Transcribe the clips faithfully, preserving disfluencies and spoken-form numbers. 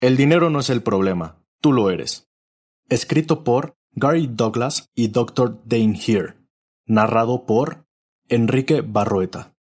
El dinero no es el problema, tú lo eres. Escrito por Gary Douglas y doctor Dane Heer. Narrado por Enrique Barroeta.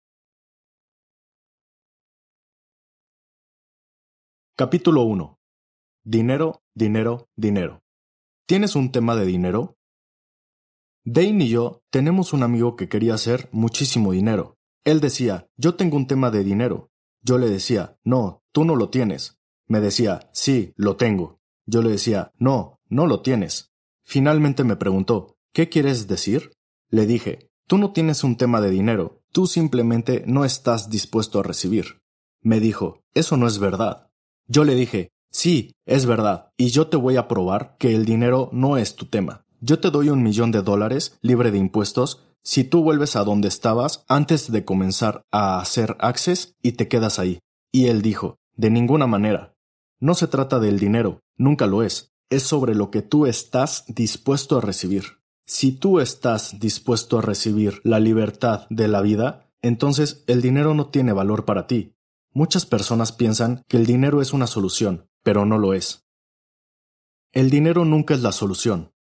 Capítulo uno. Dinero, dinero, dinero. ¿Tienes un tema de dinero? Dane y yo tenemos un amigo que quería hacer muchísimo dinero. Él decía, yo tengo un tema de dinero. Yo le decía, no, tú no lo tienes. Me decía, sí, lo tengo. Yo le decía, no, no lo tienes. Finalmente me preguntó, ¿qué quieres decir? Le dije, tú no tienes un tema de dinero, tú simplemente no estás dispuesto a recibir. Me dijo, eso no es verdad. Yo le dije, sí, es verdad, y yo te voy a probar que el dinero no es tu tema. Yo te doy un millón de dólares, libre de impuestos, si tú vuelves a donde estabas antes de comenzar a hacer Access y te quedas ahí. Y él dijo, de ninguna manera. No se trata del dinero, nunca lo es. Es sobre lo que tú estás dispuesto a recibir. Si tú estás dispuesto a recibir la libertad de la vida, entonces el dinero no tiene valor para ti. Muchas personas piensan que el dinero es una solución, pero no lo es. El dinero nunca es la solución.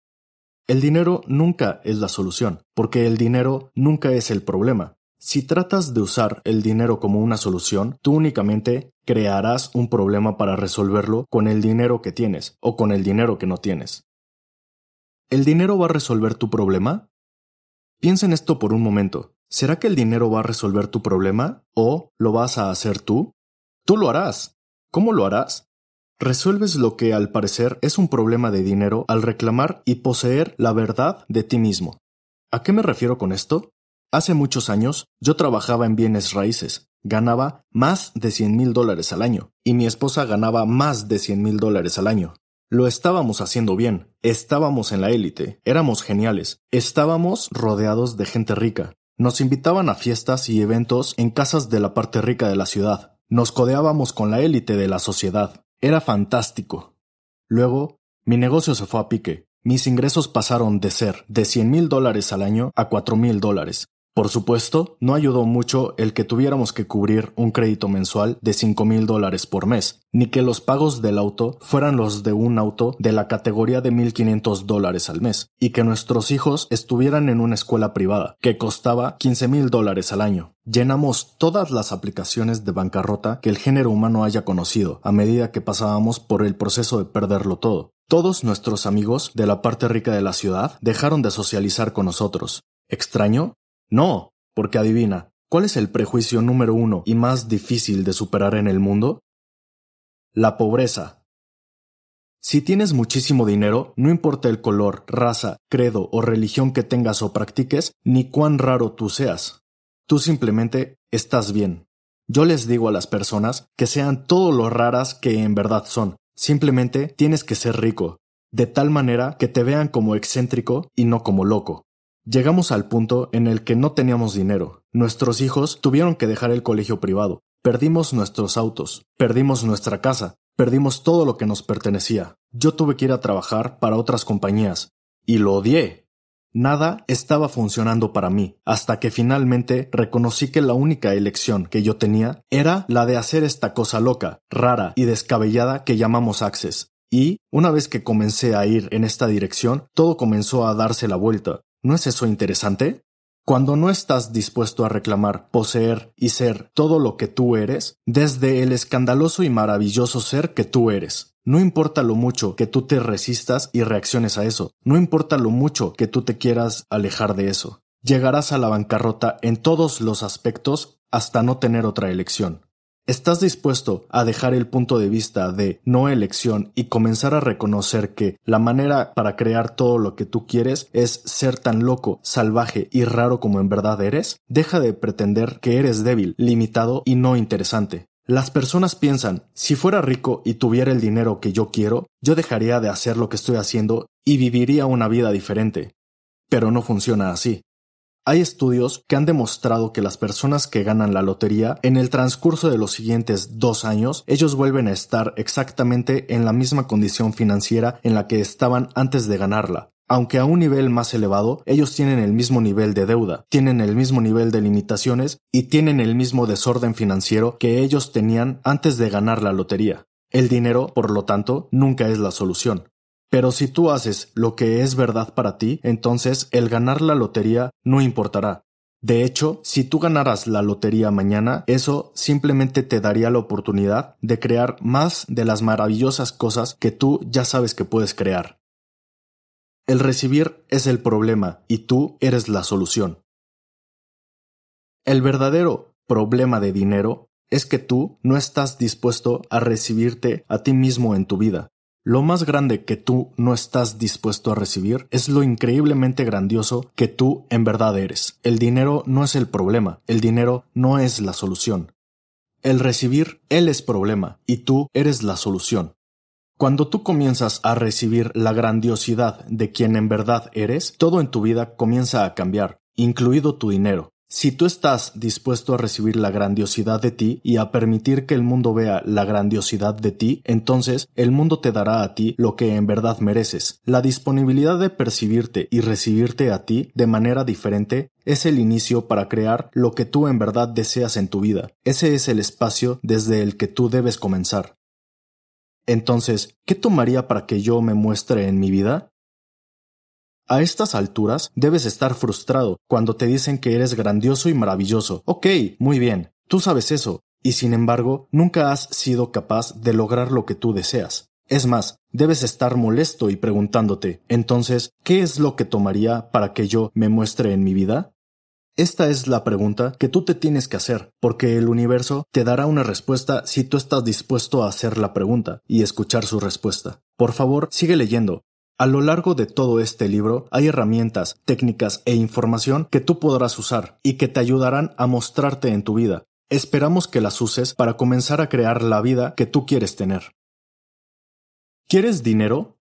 El dinero nunca es la solución, porque el dinero nunca es el problema. Si tratas de usar el dinero como una solución, tú únicamente crearás un problema para resolverlo con el dinero que tienes o con el dinero que no tienes. ¿El dinero va a resolver tu problema? Piensa en esto por un momento. ¿Será que el dinero va a resolver tu problema o lo vas a hacer tú? Tú lo harás. ¿Cómo lo harás? Resuelves lo que al parecer es un problema de dinero al reclamar y poseer la verdad de ti mismo. ¿A qué me refiero con esto? Hace muchos años yo trabajaba en bienes raíces, ganaba más de cien mil dólares al año y mi esposa ganaba más de cien mil dólares al año. Lo estábamos haciendo bien, estábamos en la élite, éramos geniales, estábamos rodeados de gente rica. Nos invitaban a fiestas y eventos en casas de la parte rica de la ciudad. Nos codeábamos con la élite de la sociedad. Era fantástico. Luego, mi negocio se fue a pique. Mis ingresos pasaron de ser de cien mil dólares al año a cuatro mil dólares. Por supuesto, no ayudó mucho el que tuviéramos que cubrir un crédito mensual de cinco mil dólares por mes, ni que los pagos del auto fueran los de un auto de la categoría de mil quinientos dólares al mes, y que nuestros hijos estuvieran en una escuela privada, que costaba quince mil dólares al año. Llenamos todas las aplicaciones de bancarrota que el género humano haya conocido a medida que pasábamos por el proceso de perderlo todo. Todos nuestros amigos de la parte rica de la ciudad dejaron de socializar con nosotros. ¿Extraño? No, porque adivina, ¿cuál es el prejuicio número uno y más difícil de superar en el mundo? La pobreza. Si tienes muchísimo dinero, no importa el color, raza, credo o religión que tengas o practiques, ni cuán raro tú seas. Tú simplemente estás bien. Yo les digo a las personas que sean todo lo raras que en verdad son. Simplemente tienes que ser rico, de tal manera que te vean como excéntrico y no como loco. Llegamos al punto en el que no teníamos dinero. Nuestros hijos tuvieron que dejar el colegio privado. Perdimos nuestros autos, perdimos nuestra casa, perdimos todo lo que nos pertenecía. Yo tuve que ir a trabajar para otras compañías. Y lo odié. Nada estaba funcionando para mí, hasta que finalmente reconocí que la única elección que yo tenía era la de hacer esta cosa loca, rara y descabellada que llamamos Access. Y, una vez que comencé a ir en esta dirección, todo comenzó a darse la vuelta. ¿No es eso interesante? Cuando no estás dispuesto a reclamar, poseer y ser todo lo que tú eres, desde el escandaloso y maravilloso ser que tú eres. No importa lo mucho que tú te resistas y reacciones a eso. No importa lo mucho que tú te quieras alejar de eso. Llegarás a la bancarrota en todos los aspectos hasta no tener otra elección. ¿Estás dispuesto a dejar el punto de vista de no elección y comenzar a reconocer que la manera para crear todo lo que tú quieres es ser tan loco, salvaje y raro como en verdad eres? Deja de pretender que eres débil, limitado y no interesante. Las personas piensan, si fuera rico y tuviera el dinero que yo quiero, yo dejaría de hacer lo que estoy haciendo y viviría una vida diferente. Pero no funciona así. Hay estudios que han demostrado que las personas que ganan la lotería, en el transcurso de los siguientes dos años, ellos vuelven a estar exactamente en la misma condición financiera en la que estaban antes de ganarla. Aunque a un nivel más elevado, ellos tienen el mismo nivel de deuda, tienen el mismo nivel de limitaciones y tienen el mismo desorden financiero que ellos tenían antes de ganar la lotería. El dinero, por lo tanto, nunca es la solución. Pero si tú haces lo que es verdad para ti, entonces el ganar la lotería no importará. De hecho, si tú ganaras la lotería mañana, eso simplemente te daría la oportunidad de crear más de las maravillosas cosas que tú ya sabes que puedes crear. El recibir es el problema y tú eres la solución. El verdadero problema de dinero es que tú no estás dispuesto a recibirte a ti mismo en tu vida. Lo más grande que tú no estás dispuesto a recibir es lo increíblemente grandioso que tú en verdad eres. El dinero no es el problema, el dinero no es la solución. El recibir, él es problema y tú eres la solución. Cuando tú comienzas a recibir la grandiosidad de quien en verdad eres, todo en tu vida comienza a cambiar, incluido tu dinero. Si tú estás dispuesto a recibir la grandiosidad de ti y a permitir que el mundo vea la grandiosidad de ti, entonces el mundo te dará a ti lo que en verdad mereces. La disponibilidad de percibirte y recibirte a ti de manera diferente es el inicio para crear lo que tú en verdad deseas en tu vida. Ese es el espacio desde el que tú debes comenzar. Entonces, ¿qué tomaría para que yo me muestre en mi vida? A estas alturas debes estar frustrado cuando te dicen que eres grandioso y maravilloso. Ok, muy bien, tú sabes eso, y sin embargo, nunca has sido capaz de lograr lo que tú deseas. Es más, debes estar molesto y preguntándote, entonces, ¿qué es lo que tomaría para que yo me muestre en mi vida? Esta es la pregunta que tú te tienes que hacer, porque el universo te dará una respuesta si tú estás dispuesto a hacer la pregunta y escuchar su respuesta. Por favor, sigue leyendo. A lo largo de todo este libro hay herramientas, técnicas e información que tú podrás usar y que te ayudarán a mostrarte en tu vida. Esperamos que las uses para comenzar a crear la vida que tú quieres tener. ¿Quieres dinero?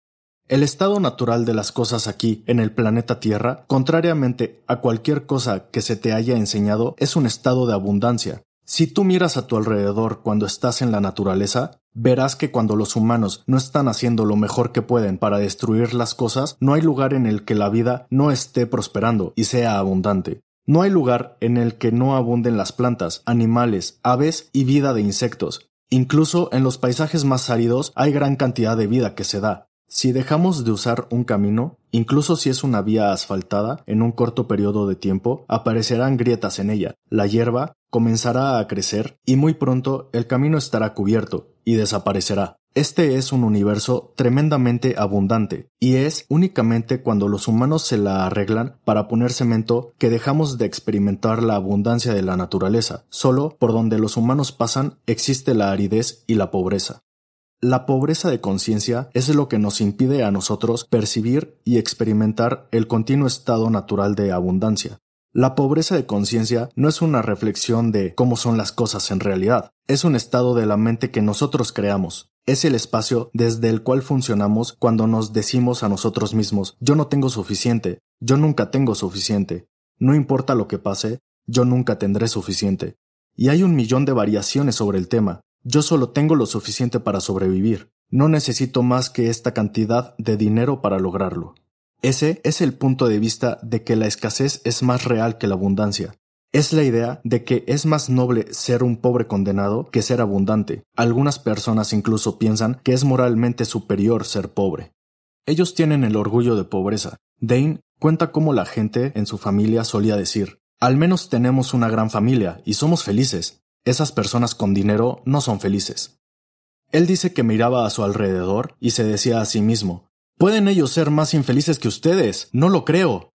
El estado natural de las cosas aquí, en el planeta Tierra, contrariamente a cualquier cosa que se te haya enseñado, es un estado de abundancia. Si tú miras a tu alrededor cuando estás en la naturaleza, verás que cuando los humanos no están haciendo lo mejor que pueden para destruir las cosas, no hay lugar en el que la vida no esté prosperando y sea abundante. No hay lugar en el que no abunden las plantas, animales, aves y vida de insectos. Incluso en los paisajes más áridos hay gran cantidad de vida que se da. Si dejamos de usar un camino, incluso si es una vía asfaltada, en un corto periodo de tiempo, aparecerán grietas en ella, la hierba comenzará a crecer y muy pronto el camino estará cubierto y desaparecerá. Este es un universo tremendamente abundante y es únicamente cuando los humanos se la arreglan para poner cemento que dejamos de experimentar la abundancia de la naturaleza. Solo por donde los humanos pasan existe la aridez y la pobreza. La pobreza de conciencia es lo que nos impide a nosotros percibir y experimentar el continuo estado natural de abundancia. La pobreza de conciencia no es una reflexión de cómo son las cosas en realidad, es un estado de la mente que nosotros creamos. Es el espacio desde el cual funcionamos cuando nos decimos a nosotros mismos, yo no tengo suficiente, yo nunca tengo suficiente, no importa lo que pase, yo nunca tendré suficiente. Y hay un millón de variaciones sobre el tema. Yo solo tengo lo suficiente para sobrevivir. No necesito más que esta cantidad de dinero para lograrlo. Ese es el punto de vista de que la escasez es más real que la abundancia. Es la idea de que es más noble ser un pobre condenado que ser abundante. Algunas personas incluso piensan que es moralmente superior ser pobre. Ellos tienen el orgullo de pobreza. Dane cuenta cómo la gente en su familia solía decir, al menos tenemos una gran familia y somos felices. Esas personas con dinero no son felices. Él dice que miraba a su alrededor y se decía a sí mismo, ¿pueden ellos ser más infelices que ustedes? No lo creo.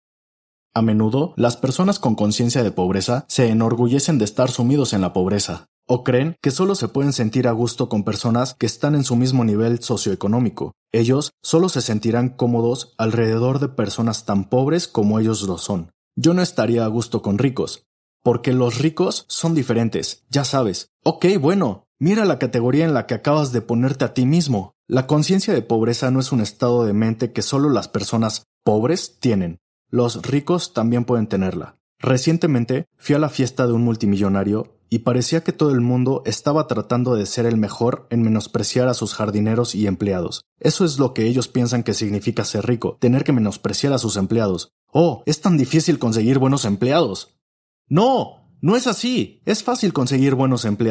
A menudo, las personas con conciencia de pobreza se enorgullecen de estar sumidos en la pobreza, o creen que solo se pueden sentir a gusto con personas que están en su mismo nivel socioeconómico. Ellos solo se sentirán cómodos alrededor de personas tan pobres como ellos lo son. Yo no estaría a gusto con ricos. Porque los ricos son diferentes, ya sabes. Ok, bueno, mira la categoría en la que acabas de ponerte a ti mismo. La conciencia de pobreza no es un estado de mente que solo las personas pobres tienen. Los ricos también pueden tenerla. Recientemente fui a la fiesta de un multimillonario y parecía que todo el mundo estaba tratando de ser el mejor en menospreciar a sus jardineros y empleados. Eso es lo que ellos piensan que significa ser rico, tener que menospreciar a sus empleados. Oh, es tan difícil conseguir buenos empleados. No, no es así. Es fácil conseguir buenos empleados.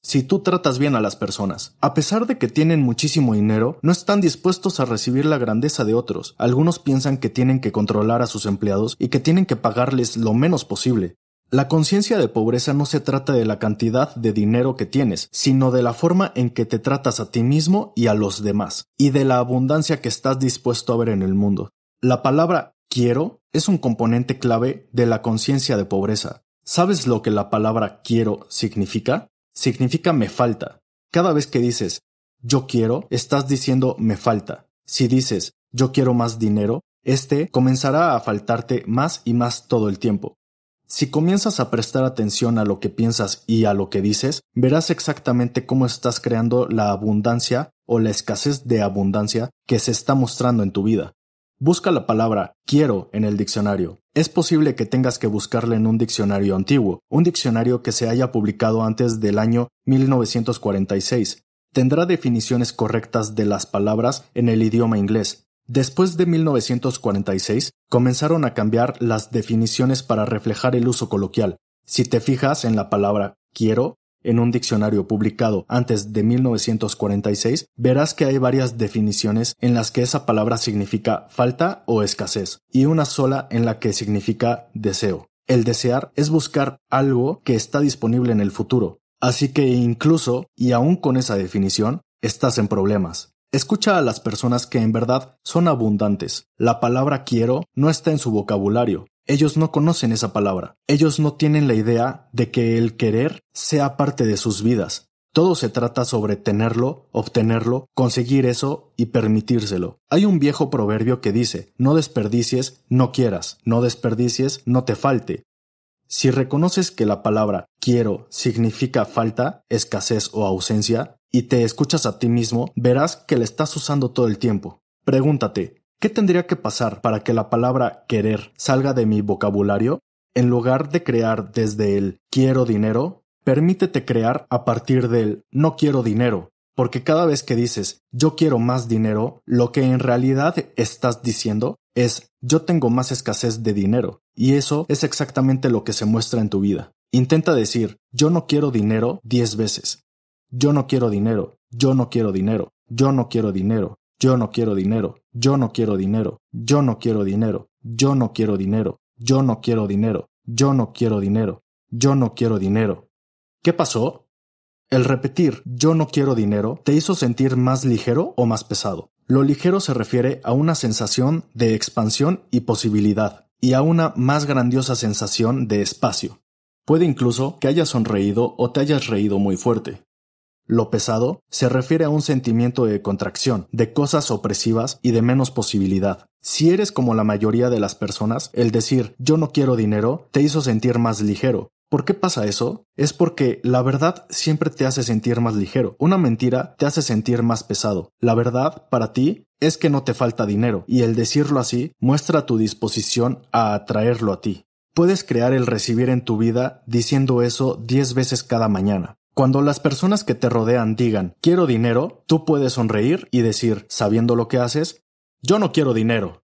Si tú tratas bien a las personas, a pesar de que tienen muchísimo dinero, no están dispuestos a recibir la grandeza de otros. Algunos piensan que tienen que controlar a sus empleados y que tienen que pagarles lo menos posible. La conciencia de pobreza no se trata de la cantidad de dinero que tienes, sino de la forma en que te tratas a ti mismo y a los demás, y de la abundancia que estás dispuesto a ver en el mundo. La palabra quiero es un componente clave de la conciencia de pobreza. ¿Sabes lo que la palabra quiero significa? Significa me falta. Cada vez que dices yo quiero, estás diciendo me falta. Si dices yo quiero más dinero, este comenzará a faltarte más y más todo el tiempo. Si comienzas a prestar atención a lo que piensas y a lo que dices, verás exactamente cómo estás creando la abundancia o la escasez de abundancia que se está mostrando en tu vida. Busca la palabra quiero en el diccionario. Es posible que tengas que buscarla en un diccionario antiguo, un diccionario que se haya publicado antes del año mil novecientos cuarenta y seis. Tendrá definiciones correctas de las palabras en el idioma inglés. Después de mil novecientos cuarenta y seis, comenzaron a cambiar las definiciones para reflejar el uso coloquial. Si te fijas en la palabra quiero, en un diccionario publicado antes de mil novecientos cuarenta y seis, verás que hay varias definiciones en las que esa palabra significa falta o escasez, y una sola en la que significa deseo. El desear es buscar algo que está disponible en el futuro, así que incluso, y aún con esa definición, estás en problemas. Escucha a las personas que en verdad son abundantes. La palabra quiero no está en su vocabulario. Ellos no conocen esa palabra. Ellos no tienen la idea de que el querer sea parte de sus vidas. Todo se trata sobre tenerlo, obtenerlo, conseguir eso y permitírselo. Hay un viejo proverbio que dice, no desperdicies, no quieras, no desperdicies, no te falte. Si reconoces que la palabra quiero significa falta, escasez o ausencia, y te escuchas a ti mismo, verás que la estás usando todo el tiempo. Pregúntate, ¿qué tendría que pasar para que la palabra querer salga de mi vocabulario? En lugar de crear desde el quiero dinero, permítete crear a partir del no quiero dinero, porque cada vez que dices yo quiero más dinero, lo que en realidad estás diciendo es yo tengo más escasez de dinero, y eso es exactamente lo que se muestra en tu vida. Intenta decir yo no quiero dinero diez veces. Yo no quiero dinero, yo no quiero dinero, yo no quiero dinero, yo no quiero dinero, yo no quiero dinero, yo no quiero dinero, yo no quiero dinero, yo no quiero dinero, yo no quiero dinero, yo no quiero dinero. ¿Qué pasó? El repetir yo no quiero dinero te hizo sentir más ligero o más pesado. Lo ligero se refiere a una sensación de expansión y posibilidad, y a una más grandiosa sensación de espacio. Puede incluso que hayas sonreído o te hayas reído muy fuerte. Lo pesado se refiere a un sentimiento de contracción, de cosas opresivas y de menos posibilidad. Si eres como la mayoría de las personas, el decir yo no quiero dinero te hizo sentir más ligero. ¿Por qué pasa eso? Es porque la verdad siempre te hace sentir más ligero. Una mentira te hace sentir más pesado. La verdad, para ti, es que no te falta dinero, y el decirlo así muestra tu disposición a atraerlo a ti. Puedes crear el recibir en tu vida diciendo eso diez veces cada mañana. Cuando las personas que te rodean digan quiero dinero, tú puedes sonreír y decir, sabiendo lo que haces, yo no quiero dinero.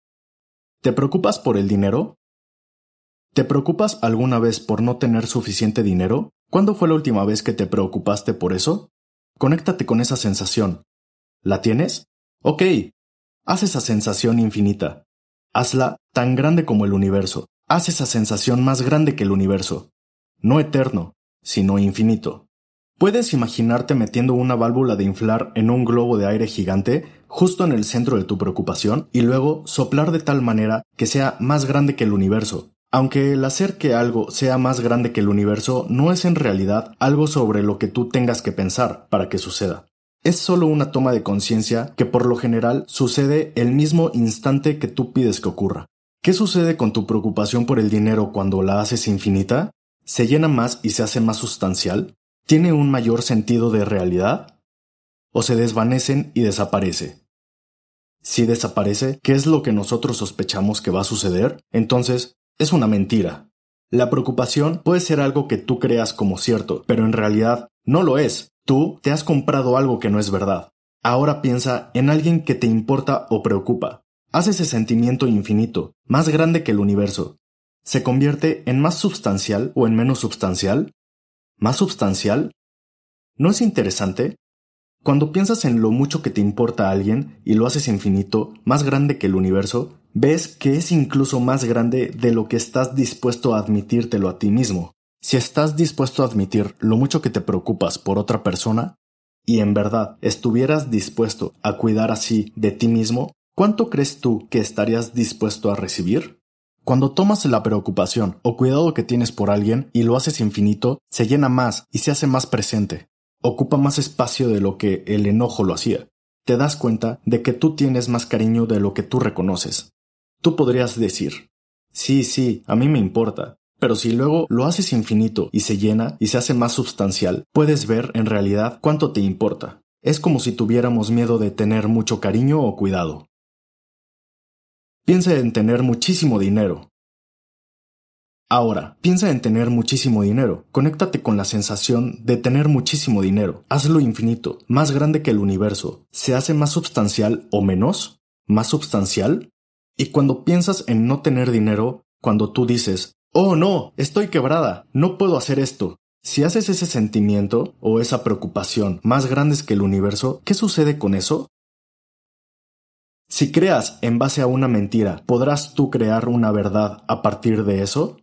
¿Te preocupas por el dinero? ¿Te preocupas alguna vez por no tener suficiente dinero? ¿Cuándo fue la última vez que te preocupaste por eso? Conéctate con esa sensación. ¿La tienes? Ok. Haz esa sensación infinita. Hazla tan grande como el universo. Haz esa sensación más grande que el universo. No eterno, sino infinito. ¿Puedes imaginarte metiendo una válvula de inflar en un globo de aire gigante justo en el centro de tu preocupación y luego soplar de tal manera que sea más grande que el universo? Aunque el hacer que algo sea más grande que el universo no es en realidad algo sobre lo que tú tengas que pensar para que suceda. Es solo una toma de conciencia que por lo general sucede el mismo instante que tú pides que ocurra. ¿Qué sucede con tu preocupación por el dinero cuando la haces infinita? ¿Se llena más y se hace más sustancial? ¿Tiene un mayor sentido de realidad? ¿O se desvanecen y desaparece? Si desaparece, ¿qué es lo que nosotros sospechamos que va a suceder? Entonces, es una mentira. La preocupación puede ser algo que tú creas como cierto, pero en realidad no lo es. Tú te has comprado algo que no es verdad. Ahora piensa en alguien que te importa o preocupa. Haz ese sentimiento infinito, más grande que el universo. ¿Se convierte en más substancial o en menos substancial? ¿Más substancial? ¿No es interesante? Cuando piensas en lo mucho que te importa a alguien y lo haces infinito, más grande que el universo, ves que es incluso más grande de lo que estás dispuesto a admitírtelo a ti mismo. Si estás dispuesto a admitir lo mucho que te preocupas por otra persona, y en verdad estuvieras dispuesto a cuidar así de ti mismo, ¿cuánto crees tú que estarías dispuesto a recibir? Cuando tomas la preocupación o cuidado que tienes por alguien y lo haces infinito, se llena más y se hace más presente. Ocupa más espacio de lo que el enojo lo hacía. Te das cuenta de que tú tienes más cariño de lo que tú reconoces. Tú podrías decir, sí, sí, a mí me importa, pero si luego lo haces infinito y se llena y se hace más substancial, puedes ver en realidad cuánto te importa. Es como si tuviéramos miedo de tener mucho cariño o cuidado. Piensa en tener muchísimo dinero. Ahora, piensa en tener muchísimo dinero. Conéctate con la sensación de tener muchísimo dinero. Hazlo infinito, más grande que el universo. ¿Se hace más substancial o menos? ¿Más substancial? Y cuando piensas en no tener dinero, cuando tú dices, oh no, estoy quebrada, no puedo hacer esto. Si haces ese sentimiento o esa preocupación más grandes que el universo, ¿qué sucede con eso? Si creas en base a una mentira, ¿podrás tú crear una verdad a partir de eso?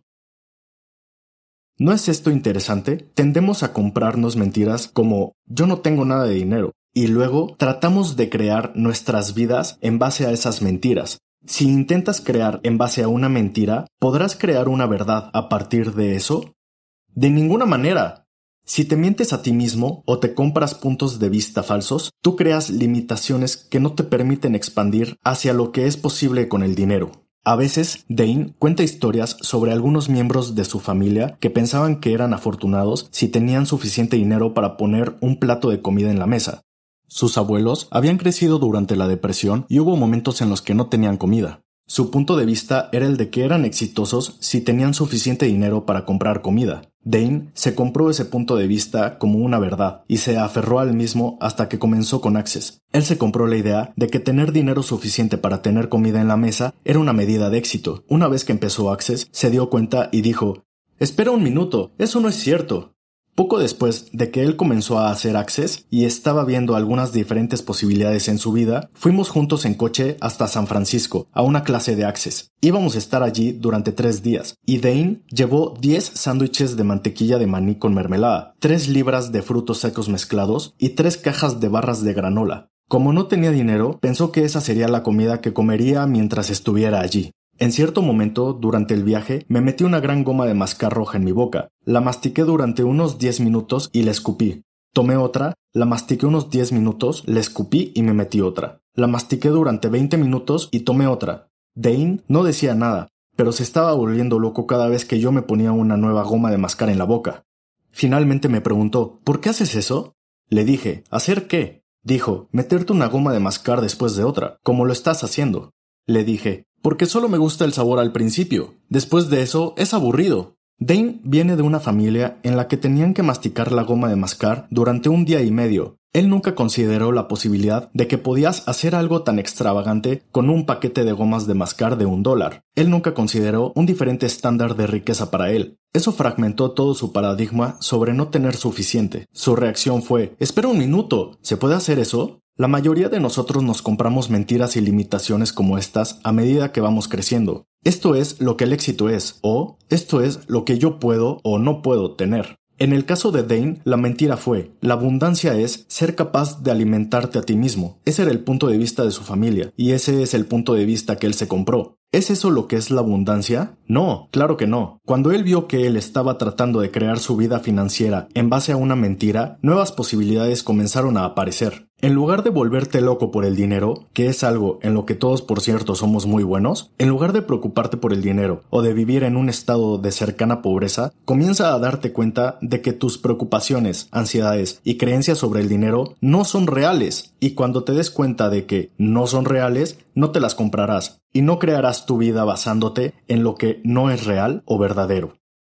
¿No es esto interesante? Tendemos a comprarnos mentiras como yo no tengo nada de dinero y luego tratamos de crear nuestras vidas en base a esas mentiras. Si intentas crear en base a una mentira, ¿podrás crear una verdad a partir de eso? De ninguna manera. Si te mientes a ti mismo o te compras puntos de vista falsos, tú creas limitaciones que no te permiten expandir hacia lo que es posible con el dinero. A veces, Dane cuenta historias sobre algunos miembros de su familia que pensaban que eran afortunados si tenían suficiente dinero para poner un plato de comida en la mesa. Sus abuelos habían crecido durante la depresión y hubo momentos en los que no tenían comida. Su punto de vista era el de que eran exitosos si tenían suficiente dinero para comprar comida. Dane se compró ese punto de vista como una verdad y se aferró al mismo hasta que comenzó con Access. Él se compró la idea de que tener dinero suficiente para tener comida en la mesa era una medida de éxito. Una vez que empezó Access, se dio cuenta y dijo, «Espera un minuto, eso no es cierto». Poco después de que él comenzó a hacer Access y estaba viendo algunas diferentes posibilidades en su vida, fuimos juntos en coche hasta San Francisco a una clase de Access. Íbamos a estar allí durante tres días y Dane llevó diez sándwiches de mantequilla de maní con mermelada, tres libras de frutos secos mezclados y tres cajas de barras de granola. Como no tenía dinero, pensó que esa sería la comida que comería mientras estuviera allí. En cierto momento, durante el viaje, me metí una gran goma de mascar roja en mi boca. La mastiqué durante unos diez minutos y la escupí. Tomé otra, la mastiqué unos diez minutos, la escupí y me metí otra. La mastiqué durante veinte minutos y tomé otra. Dane no decía nada, pero se estaba volviendo loco cada vez que yo me ponía una nueva goma de mascar en la boca. Finalmente me preguntó, ¿por qué haces eso? Le dije, ¿hacer qué? Dijo, meterte una goma de mascar después de otra, como lo estás haciendo. Le dije, porque solo me gusta el sabor al principio. Después de eso, es aburrido. Dane viene de una familia en la que tenían que masticar la goma de mascar durante un día y medio. Él nunca consideró la posibilidad de que podías hacer algo tan extravagante con un paquete de gomas de mascar de un dólar. Él nunca consideró un diferente estándar de riqueza para él. Eso fragmentó todo su paradigma sobre no tener suficiente. Su reacción fue, espera un minuto, ¿se puede hacer eso? La mayoría de nosotros nos compramos mentiras y limitaciones como estas a medida que vamos creciendo. Esto es lo que el éxito es, o esto es lo que yo puedo o no puedo tener. En el caso de Dane, la mentira fue, la abundancia es ser capaz de alimentarte a ti mismo. Ese era el punto de vista de su familia, y ese es el punto de vista que él se compró. ¿Es eso lo que es la abundancia? No, claro que no. Cuando él vio que él estaba tratando de crear su vida financiera en base a una mentira, nuevas posibilidades comenzaron a aparecer. En lugar de volverte loco por el dinero, que es algo en lo que todos por cierto somos muy buenos, en lugar de preocuparte por el dinero o de vivir en un estado de cercana pobreza, comienza a darte cuenta de que tus preocupaciones, ansiedades y creencias sobre el dinero no son reales, y cuando te des cuenta de que no son reales, no te las comprarás y no crearás tu vida basándote en lo que no es real o verdadero.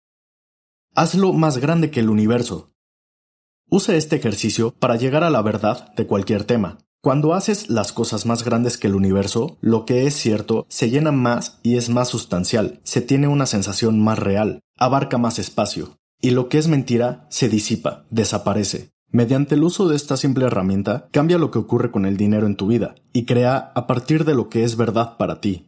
Hazlo más grande que el universo. Usa este ejercicio para llegar a la verdad de cualquier tema. Cuando haces las cosas más grandes que el universo, lo que es cierto se llena más y es más sustancial, se tiene una sensación más real, abarca más espacio, y lo que es mentira se disipa, desaparece. Mediante el uso de esta simple herramienta, cambia lo que ocurre con el dinero en tu vida y crea a partir de lo que es verdad para ti.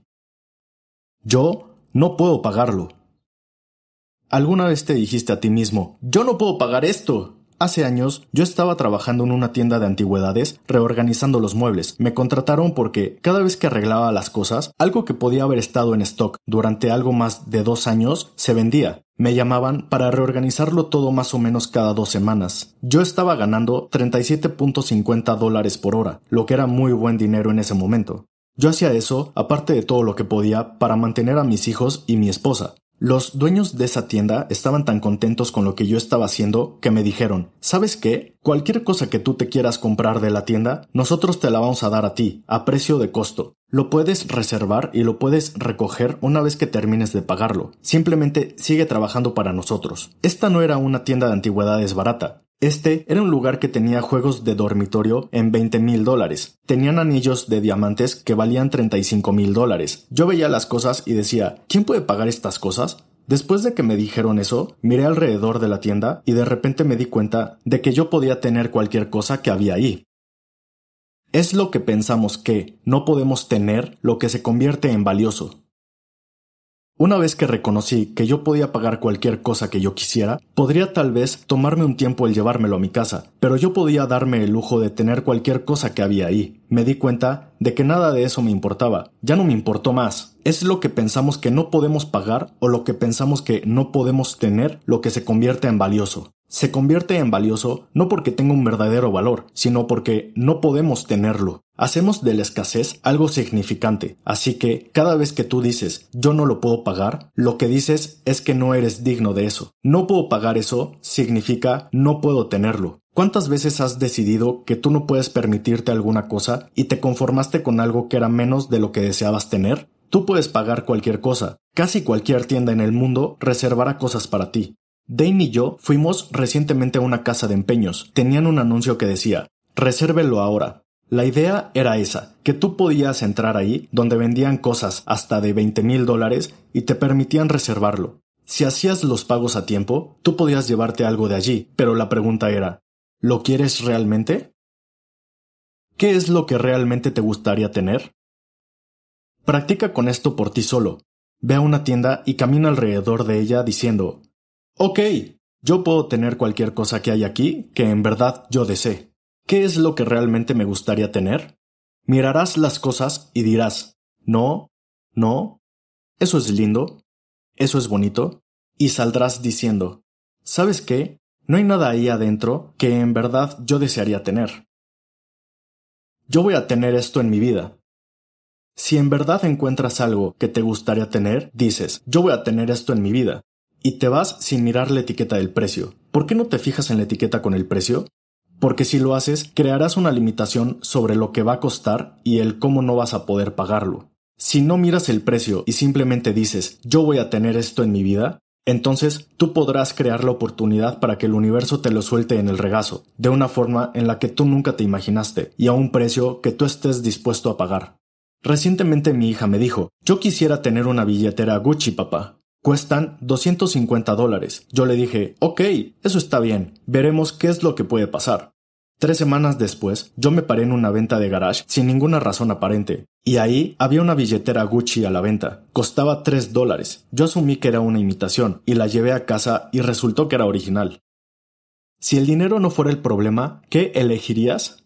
Yo no puedo pagarlo. ¿Alguna vez te dijiste a ti mismo, yo no puedo pagar esto? Hace años, yo estaba trabajando en una tienda de antigüedades, reorganizando los muebles. Me contrataron porque, cada vez que arreglaba las cosas, algo que podía haber estado en stock durante algo más de dos años, se vendía. Me llamaban para reorganizarlo todo más o menos cada dos semanas. Yo estaba ganando treinta y siete punto cincuenta dólares por hora, lo que era muy buen dinero en ese momento. Yo hacía eso, aparte de todo lo que podía, para mantener a mis hijos y mi esposa. Los dueños de esa tienda estaban tan contentos con lo que yo estaba haciendo que me dijeron, ¿sabes qué? Cualquier cosa que tú te quieras comprar de la tienda, nosotros te la vamos a dar a ti, a precio de costo. Lo puedes reservar y lo puedes recoger una vez que termines de pagarlo. Simplemente sigue trabajando para nosotros. Esta no era una tienda de antigüedades barata. Este era un lugar que tenía juegos de dormitorio en veinte mil dólares. Tenían anillos de diamantes que valían treinta y cinco mil dólares. Yo veía las cosas y decía, ¿quién puede pagar estas cosas? Después de que me dijeron eso, miré alrededor de la tienda y de repente me di cuenta de que yo podía tener cualquier cosa que había ahí. Es lo que pensamos que no podemos tener lo que se convierte en valioso. Una vez que reconocí que yo podía pagar cualquier cosa que yo quisiera, podría tal vez tomarme un tiempo el llevármelo a mi casa, pero yo podía darme el lujo de tener cualquier cosa que había ahí. Me di cuenta de que nada de eso me importaba, ya no me importó más. Es lo que pensamos que no podemos pagar o lo que pensamos que no podemos tener lo que se convierte en valioso. Se convierte en valioso no porque tenga un verdadero valor, sino porque no podemos tenerlo. Hacemos de la escasez algo significante, así que cada vez que tú dices yo no lo puedo pagar, lo que dices es que no eres digno de eso. No puedo pagar eso significa no puedo tenerlo. ¿Cuántas veces has decidido que tú no puedes permitirte alguna cosa y te conformaste con algo que era menos de lo que deseabas tener? Tú puedes pagar cualquier cosa. Casi cualquier tienda en el mundo reservará cosas para ti. Dane y yo fuimos recientemente a una casa de empeños. Tenían un anuncio que decía, resérvelo ahora. La idea era esa, que tú podías entrar ahí donde vendían cosas hasta de veinte mil dólares y te permitían reservarlo. Si hacías los pagos a tiempo, tú podías llevarte algo de allí, pero la pregunta era, ¿lo quieres realmente? ¿Qué es lo que realmente te gustaría tener? Practica con esto por ti solo. Ve a una tienda y camina alrededor de ella diciendo, ok, yo puedo tener cualquier cosa que hay aquí que en verdad yo desee. ¿Qué es lo que realmente me gustaría tener? Mirarás las cosas y dirás, no, no, eso es lindo, eso es bonito, y saldrás diciendo, ¿sabes qué? No hay nada ahí adentro que en verdad yo desearía tener. Yo voy a tener esto en mi vida. Si en verdad encuentras algo que te gustaría tener, dices, yo voy a tener esto en mi vida. Y te vas sin mirar la etiqueta del precio. ¿Por qué no te fijas en la etiqueta con el precio? Porque si lo haces, crearás una limitación sobre lo que va a costar y el cómo no vas a poder pagarlo. Si no miras el precio y simplemente dices, yo voy a tener esto en mi vida, entonces tú podrás crear la oportunidad para que el universo te lo suelte en el regazo, de una forma en la que tú nunca te imaginaste y a un precio que tú estés dispuesto a pagar. Recientemente mi hija me dijo, yo quisiera tener una billetera Gucci, papá. Cuestan doscientos cincuenta dólares. Yo le dije, ok, eso está bien, veremos qué es lo que puede pasar. Tres semanas después, yo me paré en una venta de garage sin ninguna razón aparente, y ahí había una billetera Gucci a la venta. Costaba tres dólares. Yo asumí que era una imitación, y la llevé a casa y resultó que era original. Si el dinero no fuera el problema, ¿qué elegirías?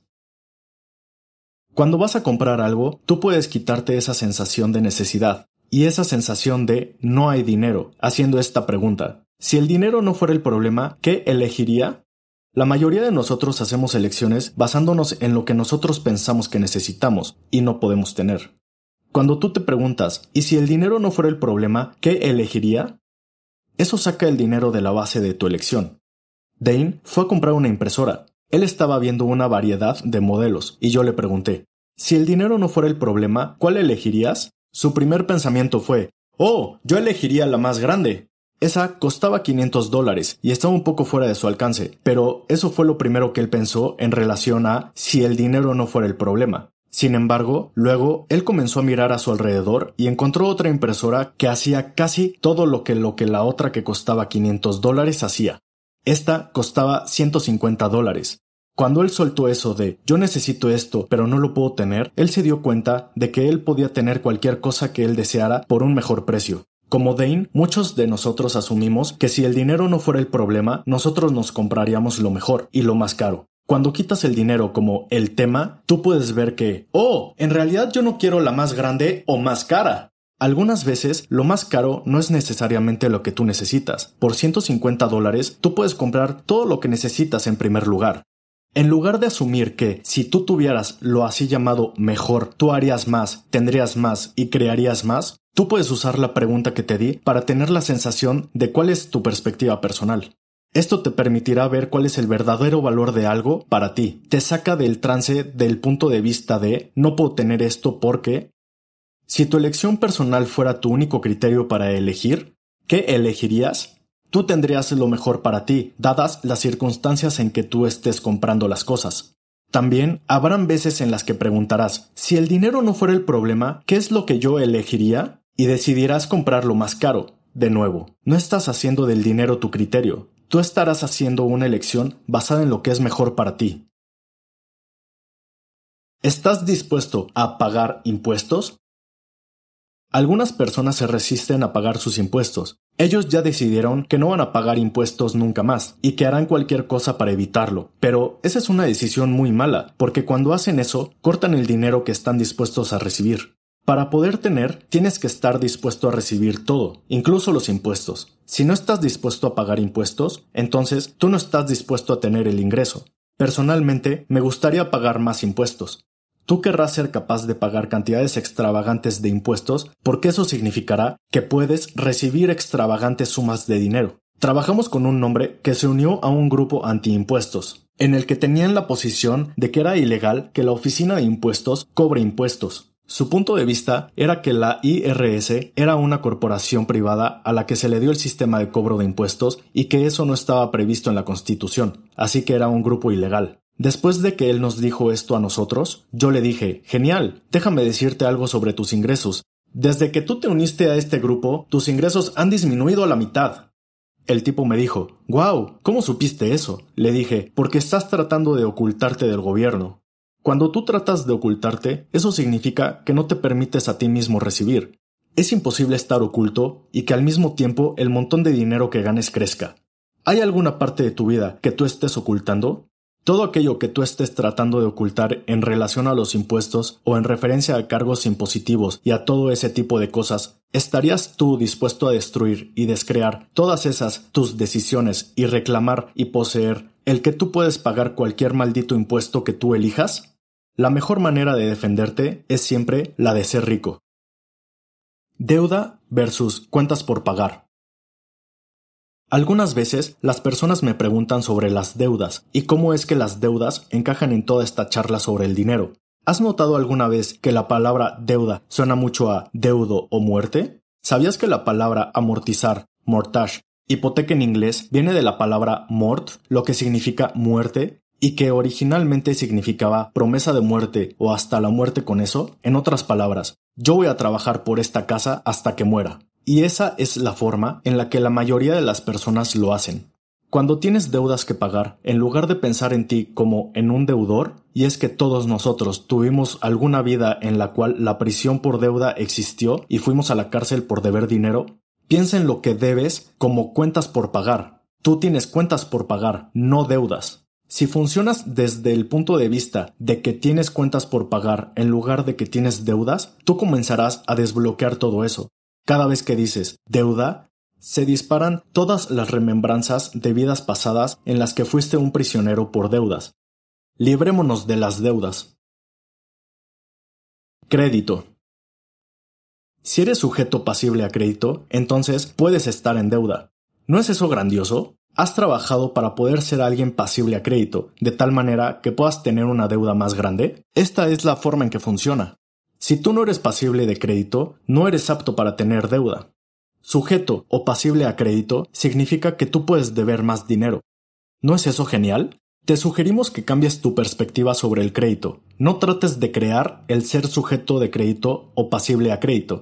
Cuando vas a comprar algo, tú puedes quitarte esa sensación de necesidad. Y esa sensación de no hay dinero, haciendo esta pregunta. Si el dinero no fuera el problema, ¿qué elegiría? La mayoría de nosotros hacemos elecciones basándonos en lo que nosotros pensamos que necesitamos y no podemos tener. Cuando tú te preguntas, ¿y si el dinero no fuera el problema, qué elegiría? Eso saca el dinero de la base de tu elección. Dane fue a comprar una impresora. Él estaba viendo una variedad de modelos y yo le pregunté, si el dinero no fuera el problema, ¿cuál elegirías? Su primer pensamiento fue, ¡oh, yo elegiría la más grande! Esa costaba quinientos dólares y estaba un poco fuera de su alcance, pero eso fue lo primero que él pensó en relación a si el dinero no fuera el problema. Sin embargo, luego él comenzó a mirar a su alrededor y encontró otra impresora que hacía casi todo lo que, lo que la otra que costaba quinientos dólares hacía. Esta costaba ciento cincuenta dólares. Cuando él soltó eso de yo necesito esto pero no lo puedo tener, él se dio cuenta de que él podía tener cualquier cosa que él deseara por un mejor precio. Como Dane, muchos de nosotros asumimos que si el dinero no fuera el problema, nosotros nos compraríamos lo mejor y lo más caro. Cuando quitas el dinero como el tema, tú puedes ver que, oh, en realidad yo no quiero la más grande o más cara. Algunas veces, lo más caro no es necesariamente lo que tú necesitas. Por ciento cincuenta dólares, tú puedes comprar todo lo que necesitas en primer lugar. En lugar de asumir que si tú tuvieras lo así llamado mejor, tú harías más, tendrías más y crearías más, tú puedes usar la pregunta que te di para tener la sensación de cuál es tu perspectiva personal. Esto te permitirá ver cuál es el verdadero valor de algo para ti. Te saca del trance del punto de vista de no puedo tener esto porque... Si tu elección personal fuera tu único criterio para elegir, ¿qué elegirías? Tú tendrías lo mejor para ti, dadas las circunstancias en que tú estés comprando las cosas. También habrán veces en las que preguntarás, si el dinero no fuera el problema, ¿qué es lo que yo elegiría? Y decidirás comprar lo más caro. De nuevo, no estás haciendo del dinero tu criterio. Tú estarás haciendo una elección basada en lo que es mejor para ti. ¿Estás dispuesto a pagar impuestos? Algunas personas se resisten a pagar sus impuestos. Ellos ya decidieron que no van a pagar impuestos nunca más y que harán cualquier cosa para evitarlo. Pero esa es una decisión muy mala, porque cuando hacen eso, cortan el dinero que están dispuestos a recibir. Para poder tener, tienes que estar dispuesto a recibir todo, incluso los impuestos. Si no estás dispuesto a pagar impuestos, entonces tú no estás dispuesto a tener el ingreso. Personalmente, me gustaría pagar más impuestos. Tú querrás ser capaz de pagar cantidades extravagantes de impuestos porque eso significará que puedes recibir extravagantes sumas de dinero. Trabajamos con un hombre que se unió a un grupo antiimpuestos, en el que tenían la posición de que era ilegal que la oficina de impuestos cobre impuestos. Su punto de vista era que la I R S era una corporación privada a la que se le dio el sistema de cobro de impuestos y que eso no estaba previsto en la Constitución, así que era un grupo ilegal. Después de que él nos dijo esto a nosotros, yo le dije, genial, déjame decirte algo sobre tus ingresos. Desde que tú te uniste a este grupo, tus ingresos han disminuido a la mitad. El tipo me dijo, wow, ¿cómo supiste eso? Le dije, porque estás tratando de ocultarte del gobierno. Cuando tú tratas de ocultarte, eso significa que no te permites a ti mismo recibir. Es imposible estar oculto y que al mismo tiempo el montón de dinero que ganes crezca. ¿Hay alguna parte de tu vida que tú estés ocultando? Todo aquello que tú estés tratando de ocultar en relación a los impuestos o en referencia a cargos impositivos y a todo ese tipo de cosas, ¿estarías tú dispuesto a destruir y descrear todas esas tus decisiones y reclamar y poseer el que tú puedes pagar cualquier maldito impuesto que tú elijas? La mejor manera de defenderte es siempre la de ser rico. Deuda versus cuentas por pagar. Algunas veces las personas me preguntan sobre las deudas y cómo es que las deudas encajan en toda esta charla sobre el dinero. ¿Has notado alguna vez que la palabra deuda suena mucho a deudo o muerte? ¿Sabías que la palabra amortizar, mortgage, hipoteca en inglés viene de la palabra mort, lo que significa muerte, y que originalmente significaba promesa de muerte o hasta la muerte con eso? En otras palabras, yo voy a trabajar por esta casa hasta que muera. Y esa es la forma en la que la mayoría de las personas lo hacen. Cuando tienes deudas que pagar, en lugar de pensar en ti como en un deudor, y es que todos nosotros tuvimos alguna vida en la cual la prisión por deuda existió y fuimos a la cárcel por deber dinero, piensa en lo que debes como cuentas por pagar. Tú tienes cuentas por pagar, no deudas. Si funcionas desde el punto de vista de que tienes cuentas por pagar en lugar de que tienes deudas, tú comenzarás a desbloquear todo eso. Cada vez que dices deuda, se disparan todas las remembranzas de vidas pasadas en las que fuiste un prisionero por deudas. Librémonos de las deudas. Crédito. Si eres sujeto pasible a crédito, entonces puedes estar en deuda. ¿No es eso grandioso? Has trabajado para poder ser alguien pasible a crédito, de tal manera que puedas tener una deuda más grande. Esta es la forma en que funciona. Si tú no eres pasible de crédito, no eres apto para tener deuda. Sujeto o pasible a crédito significa que tú puedes deber más dinero. ¿No es eso genial? Te sugerimos que cambies tu perspectiva sobre el crédito. No trates de crear el ser sujeto de crédito o pasible a crédito.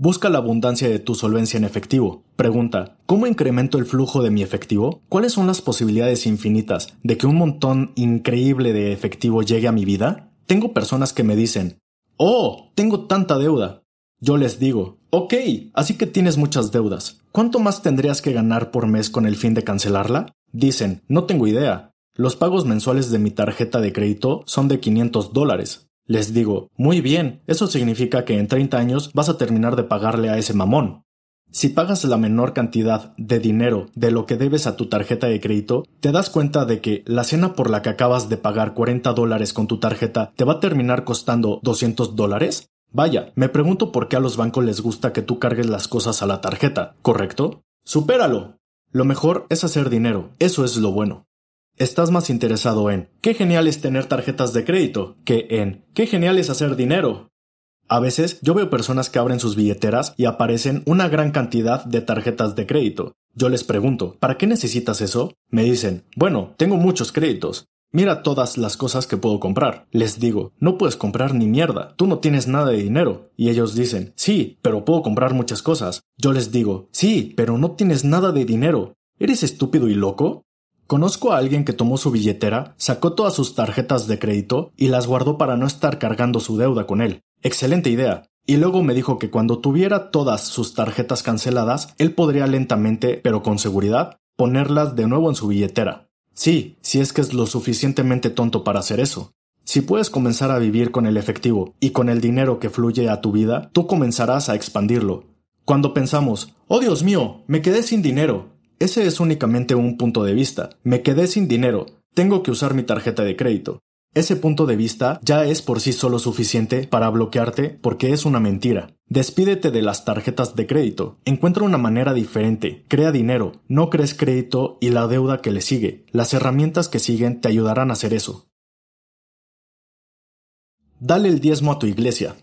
Busca la abundancia de tu solvencia en efectivo. Pregunta, ¿cómo incremento el flujo de mi efectivo? ¿Cuáles son las posibilidades infinitas de que un montón increíble de efectivo llegue a mi vida? Tengo personas que me dicen, ¡oh, tengo tanta deuda! Yo les digo, ok, así que tienes muchas deudas. ¿Cuánto más tendrías que ganar por mes con el fin de cancelarla? Dicen, no tengo idea. Los pagos mensuales de mi tarjeta de crédito son de quinientos dólares. Les digo, muy bien, eso significa que en treinta años vas a terminar de pagarle a ese mamón. Si pagas la menor cantidad de dinero de lo que debes a tu tarjeta de crédito, te das cuenta de que la cena por la que acabas de pagar cuarenta dólares con tu tarjeta te va a terminar costando doscientos dólares. Vaya, me pregunto por qué a los bancos les gusta que tú cargues las cosas a la tarjeta, ¿correcto? ¡Supéralo! Lo mejor es hacer dinero, eso es lo bueno. Estás más interesado en «qué genial es tener tarjetas de crédito» que en «qué genial es hacer dinero». A veces yo veo personas que abren sus billeteras y aparecen una gran cantidad de tarjetas de crédito. Yo les pregunto ¿para qué necesitas eso? Me dicen «bueno, tengo muchos créditos. Mira todas las cosas que puedo comprar». Les digo «no puedes comprar ni mierda, tú no tienes nada de dinero». Y ellos dicen «sí, pero puedo comprar muchas cosas». Yo les digo «sí, pero no tienes nada de dinero. ¿Eres estúpido y loco?» Conozco a alguien que tomó su billetera, sacó todas sus tarjetas de crédito y las guardó para no estar cargando su deuda con él. Excelente idea. Y luego me dijo que cuando tuviera todas sus tarjetas canceladas, él podría lentamente, pero con seguridad, ponerlas de nuevo en su billetera. Sí, si es que es lo suficientemente tonto para hacer eso. Si puedes comenzar a vivir con el efectivo y con el dinero que fluye a tu vida, tú comenzarás a expandirlo. Cuando pensamos, «oh Dios mío, me quedé sin dinero», ese es únicamente un punto de vista. Me quedé sin dinero. Tengo que usar mi tarjeta de crédito. Ese punto de vista ya es por sí solo suficiente para bloquearte porque es una mentira. Despídete de las tarjetas de crédito. Encuentra una manera diferente. Crea dinero. No crees crédito y la deuda que le sigue. Las herramientas que siguen te ayudarán a hacer eso. Dale el diezmo a tu iglesia.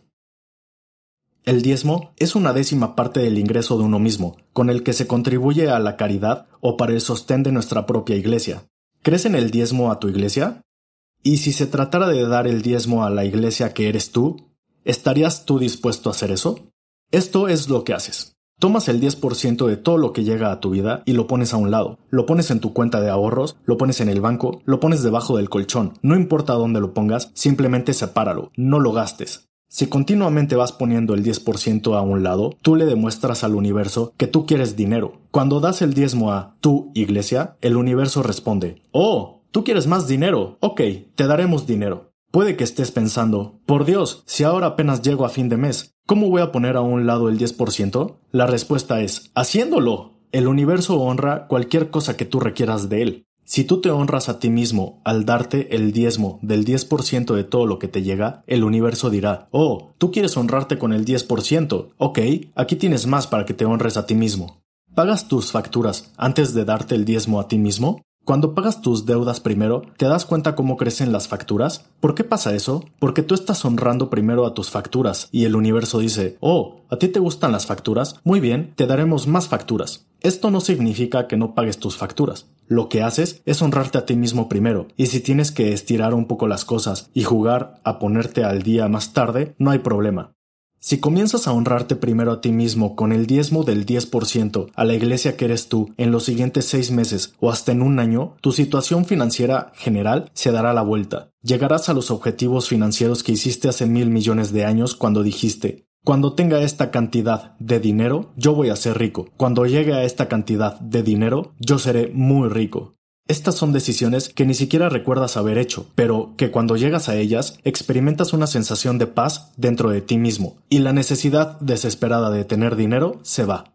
El diezmo es una décima parte del ingreso de uno mismo, con el que se contribuye a la caridad o para el sostén de nuestra propia iglesia. ¿Crees en el diezmo a tu iglesia? Y si se tratara de dar el diezmo a la iglesia que eres tú, ¿estarías tú dispuesto a hacer eso? Esto es lo que haces. Tomas el diez por ciento de todo lo que llega a tu vida y lo pones a un lado. Lo pones en tu cuenta de ahorros, lo pones en el banco, lo pones debajo del colchón. No importa dónde lo pongas, simplemente sepáralo, no lo gastes. Si continuamente vas poniendo el diez por ciento a un lado, tú le demuestras al universo que tú quieres dinero. Cuando das el diezmo a tu iglesia, el universo responde, «oh, tú quieres más dinero, ok, te daremos dinero». Puede que estés pensando, «por Dios, si ahora apenas llego a fin de mes, ¿cómo voy a poner a un lado el diez por ciento? La respuesta es, «haciéndolo». El universo honra cualquier cosa que tú requieras de él. Si tú te honras a ti mismo al darte el diezmo del diez por ciento de todo lo que te llega, el universo dirá, «oh, tú quieres honrarte con el diez por ciento, ok, aquí tienes más para que te honres a ti mismo». ¿Pagas tus facturas antes de darte el diezmo a ti mismo? Cuando pagas tus deudas primero, ¿te das cuenta cómo crecen las facturas? ¿Por qué pasa eso? Porque tú estás honrando primero a tus facturas y el universo dice, «oh, ¿a ti te gustan las facturas? Muy bien, te daremos más facturas». Esto no significa que no pagues tus facturas. Lo que haces es honrarte a ti mismo primero, y si tienes que estirar un poco las cosas y jugar a ponerte al día más tarde, no hay problema. Si comienzas a honrarte primero a ti mismo con el diezmo del diez por ciento a la iglesia que eres tú en los siguientes seis meses o hasta en un año, tu situación financiera general se dará la vuelta. Llegarás a los objetivos financieros que hiciste hace mil millones de años cuando dijiste, «cuando tenga esta cantidad de dinero, yo voy a ser rico. Cuando llegue a esta cantidad de dinero, yo seré muy rico». Estas son decisiones que ni siquiera recuerdas haber hecho, pero que cuando llegas a ellas, experimentas una sensación de paz dentro de ti mismo, y la necesidad desesperada de tener dinero se va.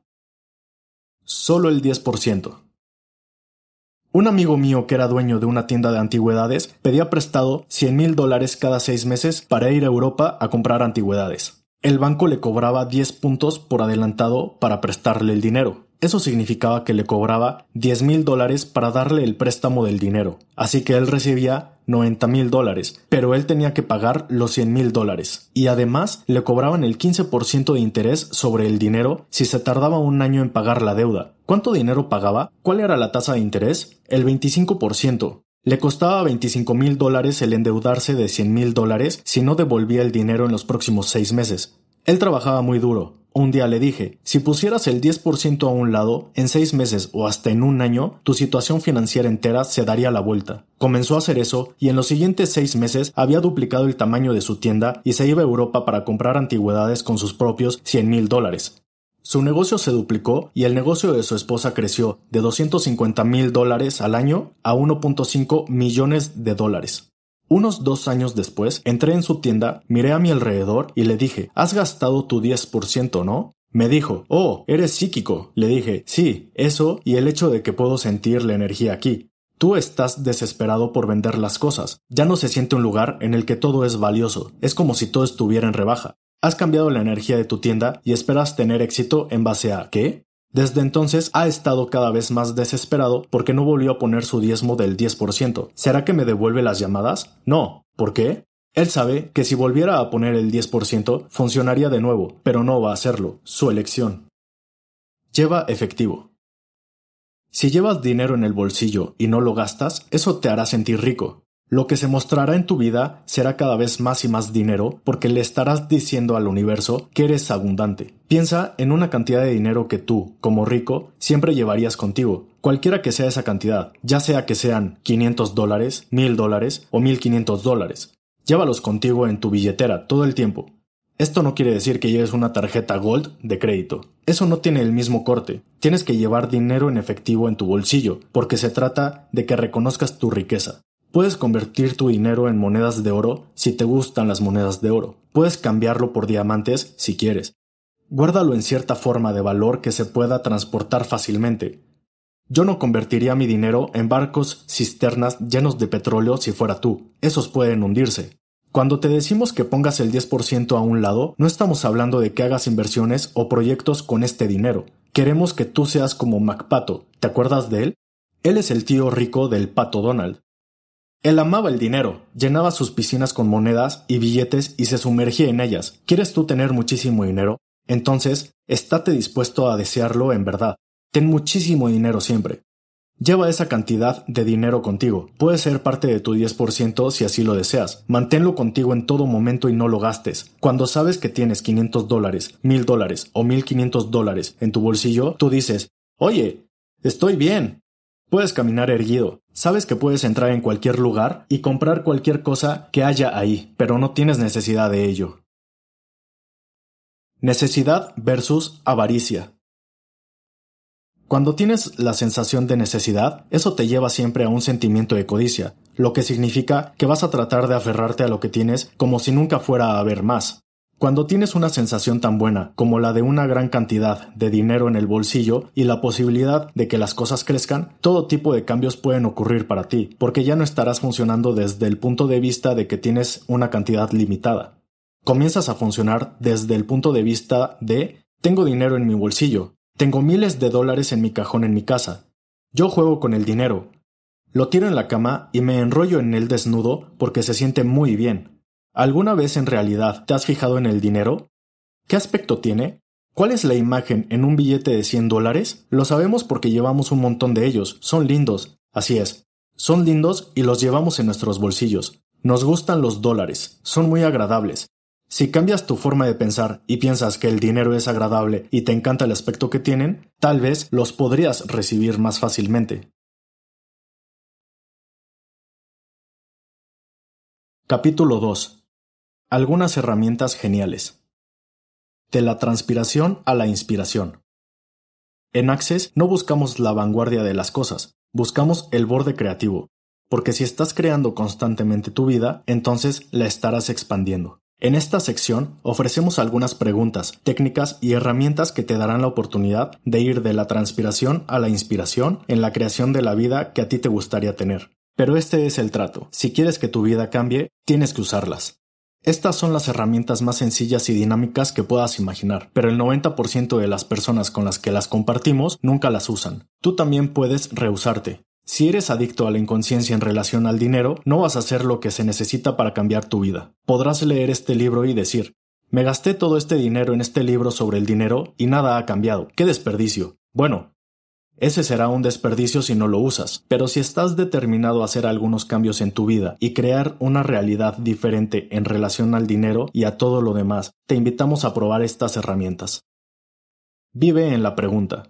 Solo el diez por ciento. Un amigo mío que era dueño de una tienda de antigüedades pedía prestado cien mil dólares cada seis meses para ir a Europa a comprar antigüedades. El banco le cobraba diez puntos por adelantado para prestarle el dinero. Eso significaba que le cobraba diez mil dólares para darle el préstamo del dinero. Así que él recibía noventa mil dólares, pero él tenía que pagar los cien mil dólares. Y además le cobraban el quince por ciento de interés sobre el dinero si se tardaba un año en pagar la deuda. ¿Cuánto dinero pagaba? ¿Cuál era la tasa de interés? El veinticinco por ciento. Le costaba veinticinco mil dólares el endeudarse de cien mil dólares si no devolvía el dinero en los próximos seis meses. Él trabajaba muy duro, Un día le dije, si pusieras el diez por ciento a un lado, en seis meses o hasta en un año, tu situación financiera entera se daría la vuelta. Comenzó a hacer eso y en los siguientes seis meses había duplicado el tamaño de su tienda y se iba a Europa para comprar antigüedades con sus propios cien mil dólares. Su negocio se duplicó y el negocio de su esposa creció de doscientos cincuenta mil dólares al año a uno punto cinco millones de dólares. Unos dos años después, entré en su tienda, miré a mi alrededor y le dije, ¿has gastado tu diez por ciento, no? Me dijo, oh, eres psíquico. Le dije, sí, eso y el hecho de que puedo sentir la energía aquí. Tú estás desesperado por vender las cosas. Ya no se siente un lugar en el que todo es valioso. Es como si todo estuviera en rebaja. Has cambiado la energía de tu tienda y esperas tener éxito en base a ¿qué? Desde entonces ha estado cada vez más desesperado porque no volvió a poner su diezmo del diez por ciento. ¿Será que me devuelve las llamadas? No. ¿Por qué? Él sabe que si volviera a poner el diez por ciento funcionaría de nuevo, pero no va a hacerlo. Su elección. Lleva efectivo. Si llevas dinero en el bolsillo y no lo gastas, eso te hará sentir rico. Lo que se mostrará en tu vida será cada vez más y más dinero porque le estarás diciendo al universo que eres abundante. Piensa en una cantidad de dinero que tú, como rico, siempre llevarías contigo, cualquiera que sea esa cantidad, ya sea que sean quinientos dólares, mil dólares o mil quinientos dólares. Llévalos contigo en tu billetera todo el tiempo. Esto no quiere decir que lleves una tarjeta Gold de crédito. Eso no tiene el mismo corte. Tienes que llevar dinero en efectivo en tu bolsillo, porque se trata de que reconozcas tu riqueza. Puedes convertir tu dinero en monedas de oro si te gustan las monedas de oro. Puedes cambiarlo por diamantes si quieres. Guárdalo en cierta forma de valor que se pueda transportar fácilmente. Yo no convertiría mi dinero en barcos cisternas llenos de petróleo si fuera tú. Esos pueden hundirse. Cuando te decimos que pongas el diez por ciento a un lado, no estamos hablando de que hagas inversiones o proyectos con este dinero. Queremos que tú seas como MacPato. ¿Te acuerdas de él? Él es el tío rico del Pato Donald. Él amaba el dinero, llenaba sus piscinas con monedas y billetes y se sumergía en ellas. ¿Quieres tú tener muchísimo dinero? Entonces, estate dispuesto a desearlo en verdad. Ten muchísimo dinero siempre. Lleva esa cantidad de dinero contigo. Puede ser parte de tu diez por ciento si así lo deseas. Manténlo contigo en todo momento y no lo gastes. Cuando sabes que tienes quinientos dólares, mil dólares o mil quinientos dólares en tu bolsillo, tú dices, oye, estoy bien. Puedes caminar erguido. Sabes que puedes entrar en cualquier lugar y comprar cualquier cosa que haya ahí, pero no tienes necesidad de ello. Necesidad versus avaricia. Cuando tienes la sensación de necesidad, eso te lleva siempre a un sentimiento de codicia, lo que significa que vas a tratar de aferrarte a lo que tienes como si nunca fuera a haber más. Cuando tienes una sensación tan buena como la de una gran cantidad de dinero en el bolsillo y la posibilidad de que las cosas crezcan, todo tipo de cambios pueden ocurrir para ti, porque ya no estarás funcionando desde el punto de vista de que tienes una cantidad limitada. Comienzas a funcionar desde el punto de vista de tengo dinero en mi bolsillo, tengo miles de dólares en mi cajón en mi casa. Yo juego con el dinero. Lo tiro en la cama y me enrollo en él desnudo porque se siente muy bien. ¿Alguna vez en realidad te has fijado en el dinero? ¿Qué aspecto tiene? ¿Cuál es la imagen en un billete de cien dólares? Lo sabemos porque llevamos un montón de ellos. Son lindos. Así es. Son lindos y los llevamos en nuestros bolsillos. Nos gustan los dólares. Son muy agradables. Si cambias tu forma de pensar y piensas que el dinero es agradable y te encanta el aspecto que tienen, tal vez los podrías recibir más fácilmente. Capítulo dos. Algunas herramientas geniales. De la transpiración a la inspiración. En Access no buscamos la vanguardia de las cosas, buscamos el borde creativo, porque si estás creando constantemente tu vida, entonces la estarás expandiendo. En esta sección ofrecemos algunas preguntas, técnicas y herramientas que te darán la oportunidad de ir de la transpiración a la inspiración en la creación de la vida que a ti te gustaría tener. Pero este es el trato. Si quieres que tu vida cambie, tienes que usarlas. Estas son las herramientas más sencillas y dinámicas que puedas imaginar, pero el noventa por ciento de las personas con las que las compartimos nunca las usan. Tú también puedes rehusarte. Si eres adicto a la inconsciencia en relación al dinero, no vas a hacer lo que se necesita para cambiar tu vida. Podrás leer este libro y decir, me gasté todo este dinero en este libro sobre el dinero y nada ha cambiado. ¡Qué desperdicio! Bueno, ese será un desperdicio si no lo usas, pero si estás determinado a hacer algunos cambios en tu vida y crear una realidad diferente en relación al dinero y a todo lo demás, te invitamos a probar estas herramientas. Vive en la pregunta.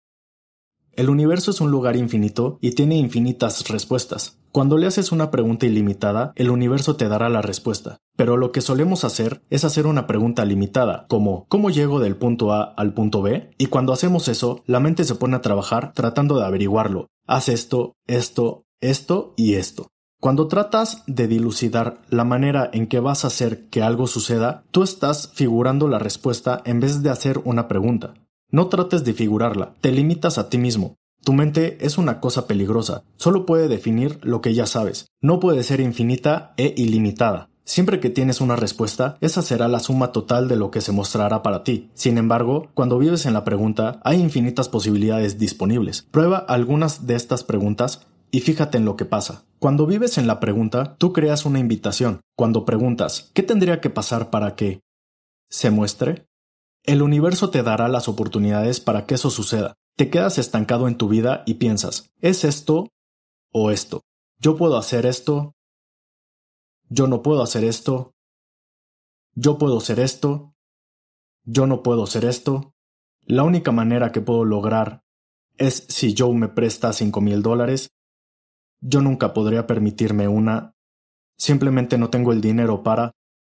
El universo es un lugar infinito y tiene infinitas respuestas. Cuando le haces una pregunta ilimitada, el universo te dará la respuesta. Pero lo que solemos hacer es hacer una pregunta limitada, como ¿cómo llego del punto A al punto B? Y cuando hacemos eso, la mente se pone a trabajar tratando de averiguarlo. Haz esto, esto, esto y esto. Cuando tratas de dilucidar la manera en que vas a hacer que algo suceda, tú estás figurando la respuesta en vez de hacer una pregunta. No trates de figurarla, te limitas a ti mismo. Tu mente es una cosa peligrosa, solo puede definir lo que ya sabes. No puede ser infinita e ilimitada. Siempre que tienes una respuesta, esa será la suma total de lo que se mostrará para ti. Sin embargo, cuando vives en la pregunta, hay infinitas posibilidades disponibles. Prueba algunas de estas preguntas y fíjate en lo que pasa. Cuando vives en la pregunta, tú creas una invitación. Cuando preguntas, ¿qué tendría que pasar para que se muestre? El universo te dará las oportunidades para que eso suceda. Te quedas estancado en tu vida y piensas, ¿es esto o esto? ¿Yo puedo hacer esto? ¿Yo no puedo hacer esto? ¿Yo puedo ser esto? ¿Yo no puedo ser esto? La única manera que puedo lograr es si Joe me presta cinco mil dólares. Yo nunca podría permitirme una. Simplemente no tengo el dinero para.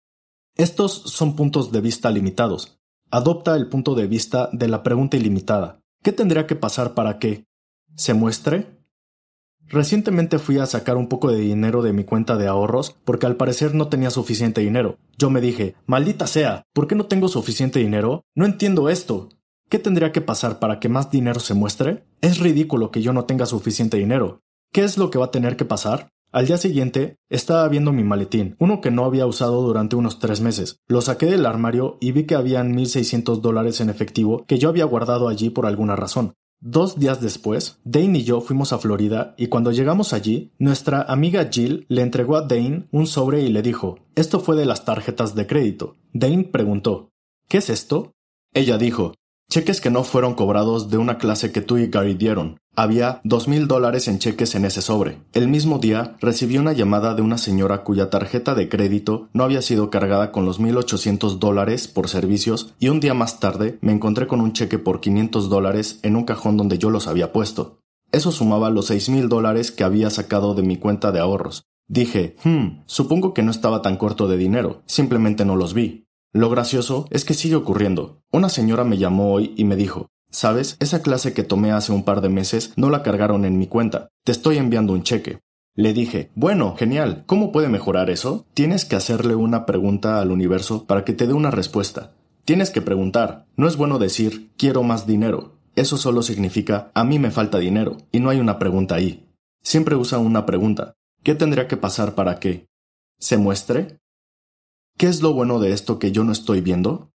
Estos son puntos de vista limitados. Adopta el punto de vista de la pregunta ilimitada. ¿Qué tendría que pasar para que se muestre? Recientemente fui a sacar un poco de dinero de mi cuenta de ahorros porque al parecer no tenía suficiente dinero. Yo me dije, maldita sea, ¿por qué no tengo suficiente dinero? No entiendo esto. ¿Qué tendría que pasar para que más dinero se muestre? Es ridículo que yo no tenga suficiente dinero. ¿Qué es lo que va a tener que pasar? Al día siguiente, estaba viendo mi maletín, uno que no había usado durante unos tres meses. Lo saqué del armario y vi que habían mil seiscientos dólares en efectivo que yo había guardado allí por alguna razón. Dos días después, Dane y yo fuimos a Florida y cuando llegamos allí, nuestra amiga Jill le entregó a Dane un sobre y le dijo, «Esto fue de las tarjetas de crédito». Dane preguntó, «¿Qué es esto?» Ella dijo, «Cheques que no fueron cobrados de una clase que tú y Gary dieron. Había dos mil dólares en cheques en ese sobre». El mismo día, recibí una llamada de una señora cuya tarjeta de crédito no había sido cargada con los mil ochocientos dólares por servicios y un día más tarde me encontré con un cheque por quinientos dólares en un cajón donde yo los había puesto. Eso sumaba los seis mil dólares que había sacado de mi cuenta de ahorros. Dije, hmm, supongo que no estaba tan corto de dinero, simplemente no los vi. Lo gracioso es que sigue ocurriendo. Una señora me llamó hoy y me dijo, ¿sabes? Esa clase que tomé hace un par de meses no la cargaron en mi cuenta. Te estoy enviando un cheque. Le dije, bueno, genial. ¿Cómo puede mejorar eso? Tienes que hacerle una pregunta al universo para que te dé una respuesta. Tienes que preguntar. No es bueno decir, quiero más dinero. Eso solo significa, a mí me falta dinero, y no hay una pregunta ahí. Siempre usa una pregunta. ¿Qué tendría que pasar para que se muestre? ¿Qué es lo bueno de esto que yo no estoy viendo?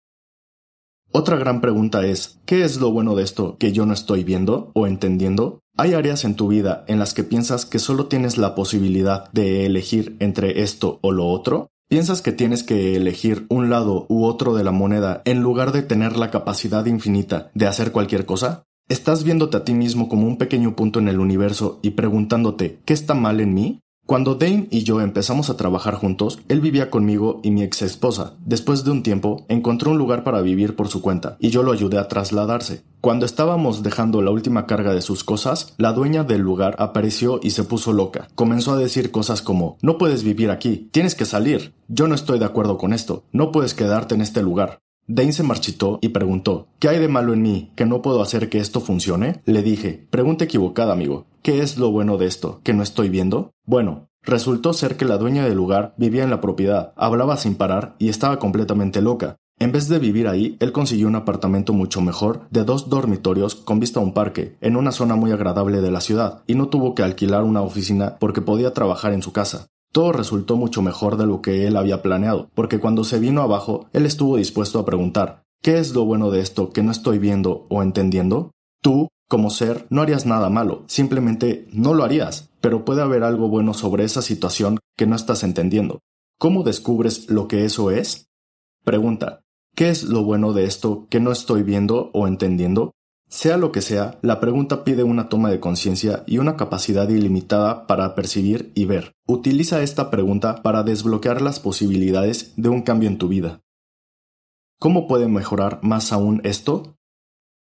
Otra gran pregunta es, ¿qué es lo bueno de esto que yo no estoy viendo o entendiendo? ¿Hay áreas en tu vida en las que piensas que solo tienes la posibilidad de elegir entre esto o lo otro? ¿Piensas que tienes que elegir un lado u otro de la moneda en lugar de tener la capacidad infinita de hacer cualquier cosa? ¿Estás viéndote a ti mismo como un pequeño punto en el universo y preguntándote, ¿qué está mal en mí? Cuando Dane y yo empezamos a trabajar juntos, él vivía conmigo y mi ex esposa. Después de un tiempo, encontró un lugar para vivir por su cuenta y yo lo ayudé a trasladarse. Cuando estábamos dejando la última carga de sus cosas, la dueña del lugar apareció y se puso loca. Comenzó a decir cosas como, no puedes vivir aquí, tienes que salir. Yo no estoy de acuerdo con esto, no puedes quedarte en este lugar. Dane se marchitó y preguntó, ¿qué hay de malo en mí que no puedo hacer que esto funcione? Le dije, pregunta equivocada, amigo. ¿Qué es lo bueno de esto que no estoy viendo? Bueno, resultó ser que la dueña del lugar vivía en la propiedad, hablaba sin parar y estaba completamente loca. En vez de vivir ahí, él consiguió un apartamento mucho mejor, de dos dormitorios con vista a un parque, en una zona muy agradable de la ciudad, y no tuvo que alquilar una oficina porque podía trabajar en su casa. Todo resultó mucho mejor de lo que él había planeado, porque cuando se vino abajo, él estuvo dispuesto a preguntar, ¿qué es lo bueno de esto que no estoy viendo o entendiendo? Tú, como ser, no harías nada malo, simplemente no lo harías, pero puede haber algo bueno sobre esa situación que no estás entendiendo. ¿Cómo descubres lo que eso es? Pregunta, ¿qué es lo bueno de esto que no estoy viendo o entendiendo? Sea lo que sea, la pregunta pide una toma de conciencia y una capacidad ilimitada para percibir y ver. Utiliza esta pregunta para desbloquear las posibilidades de un cambio en tu vida. ¿Cómo puede mejorar más aún esto?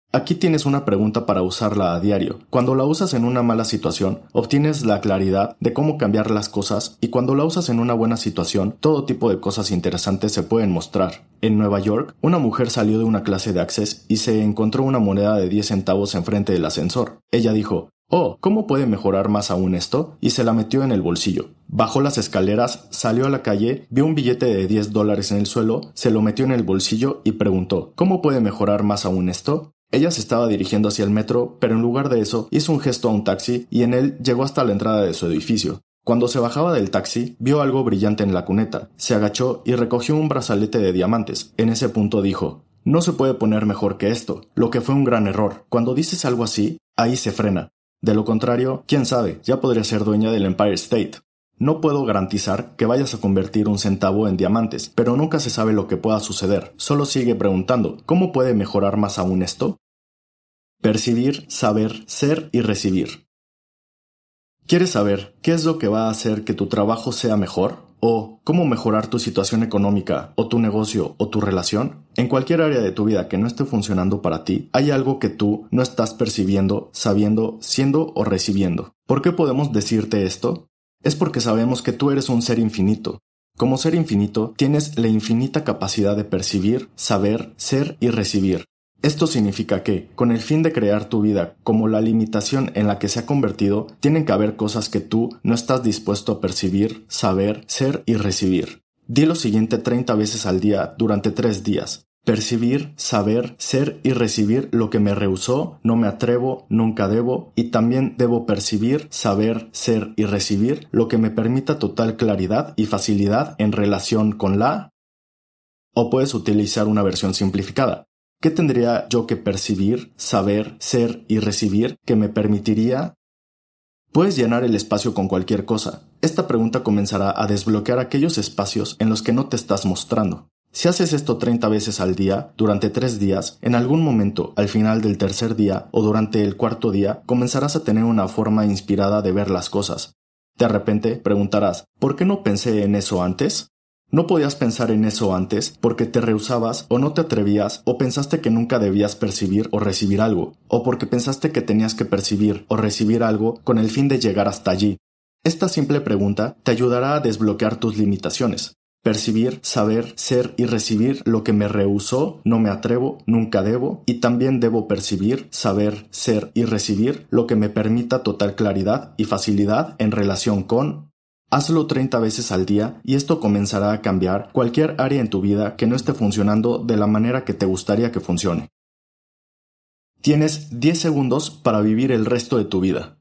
Aquí tienes una pregunta para usarla a diario. Cuando la usas en una mala situación, obtienes la claridad de cómo cambiar las cosas, y cuando la usas en una buena situación, todo tipo de cosas interesantes se pueden mostrar. En Nueva York, una mujer salió de una clase de Access y se encontró una moneda de diez centavos enfrente del ascensor. Ella dijo: «Oh, ¿cómo puede mejorar más aún esto?», y se la metió en el bolsillo. Bajó las escaleras, salió a la calle, vio un billete de diez dólares en el suelo, se lo metió en el bolsillo y preguntó: «¿Cómo puede mejorar más aún esto?». Ella se estaba dirigiendo hacia el metro, pero en lugar de eso hizo un gesto a un taxi y en él llegó hasta la entrada de su edificio. Cuando se bajaba del taxi, vio algo brillante en la cuneta, se agachó y recogió un brazalete de diamantes. En ese punto dijo: «No se puede poner mejor que esto», lo que fue un gran error. Cuando dices algo así, ahí se frena. De lo contrario, quién sabe, ya podría ser dueña del Empire State. No puedo garantizar que vayas a convertir un centavo en diamantes, pero nunca se sabe lo que pueda suceder. Solo sigue preguntando: ¿cómo puede mejorar más aún esto? Percibir, saber, ser y recibir. ¿Quieres saber qué es lo que va a hacer que tu trabajo sea mejor? ¿O cómo mejorar tu situación económica, o tu negocio, o tu relación? En cualquier área de tu vida que no esté funcionando para ti, hay algo que tú no estás percibiendo, sabiendo, siendo o recibiendo. ¿Por qué podemos decirte esto? Es porque sabemos que tú eres un ser infinito. Como ser infinito, tienes la infinita capacidad de percibir, saber, ser y recibir. Esto significa que, con el fin de crear tu vida como la limitación en la que se ha convertido, tienen que haber cosas que tú no estás dispuesto a percibir, saber, ser y recibir. Di lo siguiente treinta veces al día durante tres días. Percibir, saber, ser y recibir lo que me rehusó, no me atrevo, nunca debo, y también debo percibir, saber, ser y recibir lo que me permita total claridad y facilidad en relación con la... O puedes utilizar una versión simplificada. ¿Qué tendría yo que percibir, saber, ser y recibir que me permitiría? Puedes llenar el espacio con cualquier cosa. Esta pregunta comenzará a desbloquear aquellos espacios en los que no te estás mostrando. Si haces esto treinta veces al día, durante tres días, en algún momento, al final del tercer día o durante el cuarto día, comenzarás a tener una forma inspirada de ver las cosas. De repente, preguntarás: ¿por qué no pensé en eso antes? No podías pensar en eso antes porque te rehusabas o no te atrevías, o pensaste que nunca debías percibir o recibir algo, o porque pensaste que tenías que percibir o recibir algo con el fin de llegar hasta allí. Esta simple pregunta te ayudará a desbloquear tus limitaciones. Percibir, saber, ser y recibir lo que me rehusó, no me atrevo, nunca debo, y también debo percibir, saber, ser y recibir lo que me permita total claridad y facilidad en relación con... Hazlo treinta veces al día y esto comenzará a cambiar cualquier área en tu vida que no esté funcionando de la manera que te gustaría que funcione. Tienes diez segundos para vivir el resto de tu vida.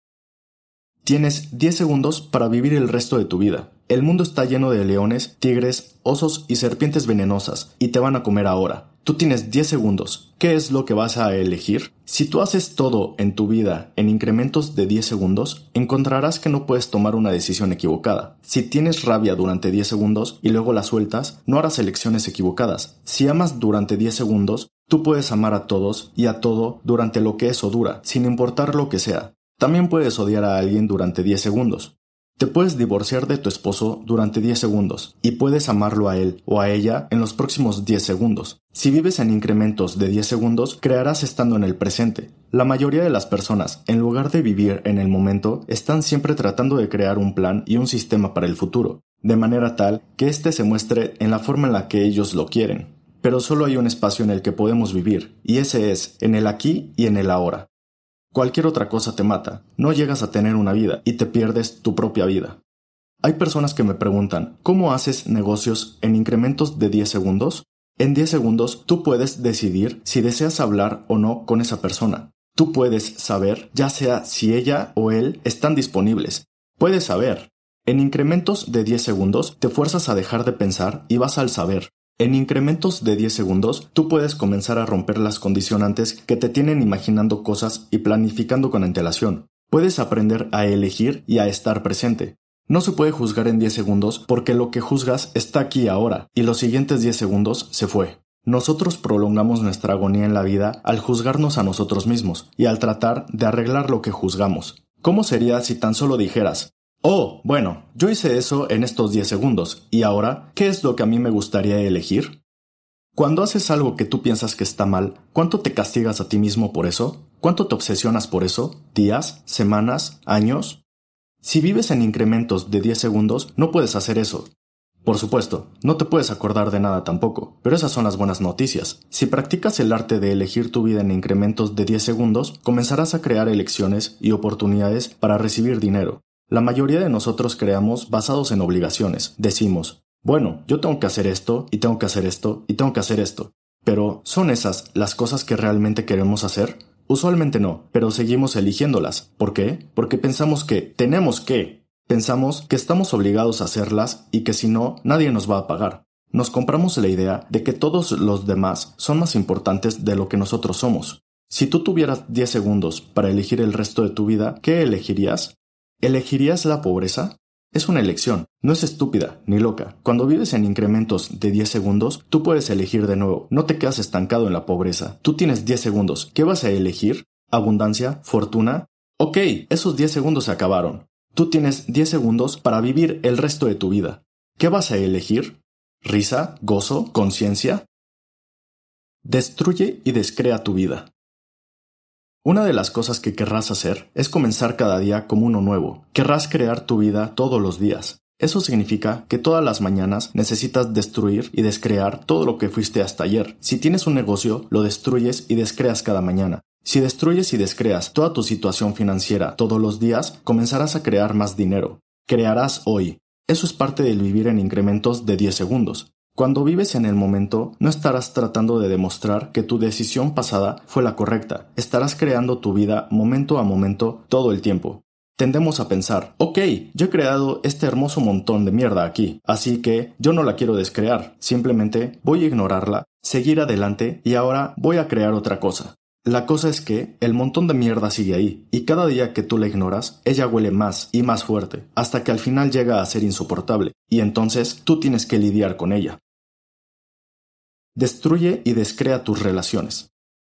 Tienes diez segundos para vivir el resto de tu vida. El mundo está lleno de leones, tigres, osos y serpientes venenosas, y te van a comer ahora. Tú tienes diez segundos. ¿Qué es lo que vas a elegir? Si tú haces todo en tu vida en incrementos de diez segundos, encontrarás que no puedes tomar una decisión equivocada. Si tienes rabia durante diez segundos y luego la sueltas, no harás elecciones equivocadas. Si amas durante diez segundos, tú puedes amar a todos y a todo durante lo que eso dura, sin importar lo que sea. También puedes odiar a alguien durante diez segundos. Te puedes divorciar de tu esposo durante diez segundos y puedes amarlo a él o a ella en los próximos diez segundos. Si vives en incrementos de diez segundos, crearás estando en el presente. La mayoría de las personas, en lugar de vivir en el momento, están siempre tratando de crear un plan y un sistema para el futuro, de manera tal que éste se muestre en la forma en la que ellos lo quieren. Pero solo hay un espacio en el que podemos vivir, y ese es en el aquí y en el ahora. Cualquier otra cosa te mata, no llegas a tener una vida y te pierdes tu propia vida. Hay personas que me preguntan: ¿cómo haces negocios en incrementos de diez segundos? En diez segundos tú puedes decidir si deseas hablar o no con esa persona. Tú puedes saber, ya sea si ella o él están disponibles. Puedes saber. En incrementos de diez segundos te fuerzas a dejar de pensar y vas al saber. En incrementos de diez segundos, tú puedes comenzar a romper las condicionantes que te tienen imaginando cosas y planificando con antelación. Puedes aprender a elegir y a estar presente. No se puede juzgar en diez segundos porque lo que juzgas está aquí ahora, y los siguientes diez segundos se fue. Nosotros prolongamos nuestra agonía en la vida al juzgarnos a nosotros mismos y al tratar de arreglar lo que juzgamos. ¿Cómo sería si tan solo dijeras: oh, bueno, yo hice eso en estos diez segundos, y ahora, ¿qué es lo que a mí me gustaría elegir? Cuando haces algo que tú piensas que está mal, ¿cuánto te castigas a ti mismo por eso? ¿Cuánto te obsesionas por eso? ¿Días? ¿Semanas? ¿Años? Si vives en incrementos de diez segundos, no puedes hacer eso. Por supuesto, no te puedes acordar de nada tampoco, pero esas son las buenas noticias. Si practicas el arte de elegir tu vida en incrementos de diez segundos, comenzarás a crear elecciones y oportunidades para recibir dinero. La mayoría de nosotros creamos basados en obligaciones. Decimos, bueno, yo tengo que hacer esto, y tengo que hacer esto, y tengo que hacer esto. Pero, ¿son esas las cosas que realmente queremos hacer? Usualmente no, pero seguimos eligiéndolas. ¿Por qué? Porque pensamos que tenemos que. Pensamos que estamos obligados a hacerlas y que si no, nadie nos va a pagar. Nos compramos la idea de que todos los demás son más importantes de lo que nosotros somos. Si tú tuvieras diez segundos para elegir el resto de tu vida, ¿qué elegirías? ¿Elegirías la pobreza? Es una elección, no es estúpida ni loca. Cuando vives en incrementos de diez segundos, tú puedes elegir de nuevo. No te quedas estancado en la pobreza. Tú tienes diez segundos. ¿Qué vas a elegir? ¿Abundancia? ¿Fortuna? Ok, esos diez segundos se acabaron. Tú tienes diez segundos para vivir el resto de tu vida. ¿Qué vas a elegir? ¿Risa? ¿Gozo? ¿Conciencia? Destruye y descrea tu vida. Una de las cosas que querrás hacer es comenzar cada día como uno nuevo. Querrás crear tu vida todos los días. Eso significa que todas las mañanas necesitas destruir y descrear todo lo que fuiste hasta ayer. Si tienes un negocio, lo destruyes y descreas cada mañana. Si destruyes y descreas toda tu situación financiera todos los días, comenzarás a crear más dinero. Crearás hoy. Eso es parte del vivir en incrementos de diez segundos. Cuando vives en el momento, no estarás tratando de demostrar que tu decisión pasada fue la correcta. Estarás creando tu vida momento a momento todo el tiempo. Tendemos a pensar, ok, yo he creado este hermoso montón de mierda aquí, así que yo no la quiero descrear. Simplemente voy a ignorarla, seguir adelante y ahora voy a crear otra cosa. La cosa es que el montón de mierda sigue ahí, y cada día que tú la ignoras, ella huele más y más fuerte, hasta que al final llega a ser insoportable, y entonces tú tienes que lidiar con ella. Destruye y descrea tus relaciones.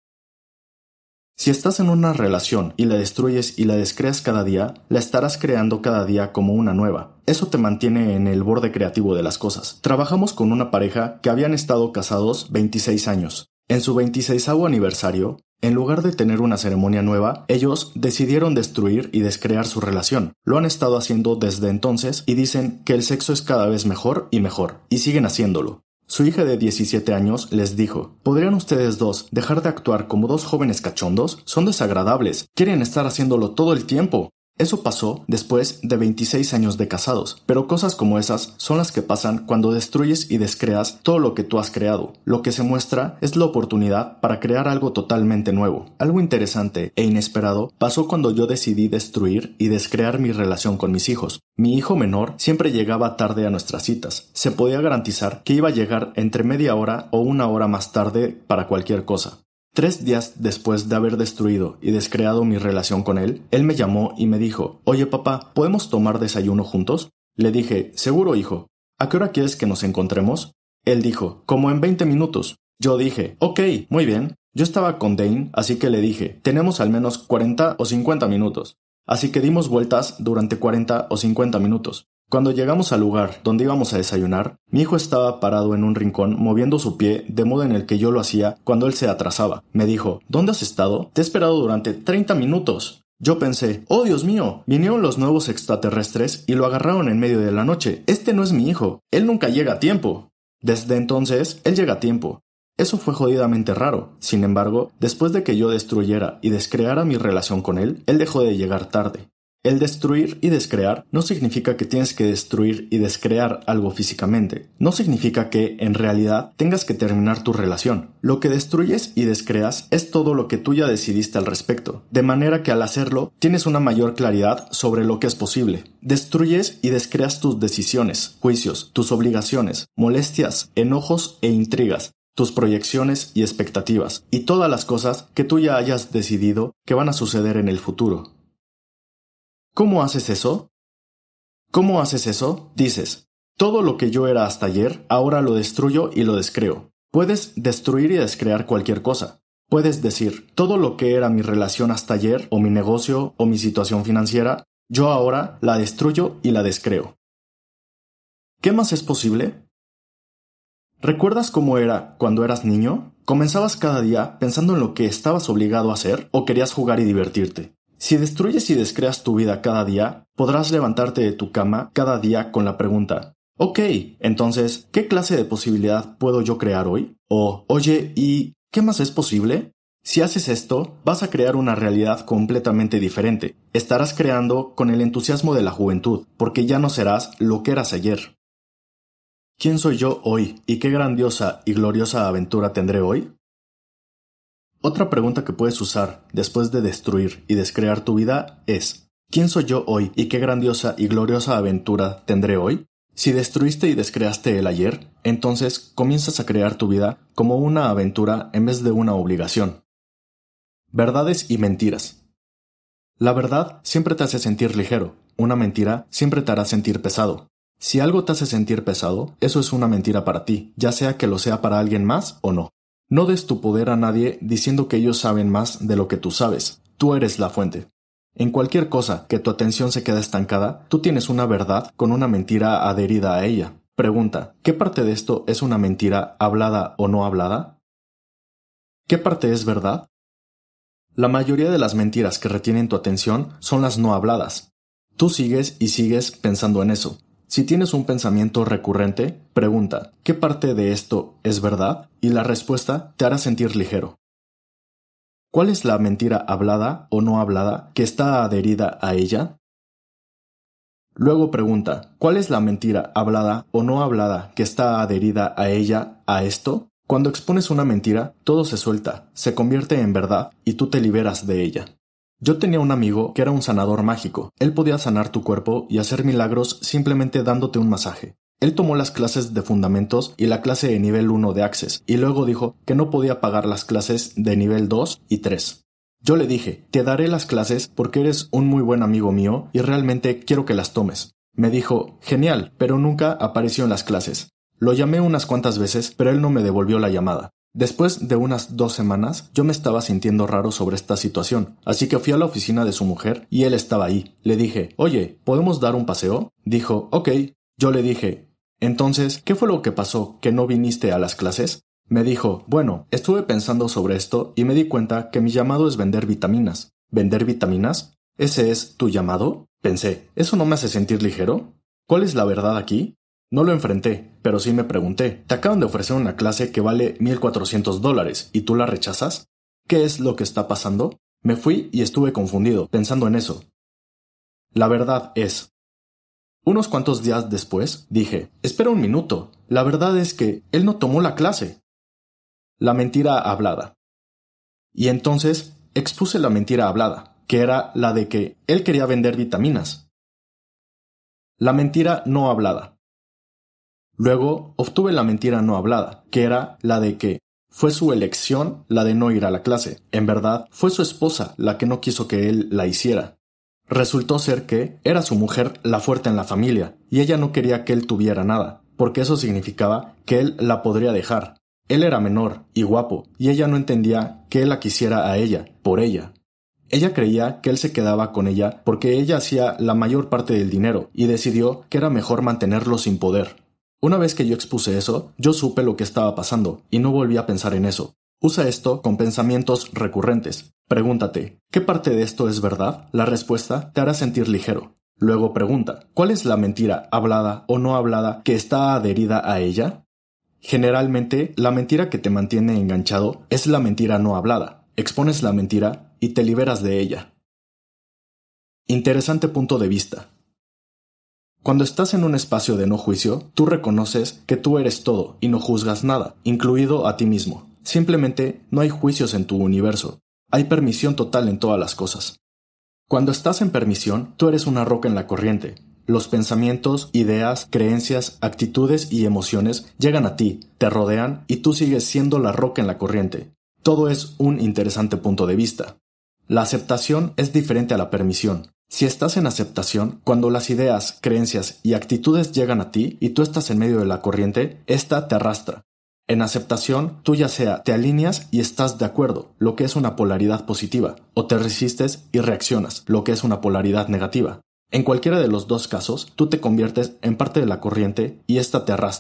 Si estás en una relación y la destruyes y la descreas cada día, la estarás creando cada día como una nueva. Eso te mantiene en el borde creativo de las cosas. Trabajamos con una pareja que habían estado casados veintiséis años. En su veintiseisavo aniversario, en lugar de tener una ceremonia nueva, ellos decidieron destruir y descrear su relación. Lo han estado haciendo desde entonces y dicen que el sexo es cada vez mejor y mejor, y siguen haciéndolo. Su hija de diecisiete años les dijo, ¿podrían ustedes dos dejar de actuar como dos jóvenes cachondos? Son desagradables, quieren estar haciéndolo todo el tiempo. Eso pasó después de veintiséis años de casados, pero cosas como esas son las que pasan cuando destruyes y descreas todo lo que tú has creado. Lo que se muestra es la oportunidad para crear algo totalmente nuevo. Algo interesante e inesperado pasó cuando yo decidí destruir y descrear mi relación con mis hijos. Mi hijo menor siempre llegaba tarde a nuestras citas. Se podía garantizar que iba a llegar entre media hora o una hora más tarde para cualquier cosa. Tres días después de haber destruido y descreado mi relación con él, él me llamó y me dijo, «Oye papá, ¿podemos tomar desayuno juntos?» Le dije, «Seguro, hijo. ¿A qué hora quieres que nos encontremos?» Él dijo, «Como en veinte minutos». Yo dije, «Ok, muy bien». Yo estaba con Dane, así que le dije, «Tenemos al menos cuarenta o cincuenta minutos». Así que dimos vueltas durante cuarenta o cincuenta minutos. Cuando llegamos al lugar donde íbamos a desayunar, mi hijo estaba parado en un rincón moviendo su pie de modo en el que yo lo hacía cuando él se atrasaba. Me dijo, «¿Dónde has estado? Te he esperado durante treinta minutos». Yo pensé, «Oh Dios mío, vinieron los nuevos extraterrestres y lo agarraron en medio de la noche. Este no es mi hijo, él nunca llega a tiempo». Desde entonces, él llega a tiempo. Eso fue jodidamente raro. Sin embargo, después de que yo destruyera y descreara mi relación con él, él dejó de llegar tarde. El destruir y descrear no significa que tienes que destruir y descrear algo físicamente. No significa que, en realidad, tengas que terminar tu relación. Lo que destruyes y descreas es todo lo que tú ya decidiste al respecto. De manera que al hacerlo, tienes una mayor claridad sobre lo que es posible. Destruyes y descreas tus decisiones, juicios, tus obligaciones, molestias, enojos e intrigas, tus proyecciones y expectativas, y todas las cosas que tú ya hayas decidido que van a suceder en el futuro. ¿Cómo haces eso? ¿Cómo haces eso? Dices, todo lo que yo era hasta ayer, ahora lo destruyo y lo descreo. Puedes destruir y descrear cualquier cosa. Puedes decir, todo lo que era mi relación hasta ayer, o mi negocio, o mi situación financiera, yo ahora la destruyo y la descreo. ¿Qué más es posible? ¿Recuerdas cómo era cuando eras niño? ¿Comenzabas cada día pensando en lo que estabas obligado a hacer o querías jugar y divertirte? Si destruyes y descreas tu vida cada día, podrás levantarte de tu cama cada día con la pregunta: ok, entonces, ¿qué clase de posibilidad puedo yo crear hoy? O, oye, ¿y qué más es posible? Si haces esto, vas a crear una realidad completamente diferente. Estarás creando con el entusiasmo de la juventud, porque ya no serás lo que eras ayer. ¿Quién soy yo hoy y qué grandiosa y gloriosa aventura tendré hoy? Otra pregunta que puedes usar después de destruir y descrear tu vida es: ¿quién soy yo hoy y qué grandiosa y gloriosa aventura tendré hoy? Si destruiste y descreaste el ayer, entonces comienzas a crear tu vida como una aventura en vez de una obligación. Verdades y mentiras. La verdad siempre te hace sentir ligero, una mentira siempre te hará sentir pesado. Si algo te hace sentir pesado, eso es una mentira para ti, ya sea que lo sea para alguien más o no. No des tu poder a nadie diciendo que ellos saben más de lo que tú sabes. Tú eres la fuente. En cualquier cosa que tu atención se quede estancada, tú tienes una verdad con una mentira adherida a ella. Pregunta: ¿qué parte de esto es una mentira hablada o no hablada? ¿Qué parte es verdad? La mayoría de las mentiras que retienen tu atención son las no habladas. Tú sigues y sigues pensando en eso. Si tienes un pensamiento recurrente, pregunta: ¿qué parte de esto es verdad? Y la respuesta te hará sentir ligero. ¿Cuál es la mentira hablada o no hablada que está adherida a ella? Luego pregunta: ¿cuál es la mentira hablada o no hablada que está adherida a ella, a esto? Cuando expones una mentira, todo se suelta, se convierte en verdad y tú te liberas de ella. Yo tenía un amigo que era un sanador mágico. Él podía sanar tu cuerpo y hacer milagros simplemente dándote un masaje. Él tomó las clases de fundamentos y la clase de nivel uno de Access, y luego dijo que no podía pagar las clases de nivel dos y tres. Yo le dije: te daré las clases porque eres un muy buen amigo mío y realmente quiero que las tomes. Me dijo: genial, pero nunca apareció en las clases. Lo llamé unas cuantas veces, pero él no me devolvió la llamada. Después de unas dos semanas, yo me estaba sintiendo raro sobre esta situación, así que fui a la oficina de su mujer y él estaba ahí. Le dije: oye, ¿podemos dar un paseo? Dijo: ok. Yo le dije: entonces, ¿qué fue lo que pasó que no viniste a las clases? Me dijo: bueno, estuve pensando sobre esto y me di cuenta que mi llamado es vender vitaminas. ¿Vender vitaminas? ¿Ese es tu llamado? Pensé: ¿eso no me hace sentir ligero? ¿Cuál es la verdad aquí? No lo enfrenté, pero sí me pregunté: te acaban de ofrecer una clase que vale mil cuatrocientos dólares y tú la rechazas. ¿Qué es lo que está pasando? Me fui y estuve confundido, pensando en eso. La verdad es... Unos cuantos días después, dije: espera un minuto, la verdad es que él no tomó la clase. La mentira hablada. Y entonces expuse la mentira hablada, que era la de que él quería vender vitaminas. La mentira no hablada. Luego obtuve la mentira no hablada, que era la de que fue su elección la de no ir a la clase. En verdad, fue su esposa la que no quiso que él la hiciera. Resultó ser que era su mujer la fuerte en la familia, y ella no quería que él tuviera nada, porque eso significaba que él la podría dejar. Él era menor y guapo, y ella no entendía que él la quisiera a ella, por ella. Ella creía que él se quedaba con ella porque ella hacía la mayor parte del dinero, y decidió que era mejor mantenerlo sin poder. Una vez que yo expuse eso, yo supe lo que estaba pasando, y no volví a pensar en eso. Usa esto con pensamientos recurrentes. Pregúntate: ¿qué parte de esto es verdad? La respuesta te hará sentir ligero. Luego pregunta: ¿cuál es la mentira hablada o no hablada que está adherida a ella? Generalmente, la mentira que te mantiene enganchado es la mentira no hablada. Expones la mentira y te liberas de ella. Interesante punto de vista. Cuando estás en un espacio de no juicio, tú reconoces que tú eres todo y no juzgas nada, incluido a ti mismo. Simplemente no hay juicios en tu universo. Hay permisión total en todas las cosas. Cuando estás en permisión, tú eres una roca en la corriente. Los pensamientos, ideas, creencias, actitudes y emociones llegan a ti, te rodean y tú sigues siendo la roca en la corriente. Todo es un interesante punto de vista. La aceptación es diferente a la permisión. Si estás en aceptación, cuando las ideas, creencias y actitudes llegan a ti y tú estás en medio de la corriente, esta te arrastra. En aceptación, tú ya sea te alineas y estás de acuerdo, lo que es una polaridad positiva, o te resistes y reaccionas, lo que es una polaridad negativa. En cualquiera de los dos casos, tú te conviertes en parte de la corriente y esta te arrastra.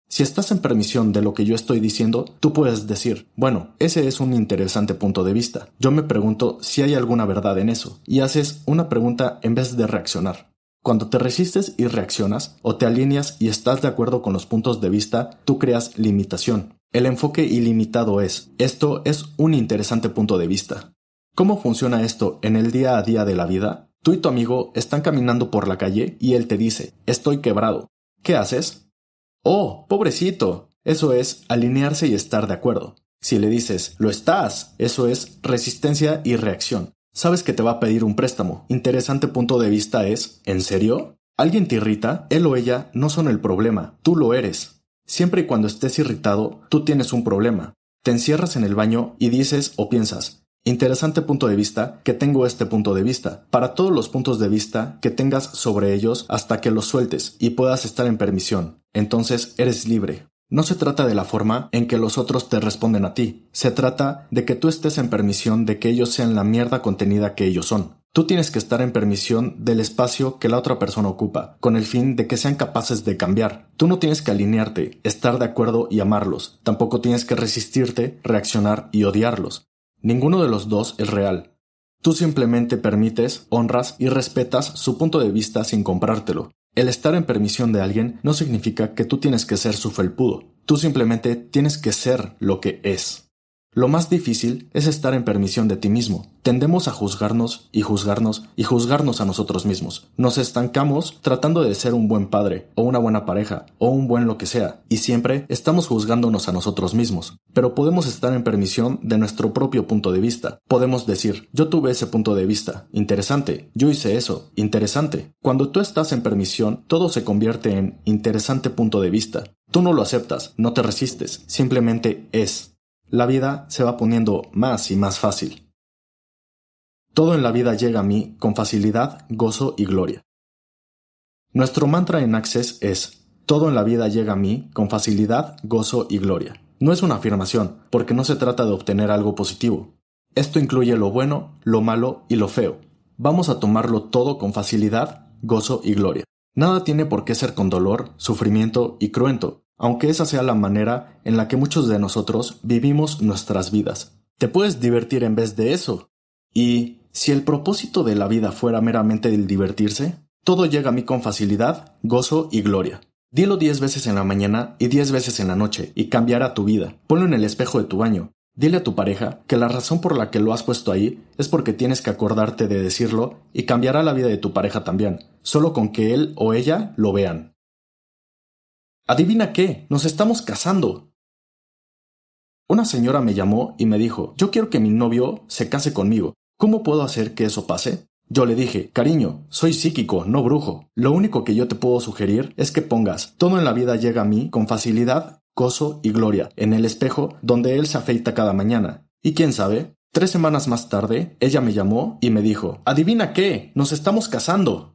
Si estás en permisión de lo que yo estoy diciendo, tú puedes decir, bueno, ese es un interesante punto de vista. Yo me pregunto si hay alguna verdad en eso, y haces una pregunta en vez de reaccionar. Cuando te resistes y reaccionas, o te alineas y estás de acuerdo con los puntos de vista, tú creas limitación. El enfoque ilimitado es, esto es un interesante punto de vista. ¿Cómo funciona esto en el día a día de la vida? Tú y tu amigo están caminando por la calle y él te dice, estoy quebrado. ¿Qué haces? ¡Oh, pobrecito! Eso es alinearse y estar de acuerdo. Si le dices, lo estás, eso es resistencia y reacción. Sabes que te va a pedir un préstamo. Interesante punto de vista es, ¿en serio? ¿Alguien te irrita? Él o ella no son el problema, tú lo eres. Siempre y cuando estés irritado, tú tienes un problema. Te encierras en el baño y dices o piensas, interesante punto de vista, que tengo este punto de vista. Para todos los puntos de vista que tengas sobre ellos hasta que los sueltes y puedas estar en permisión. Entonces eres libre. No se trata de la forma en que los otros te responden a ti. Se trata de que tú estés en permisión de que ellos sean la mierda contenida que ellos son. Tú tienes que estar en permisión del espacio que la otra persona ocupa, con el fin de que sean capaces de cambiar. Tú no tienes que alinearte, estar de acuerdo y amarlos. Tampoco tienes que resistirte, reaccionar y odiarlos. Ninguno de los dos es real. Tú simplemente permites, honras y respetas su punto de vista sin comprártelo. El estar en permisión de alguien no significa que tú tienes que ser su felpudo. Tú simplemente tienes que ser lo que es. Lo más difícil es estar en permisión de ti mismo. Tendemos a juzgarnos y juzgarnos y juzgarnos a nosotros mismos. Nos estancamos tratando de ser un buen padre, o una buena pareja, o un buen lo que sea, y siempre estamos juzgándonos a nosotros mismos. Pero podemos estar en permisión de nuestro propio punto de vista. Podemos decir, yo tuve ese punto de vista, interesante, yo hice eso, interesante. Cuando tú estás en permisión, todo se convierte en interesante punto de vista. Tú no lo aceptas, no te resistes, simplemente es. La vida se va poniendo más y más fácil. Todo en la vida llega a mí con facilidad, gozo y gloria. Nuestro mantra en Access es, todo en la vida llega a mí con facilidad, gozo y gloria. No es una afirmación, porque no se trata de obtener algo positivo. Esto incluye lo bueno, lo malo y lo feo. Vamos a tomarlo todo con facilidad, gozo y gloria. Nada tiene por qué ser con dolor, sufrimiento y cruento, aunque esa sea la manera en la que muchos de nosotros vivimos nuestras vidas. Te puedes divertir en vez de eso. Y si el propósito de la vida fuera meramente el divertirse, todo llega a mí con facilidad, gozo y gloria. Dilo diez veces en la mañana y diez veces en la noche y cambiará tu vida. Ponlo en el espejo de tu baño. Dile a tu pareja que la razón por la que lo has puesto ahí es porque tienes que acordarte de decirlo y cambiará la vida de tu pareja también, solo con que él o ella lo vean. ¿Adivina qué? ¡Nos estamos casando! Una señora me llamó y me dijo, yo quiero que mi novio se case conmigo. ¿Cómo puedo hacer que eso pase? Yo le dije, cariño, soy psíquico, no brujo. Lo único que yo te puedo sugerir es que pongas todo en la vida llega a mí con facilidad, gozo y gloria en el espejo donde él se afeita cada mañana. Y quién sabe, tres semanas más tarde, ella me llamó y me dijo, ¿adivina qué? ¡Nos estamos casando!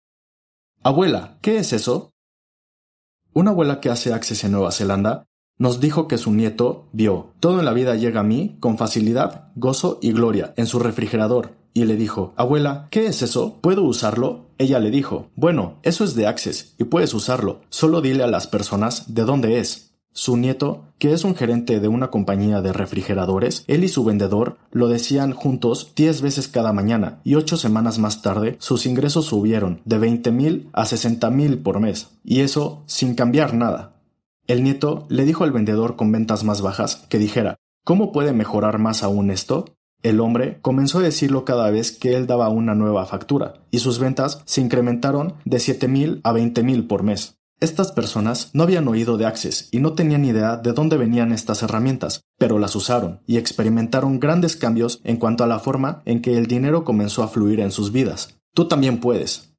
Abuela, ¿qué es eso? Una abuela que hace Access en Nueva Zelanda nos dijo que su nieto vio todo en la vida llega a mí con facilidad, gozo y gloria en su refrigerador y le dijo, abuela, ¿qué es eso? ¿Puedo usarlo? Ella le dijo, bueno, eso es de Access y puedes usarlo, solo dile a las personas de dónde es. Su nieto, que es un gerente de una compañía de refrigeradores, él y su vendedor lo decían juntos diez veces cada mañana y ocho semanas más tarde sus ingresos subieron de veinte mil a sesenta mil por mes, y eso sin cambiar nada. El nieto le dijo al vendedor con ventas más bajas que dijera, ¿cómo puede mejorar más aún esto? El hombre comenzó a decirlo cada vez que él daba una nueva factura, y sus ventas se incrementaron de siete mil a veinte mil por mes. Estas personas no habían oído de Access y no tenían idea de dónde venían estas herramientas, pero las usaron y experimentaron grandes cambios en cuanto a la forma en que el dinero comenzó a fluir en sus vidas. Tú también puedes.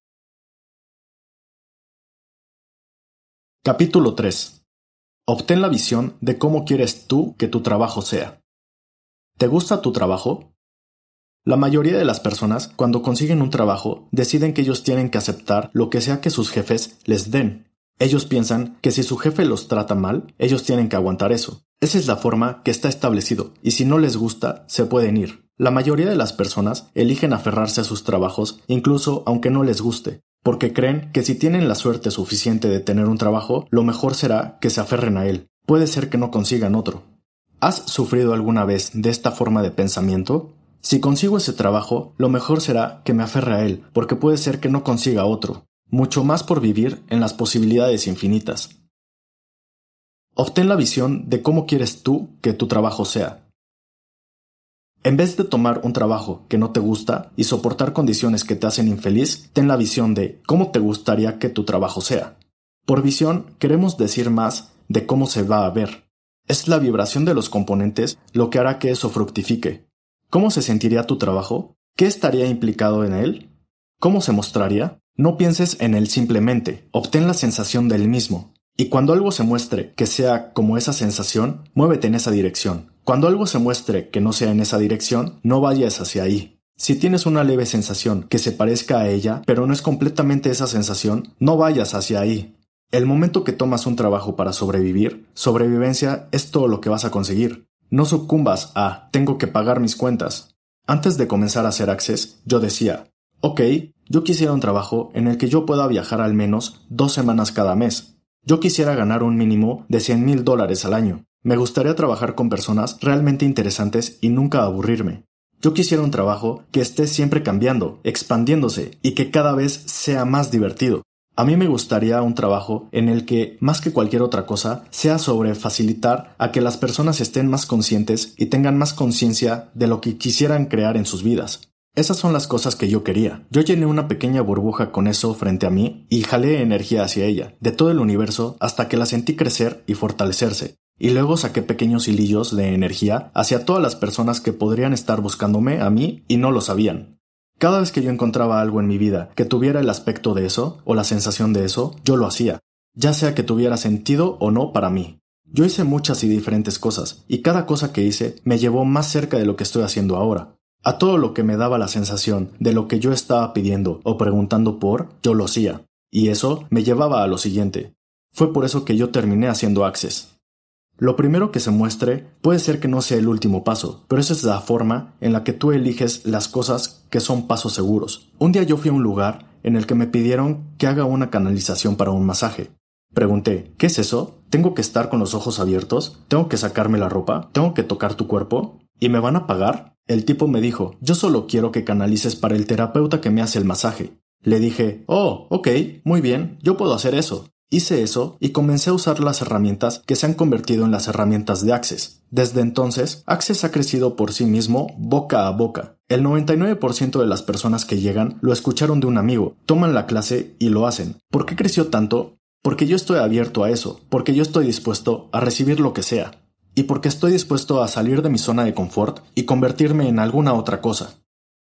Capítulo tres. Obtén la visión de cómo quieres tú que tu trabajo sea. ¿Te gusta tu trabajo? La mayoría de las personas, cuando consiguen un trabajo, deciden que ellos tienen que aceptar lo que sea que sus jefes les den. Ellos piensan que si su jefe los trata mal, ellos tienen que aguantar eso. Esa es la forma que está establecido, y si no les gusta, se pueden ir. La mayoría de las personas eligen aferrarse a sus trabajos, incluso aunque no les guste. porque creen que si tienen la suerte suficiente de tener un trabajo, lo mejor será que se aferren a él. Puede ser que no consigan otro. ¿Has sufrido alguna vez de esta forma de pensamiento? Si consigo ese trabajo, lo mejor será que me aferre a él, porque puede ser que no consiga otro. Mucho más por vivir en las posibilidades infinitas. Obtén la visión de cómo quieres tú que tu trabajo sea. En vez de tomar un trabajo que no te gusta y soportar condiciones que te hacen infeliz, ten la visión de cómo te gustaría que tu trabajo sea. Por visión queremos decir más de cómo se va a ver. Es la vibración de los componentes lo que hará que eso fructifique. ¿Cómo se sentiría tu trabajo? ¿Qué estaría implicado en él? ¿Cómo se mostraría? No pienses en él simplemente, obtén la sensación del mismo. Y cuando algo se muestre que sea como esa sensación, muévete en esa dirección. Cuando algo se muestre que no sea en esa dirección, no vayas hacia ahí. Si tienes una leve sensación que se parezca a ella, pero no es completamente esa sensación, no vayas hacia ahí. El momento que tomas un trabajo para sobrevivir, sobrevivencia es todo lo que vas a conseguir. No sucumbas a tengo que pagar mis cuentas. Antes de comenzar a hacer Access, yo decía, ok, yo quisiera un trabajo en el que yo pueda viajar al menos dos semanas cada mes. Yo quisiera ganar un mínimo de cien mil dólares al año. Me gustaría trabajar con personas realmente interesantes y nunca aburrirme. Yo quisiera un trabajo que esté siempre cambiando, expandiéndose y que cada vez sea más divertido. A mí me gustaría un trabajo en el que, más que cualquier otra cosa, sea sobre facilitar a que las personas estén más conscientes y tengan más conciencia de lo que quisieran crear en sus vidas. Esas son las cosas que yo quería. Yo llené una pequeña burbuja con eso frente a mí y jalé energía hacia ella, de todo el universo, hasta que la sentí crecer y fortalecerse. Y luego saqué pequeños hilillos de energía hacia todas las personas que podrían estar buscándome a mí y no lo sabían. Cada vez que yo encontraba algo en mi vida que tuviera el aspecto de eso, o la sensación de eso, yo lo hacía, ya sea que tuviera sentido o no para mí. Yo hice muchas y diferentes cosas, y cada cosa que hice me llevó más cerca de lo que estoy haciendo ahora. A todo lo que me daba la sensación de lo que yo estaba pidiendo o preguntando por, yo lo hacía. Y eso me llevaba a lo siguiente. Fue por eso que yo terminé haciendo Access. Lo primero que se muestre puede ser que no sea el último paso, pero esa es la forma en la que tú eliges las cosas que son pasos seguros. Un día yo fui a un lugar en el que me pidieron que haga una canalización para un masaje. Pregunté, ¿qué es eso? ¿Tengo que estar con los ojos abiertos? ¿Tengo que sacarme la ropa? ¿Tengo que tocar tu cuerpo? ¿Y me van a pagar? El tipo me dijo, yo solo quiero que canalices para el terapeuta que me hace el masaje. Le dije, oh, ok, muy bien, yo puedo hacer eso. Hice eso y comencé a usar las herramientas que se han convertido en las herramientas de Access. Desde entonces, Access ha crecido por sí mismo boca a boca. El noventa y nueve por ciento de las personas que llegan lo escucharon de un amigo, toman la clase y lo hacen. ¿Por qué creció tanto? Porque yo estoy abierto a eso, porque yo estoy dispuesto a recibir lo que sea. Y porque estoy dispuesto a salir de mi zona de confort y convertirme en alguna otra cosa.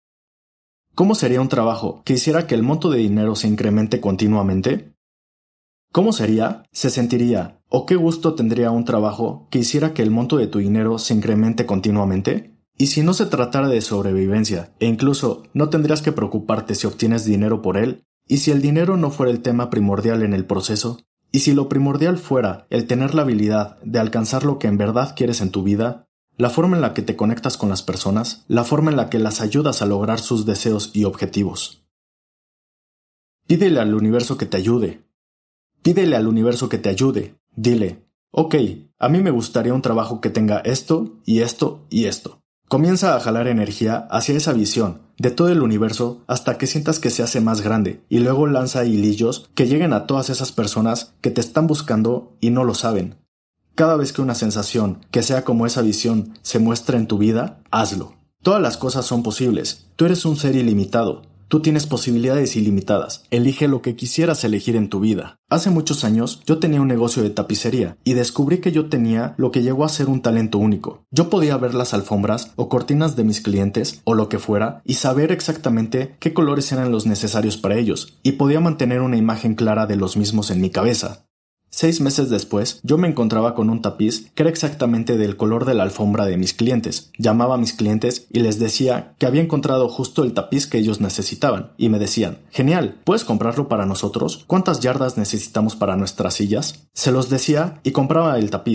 ¿Cómo sería un trabajo que hiciera que el monto de dinero se incremente continuamente? ¿Cómo sería? ¿Se sentiría? ¿O qué gusto tendría un trabajo que hiciera que el monto de tu dinero se incremente continuamente? ¿Y si no se tratara de sobrevivencia, e incluso no tendrías que preocuparte si obtienes dinero por él? ¿Y si el dinero no fuera el tema primordial en el proceso? ¿Y si lo primordial fuera el tener la habilidad de alcanzar lo que en verdad quieres en tu vida? La forma en la que te conectas con las personas, la forma en la que las ayudas a lograr sus deseos y objetivos. Pídele al universo que te ayude. Pídele al universo que te ayude. Dile, ok, a mí me gustaría un trabajo que tenga esto y esto y esto. Comienza a jalar energía hacia esa visión de todo el universo hasta que sientas que se hace más grande y luego lanza hilillos que lleguen a todas esas personas que te están buscando y no lo saben. Cada vez que una sensación que sea como esa visión se muestre en tu vida, hazlo. Todas las cosas son posibles. Tú eres un ser ilimitado. Tú tienes posibilidades ilimitadas. Elige lo que quisieras elegir en tu vida. Hace muchos años yo tenía un negocio de tapicería y descubrí que yo tenía lo que llegó a ser un talento único. Yo podía ver las alfombras o cortinas de mis clientes o lo que fuera y saber exactamente qué colores eran los necesarios para ellos y podía mantener una imagen clara de los mismos en mi cabeza. Seis meses después, yo me encontraba con un tapiz que era exactamente del color de la alfombra de mis clientes. Llamaba a mis clientes y les decía que había encontrado justo el tapiz que ellos necesitaban. Y me decían, genial, ¿puedes comprarlo para nosotros? ¿Cuántas yardas necesitamos para nuestras sillas? Se los decía y compraba el tapiz.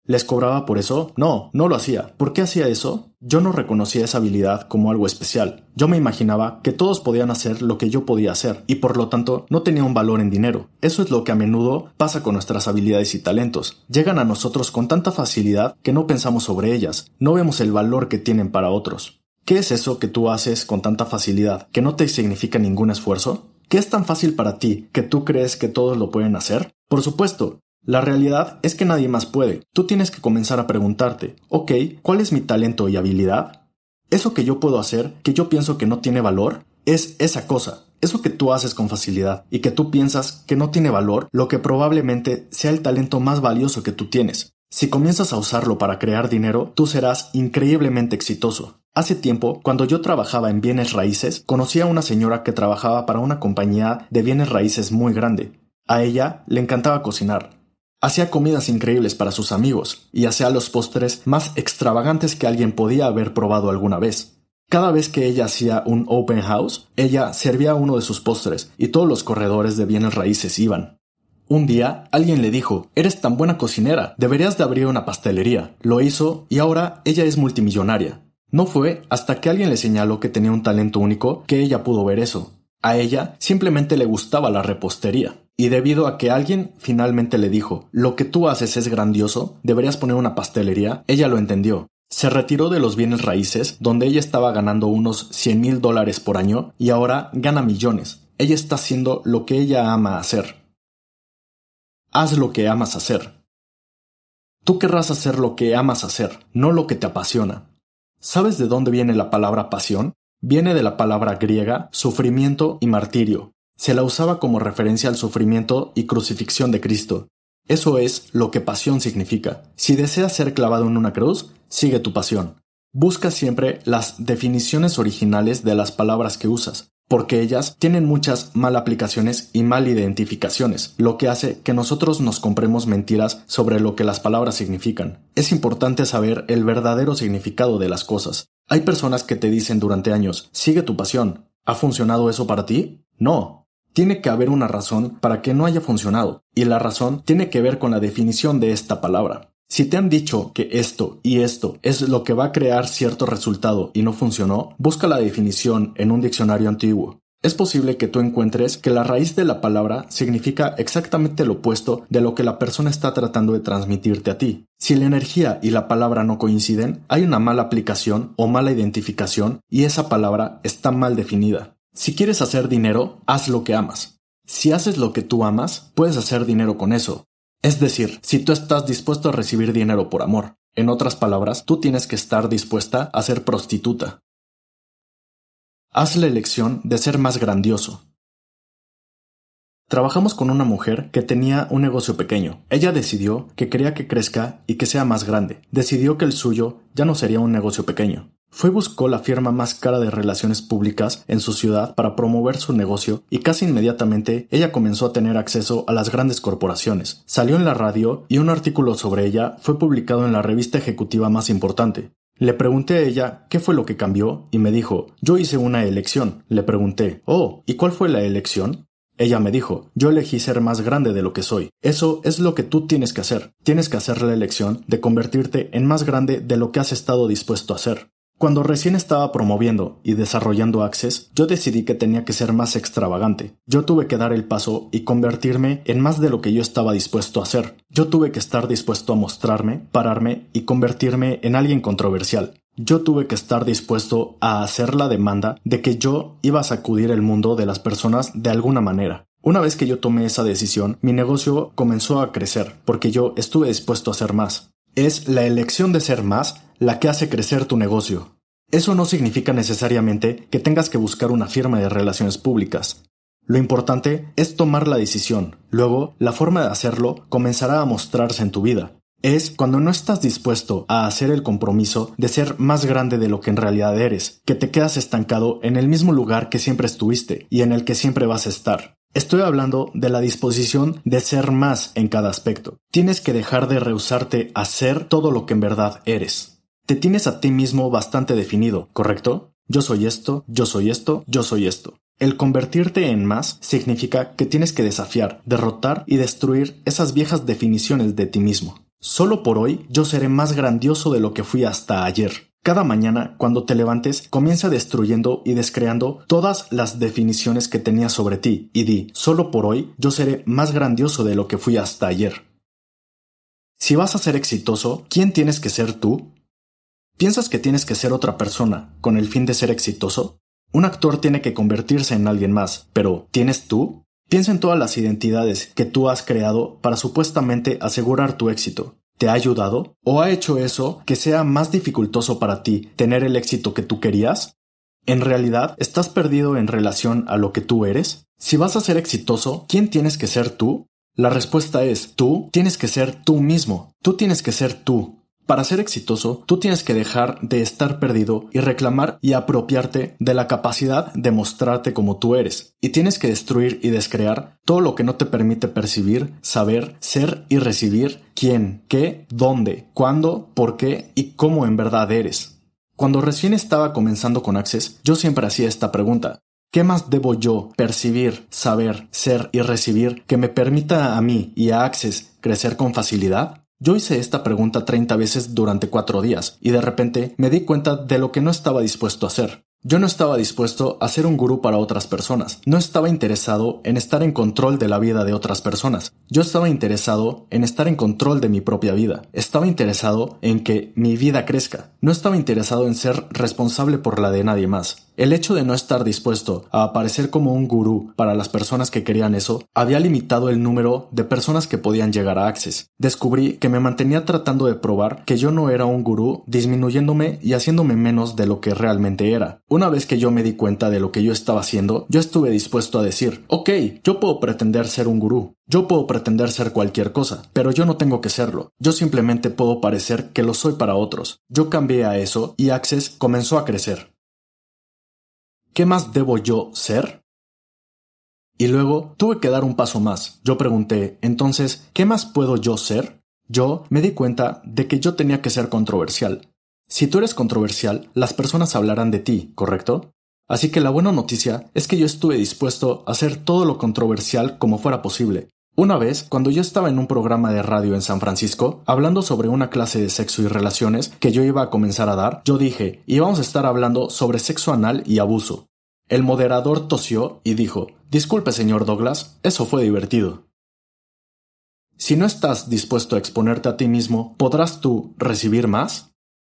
¿Les cobraba por eso? No, no lo hacía. ¿Por qué hacía eso? Yo no reconocía esa habilidad como algo especial. Yo me imaginaba que todos podían hacer lo que yo podía hacer y por lo tanto no tenía un valor en dinero. Eso es lo que a menudo pasa con nuestras habilidades y talentos. Llegan a nosotros con tanta facilidad que no pensamos sobre ellas, no vemos el valor que tienen para otros. ¿Qué es eso que tú haces con tanta facilidad que no te significa ningún esfuerzo? ¿Qué es tan fácil para ti que tú crees que todos lo pueden hacer? Por supuesto. La realidad es que nadie más puede. Tú tienes que comenzar a preguntarte, ok, ¿cuál es mi talento y habilidad? ¿Eso que yo puedo hacer, que yo pienso que no tiene valor? Es esa cosa, eso que tú haces con facilidad y que tú piensas que no tiene valor, lo que probablemente sea el talento más valioso que tú tienes. Si comienzas a usarlo para crear dinero, tú serás increíblemente exitoso. Hace tiempo, cuando yo trabajaba en bienes raíces, conocí a una señora que trabajaba para una compañía de bienes raíces muy grande. A ella le encantaba cocinar. Hacía comidas increíbles para sus amigos y hacía los postres más extravagantes que alguien podía haber probado alguna vez. Cada vez que ella hacía un open house, ella servía uno de sus postres y todos los corredores de bienes raíces iban. Un día, alguien le dijo, «Eres tan buena cocinera, deberías de abrir una pastelería». Lo hizo y ahora ella es multimillonaria. No fue hasta que alguien le señaló que tenía un talento único que ella pudo ver eso. A ella simplemente le gustaba la repostería. Y debido a que alguien finalmente le dijo, lo que tú haces es grandioso, deberías poner una pastelería, ella lo entendió. Se retiró de los bienes raíces, donde ella estaba ganando unos cien mil dólares por año, y ahora gana millones. Ella está haciendo lo que ella ama hacer. Haz lo que amas hacer. Tú querrás hacer lo que amas hacer, no lo que te apasiona. ¿Sabes de dónde viene la palabra pasión? Viene de la palabra griega sufrimiento y martirio. Se la usaba como referencia al sufrimiento y crucifixión de Cristo. Eso es lo que pasión significa. Si deseas ser clavado en una cruz, sigue tu pasión. Busca siempre las definiciones originales de las palabras que usas, porque ellas tienen muchas mal aplicaciones y mal identificaciones, lo que hace que nosotros nos compremos mentiras sobre lo que las palabras significan. Es importante saber el verdadero significado de las cosas. Hay personas que te dicen durante años, sigue tu pasión. ¿Ha funcionado eso para ti? No. Tiene que haber una razón para que no haya funcionado, y la razón tiene que ver con la definición de esta palabra. Si te han dicho que esto y esto es lo que va a crear cierto resultado y no funcionó, busca la definición en un diccionario antiguo. Es posible que tú encuentres que la raíz de la palabra significa exactamente lo opuesto de lo que la persona está tratando de transmitirte a ti. Si la energía y la palabra no coinciden, hay una mala aplicación o mala identificación y esa palabra está mal definida. Si quieres hacer dinero, haz lo que amas. Si haces lo que tú amas, puedes hacer dinero con eso. Es decir, si tú estás dispuesto a recibir dinero por amor. En otras palabras, tú tienes que estar dispuesta a ser prostituta. Haz la elección de ser más grandioso. Trabajamos con una mujer que tenía un negocio pequeño. Ella decidió que quería que crezca y que sea más grande. Decidió que el suyo ya no sería un negocio pequeño. Fue y buscó la firma más cara de relaciones públicas en su ciudad para promover su negocio y casi inmediatamente ella comenzó a tener acceso a las grandes corporaciones. Salió en la radio y un artículo sobre ella fue publicado en la revista ejecutiva más importante. Le pregunté a ella qué fue lo que cambió y me dijo, yo hice una elección. Le pregunté, oh, ¿y cuál fue la elección? Ella me dijo, yo elegí ser más grande de lo que soy. Eso es lo que tú tienes que hacer. Tienes que hacer la elección de convertirte en más grande de lo que has estado dispuesto a hacer. Cuando recién estaba promoviendo y desarrollando Access, yo decidí que tenía que ser más extravagante. Yo tuve que dar el paso y convertirme en más de lo que yo estaba dispuesto a hacer. Yo tuve que estar dispuesto a mostrarme, pararme y convertirme en alguien controversial. Yo tuve que estar dispuesto a hacer la demanda de que yo iba a sacudir el mundo de las personas de alguna manera. Una vez que yo tomé esa decisión, mi negocio comenzó a crecer porque yo estuve dispuesto a hacer más. Es la elección de ser más la que hace crecer tu negocio. Eso no significa necesariamente que tengas que buscar una firma de relaciones públicas. Lo importante es tomar la decisión. Luego, la forma de hacerlo comenzará a mostrarse en tu vida. Es cuando no estás dispuesto a hacer el compromiso de ser más grande de lo que en realidad eres, que te quedas estancado en el mismo lugar que siempre estuviste y en el que siempre vas a estar. Estoy hablando de la disposición de ser más en cada aspecto. Tienes que dejar de rehusarte a ser todo lo que en verdad eres. Te tienes a ti mismo bastante definido, ¿correcto? Yo soy esto, yo soy esto, yo soy esto. El convertirte en más significa que tienes que desafiar, derrotar y destruir esas viejas definiciones de ti mismo. Solo por hoy yo seré más grandioso de lo que fui hasta ayer. Cada mañana, cuando te levantes, comienza destruyendo y descreando todas las definiciones que tenías sobre ti y di, solo por hoy yo seré más grandioso de lo que fui hasta ayer. Si vas a ser exitoso, ¿quién tienes que ser tú? ¿Piensas que tienes que ser otra persona con el fin de ser exitoso? Un actor tiene que convertirse en alguien más, pero ¿tienes tú? Piensa en todas las identidades que tú has creado para supuestamente asegurar tu éxito. ¿Te ha ayudado? ¿O ha hecho eso que sea más dificultoso para ti tener el éxito que tú querías? ¿En realidad estás perdido en relación a lo que tú eres? Si vas a ser exitoso, ¿quién tienes que ser tú? La respuesta es, tú tienes que ser tú mismo. Tú tienes que ser tú. Para ser exitoso, tú tienes que dejar de estar perdido y reclamar y apropiarte de la capacidad de mostrarte como tú eres. Y tienes que destruir y descrear todo lo que no te permite percibir, saber, ser y recibir quién, qué, dónde, cuándo, por qué y cómo en verdad eres. Cuando recién estaba comenzando con Access, yo siempre hacía esta pregunta. ¿Qué más debo yo percibir, saber, ser y recibir que me permita a mí y a Access crecer con facilidad? Yo hice esta pregunta treinta veces durante cuatro días y de repente me di cuenta de lo que no estaba dispuesto a hacer. Yo no estaba dispuesto a ser un gurú para otras personas. No estaba interesado en estar en control de la vida de otras personas. Yo estaba interesado en estar en control de mi propia vida. Estaba interesado en que mi vida crezca. No estaba interesado en ser responsable por la de nadie más. El hecho de no estar dispuesto a aparecer como un gurú para las personas que querían eso había limitado el número de personas que podían llegar a Access. Descubrí que me mantenía tratando de probar que yo no era un gurú, disminuyéndome y haciéndome menos de lo que realmente era. Una vez que yo me di cuenta de lo que yo estaba haciendo, yo estuve dispuesto a decir, ok, yo puedo pretender ser un gurú, yo puedo pretender ser cualquier cosa, pero yo no tengo que serlo. Yo simplemente puedo parecer que lo soy para otros. Yo cambié a eso y Access comenzó a crecer. ¿Qué más debo yo ser? Y luego tuve que dar un paso más. Yo pregunté, entonces, ¿qué más puedo yo ser? Yo me di cuenta de que yo tenía que ser controversial. Si tú eres controversial, las personas hablarán de ti, ¿correcto? Así que la buena noticia es que yo estuve dispuesto a hacer todo lo controversial como fuera posible. Una vez, cuando yo estaba en un programa de radio en San Francisco, hablando sobre una clase de sexo y relaciones que yo iba a comenzar a dar, yo dije, íbamos a estar hablando sobre sexo anal y abuso. El moderador tosió y dijo, disculpe señor Douglas, eso fue divertido. Si no estás dispuesto a exponerte a ti mismo, ¿podrás tú recibir más?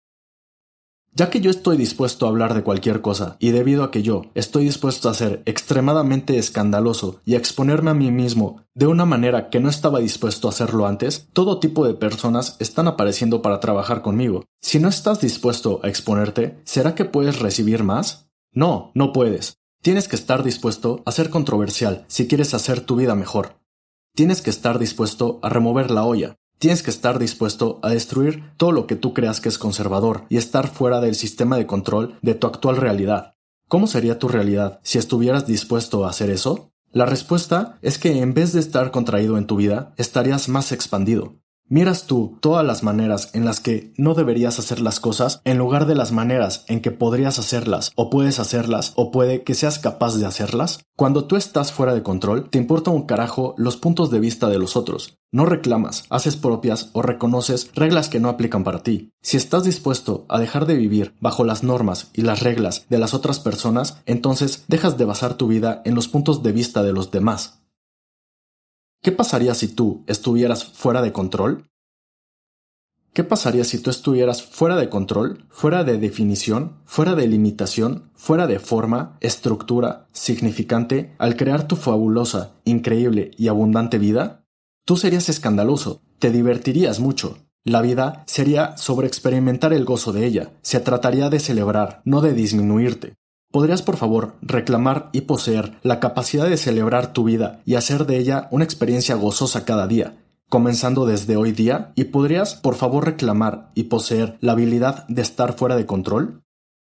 Ya que yo estoy dispuesto a hablar de cualquier cosa, y debido a que yo estoy dispuesto a ser extremadamente escandaloso y a exponerme a mí mismo de una manera que no estaba dispuesto a hacerlo antes, todo tipo de personas están apareciendo para trabajar conmigo. Si no estás dispuesto a exponerte, ¿será que puedes recibir más? No, no puedes. Tienes que estar dispuesto a ser controversial si quieres hacer tu vida mejor. Tienes que estar dispuesto a remover la olla. Tienes que estar dispuesto a destruir todo lo que tú creas que es conservador y estar fuera del sistema de control de tu actual realidad. ¿Cómo sería tu realidad si estuvieras dispuesto a hacer eso? La respuesta es que en vez de estar contraído en tu vida, estarías más expandido. ¿Miras tú todas las maneras en las que no deberías hacer las cosas en lugar de las maneras en que podrías hacerlas o puedes hacerlas o puede que seas capaz de hacerlas? Cuando tú estás fuera de control, te importa un carajo los puntos de vista de los otros. No reclamas, haces propias o reconoces reglas que no aplican para ti. Si estás dispuesto a dejar de vivir bajo las normas y las reglas de las otras personas, entonces dejas de basar tu vida en los puntos de vista de los demás. ¿Qué pasaría si tú estuvieras fuera de control? ¿Qué pasaría si tú estuvieras fuera de control, fuera de definición, fuera de limitación, fuera de forma, estructura, significante, al crear tu fabulosa, increíble y abundante vida? Tú serías escandaloso, te divertirías mucho. La vida sería sobre experimentar el gozo de ella, se trataría de celebrar, no de disminuirte. ¿Podrías, por favor, reclamar y poseer la capacidad de celebrar tu vida y hacer de ella una experiencia gozosa cada día, comenzando desde hoy día? ¿Y podrías, por favor, reclamar y poseer la habilidad de estar fuera de control?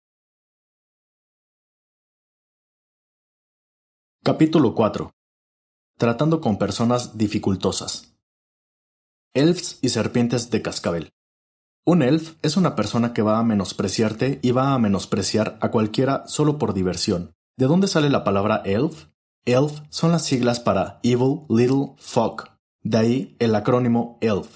Capítulo cuatro. Tratando con personas dificultosas. Elfs y serpientes de cascabel. Un elf es una persona que va a menospreciarte y va a menospreciar a cualquiera solo por diversión. ¿De dónde sale la palabra elf? Elf son las siglas para Evil Little Fuck, de ahí el acrónimo ELF.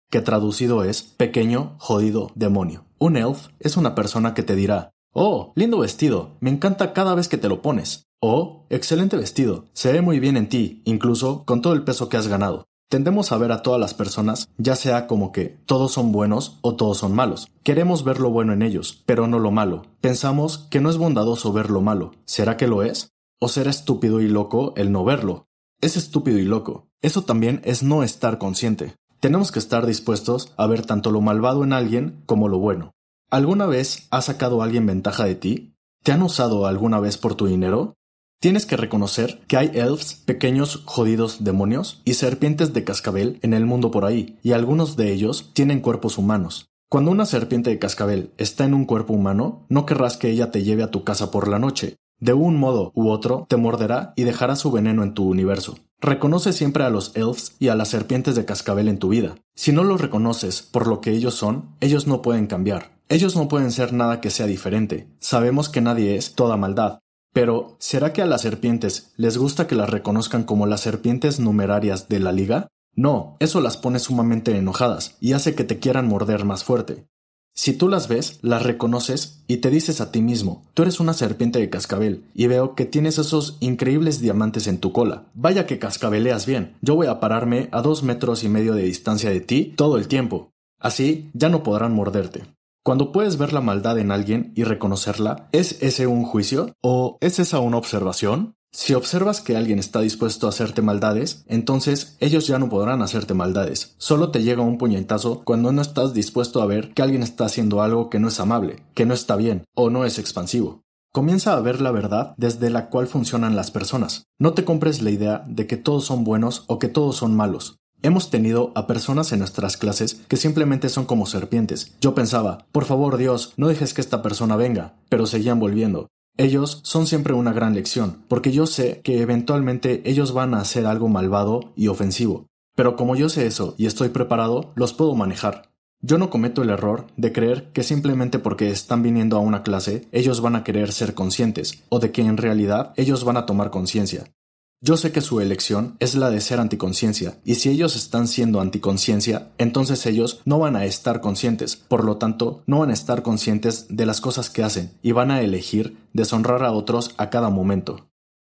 que traducido es pequeño, jodido, demonio. Un elf es una persona que te dirá: «Oh, lindo vestido, me encanta cada vez que te lo pones». O «Excelente vestido, se ve muy bien en ti, incluso con todo el peso que has ganado». Tendemos a ver a todas las personas, ya sea como que todos son buenos o todos son malos. Queremos ver lo bueno en ellos, pero no lo malo. Pensamos que no es bondadoso ver lo malo. ¿Será que lo es? ¿O será estúpido y loco el no verlo? Es estúpido y loco. Eso también es no estar consciente. Tenemos que estar dispuestos a ver tanto lo malvado en alguien como lo bueno. ¿Alguna vez ha sacado a alguien ventaja de ti? ¿Te han usado alguna vez por tu dinero? Tienes que reconocer que hay elves, pequeños jodidos demonios, y serpientes de cascabel en el mundo por ahí, y algunos de ellos tienen cuerpos humanos. Cuando una serpiente de cascabel está en un cuerpo humano, no querrás que ella te lleve a tu casa por la noche. De un modo u otro, te morderá y dejará su veneno en tu universo. Reconoce siempre a los elves y a las serpientes de cascabel en tu vida. Si no los reconoces por lo que ellos son, ellos no pueden cambiar. Ellos no pueden ser nada que sea diferente. Sabemos que nadie es toda maldad. Pero, ¿será que a las serpientes les gusta que las reconozcan como las serpientes numerarias de la liga? No, eso las pone sumamente enojadas y hace que te quieran morder más fuerte. Si tú las ves, las reconoces y te dices a ti mismo: tú eres una serpiente de cascabel y veo que tienes esos increíbles diamantes en tu cola. Vaya que cascabeleas bien, yo voy a pararme a dos metros y medio de distancia de ti todo el tiempo. Así ya no podrán morderte. Cuando puedes ver la maldad en alguien y reconocerla, ¿es ese un juicio? ¿O es esa una observación? Si observas que alguien está dispuesto a hacerte maldades, entonces ellos ya no podrán hacerte maldades. Solo te llega un puñetazo cuando no estás dispuesto a ver que alguien está haciendo algo que no es amable, que no está bien o no es expansivo. Comienza a ver la verdad desde la cual funcionan las personas. No te compres la idea de que todos son buenos o que todos son malos. Hemos tenido a personas en nuestras clases que simplemente son como serpientes. Yo pensaba: por favor Dios, no dejes que esta persona venga, pero seguían volviendo. Ellos son siempre una gran lección, porque yo sé que eventualmente ellos van a hacer algo malvado y ofensivo. Pero como yo sé eso y estoy preparado, los puedo manejar. Yo no cometo el error de creer que simplemente porque están viniendo a una clase, ellos van a querer ser conscientes, o de que en realidad ellos van a tomar conciencia. Yo sé que su elección es la de ser anticonciencia, y si ellos están siendo anticonciencia, entonces ellos no van a estar conscientes, por lo tanto, no van a estar conscientes de las cosas que hacen, y van a elegir deshonrar a otros a cada momento.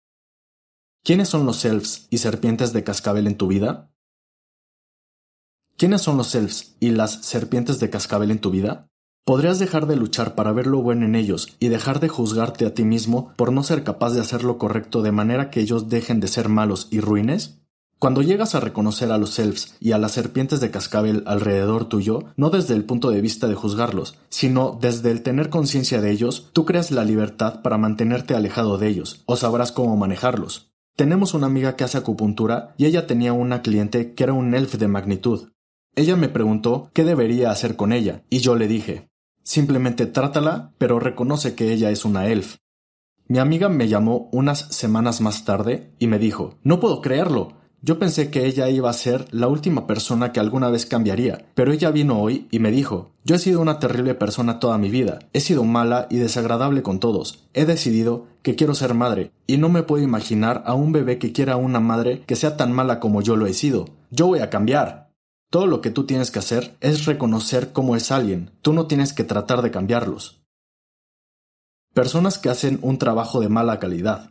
¿Quiénes son los elves y serpientes de cascabel en tu vida? ¿Quiénes son los elves y las serpientes de cascabel en tu vida? ¿Podrías dejar de luchar para ver lo bueno en ellos y dejar de juzgarte a ti mismo por no ser capaz de hacer lo correcto de manera que ellos dejen de ser malos y ruines? Cuando llegas a reconocer a los elves y a las serpientes de cascabel alrededor tuyo, no desde el punto de vista de juzgarlos, sino desde el tener conciencia de ellos, tú creas la libertad para mantenerte alejado de ellos, o sabrás cómo manejarlos. Tenemos una amiga que hace acupuntura y ella tenía una cliente que era un elf de magnitud. Ella me preguntó qué debería hacer con ella, y yo le dije: simplemente trátala, pero reconoce que ella es una elf. Mi amiga me llamó unas semanas más tarde y me dijo: no puedo creerlo. Yo pensé que ella iba a ser la última persona que alguna vez cambiaría, pero ella vino hoy y me dijo: yo he sido una terrible persona toda mi vida, he sido mala y desagradable con todos, he decidido que quiero ser madre, y no me puedo imaginar a un bebé que quiera a una madre que sea tan mala como yo lo he sido. Yo voy a cambiar. Todo lo que tú tienes que hacer es reconocer cómo es alguien. Tú no tienes que tratar de cambiarlos. Personas que hacen un trabajo de mala calidad.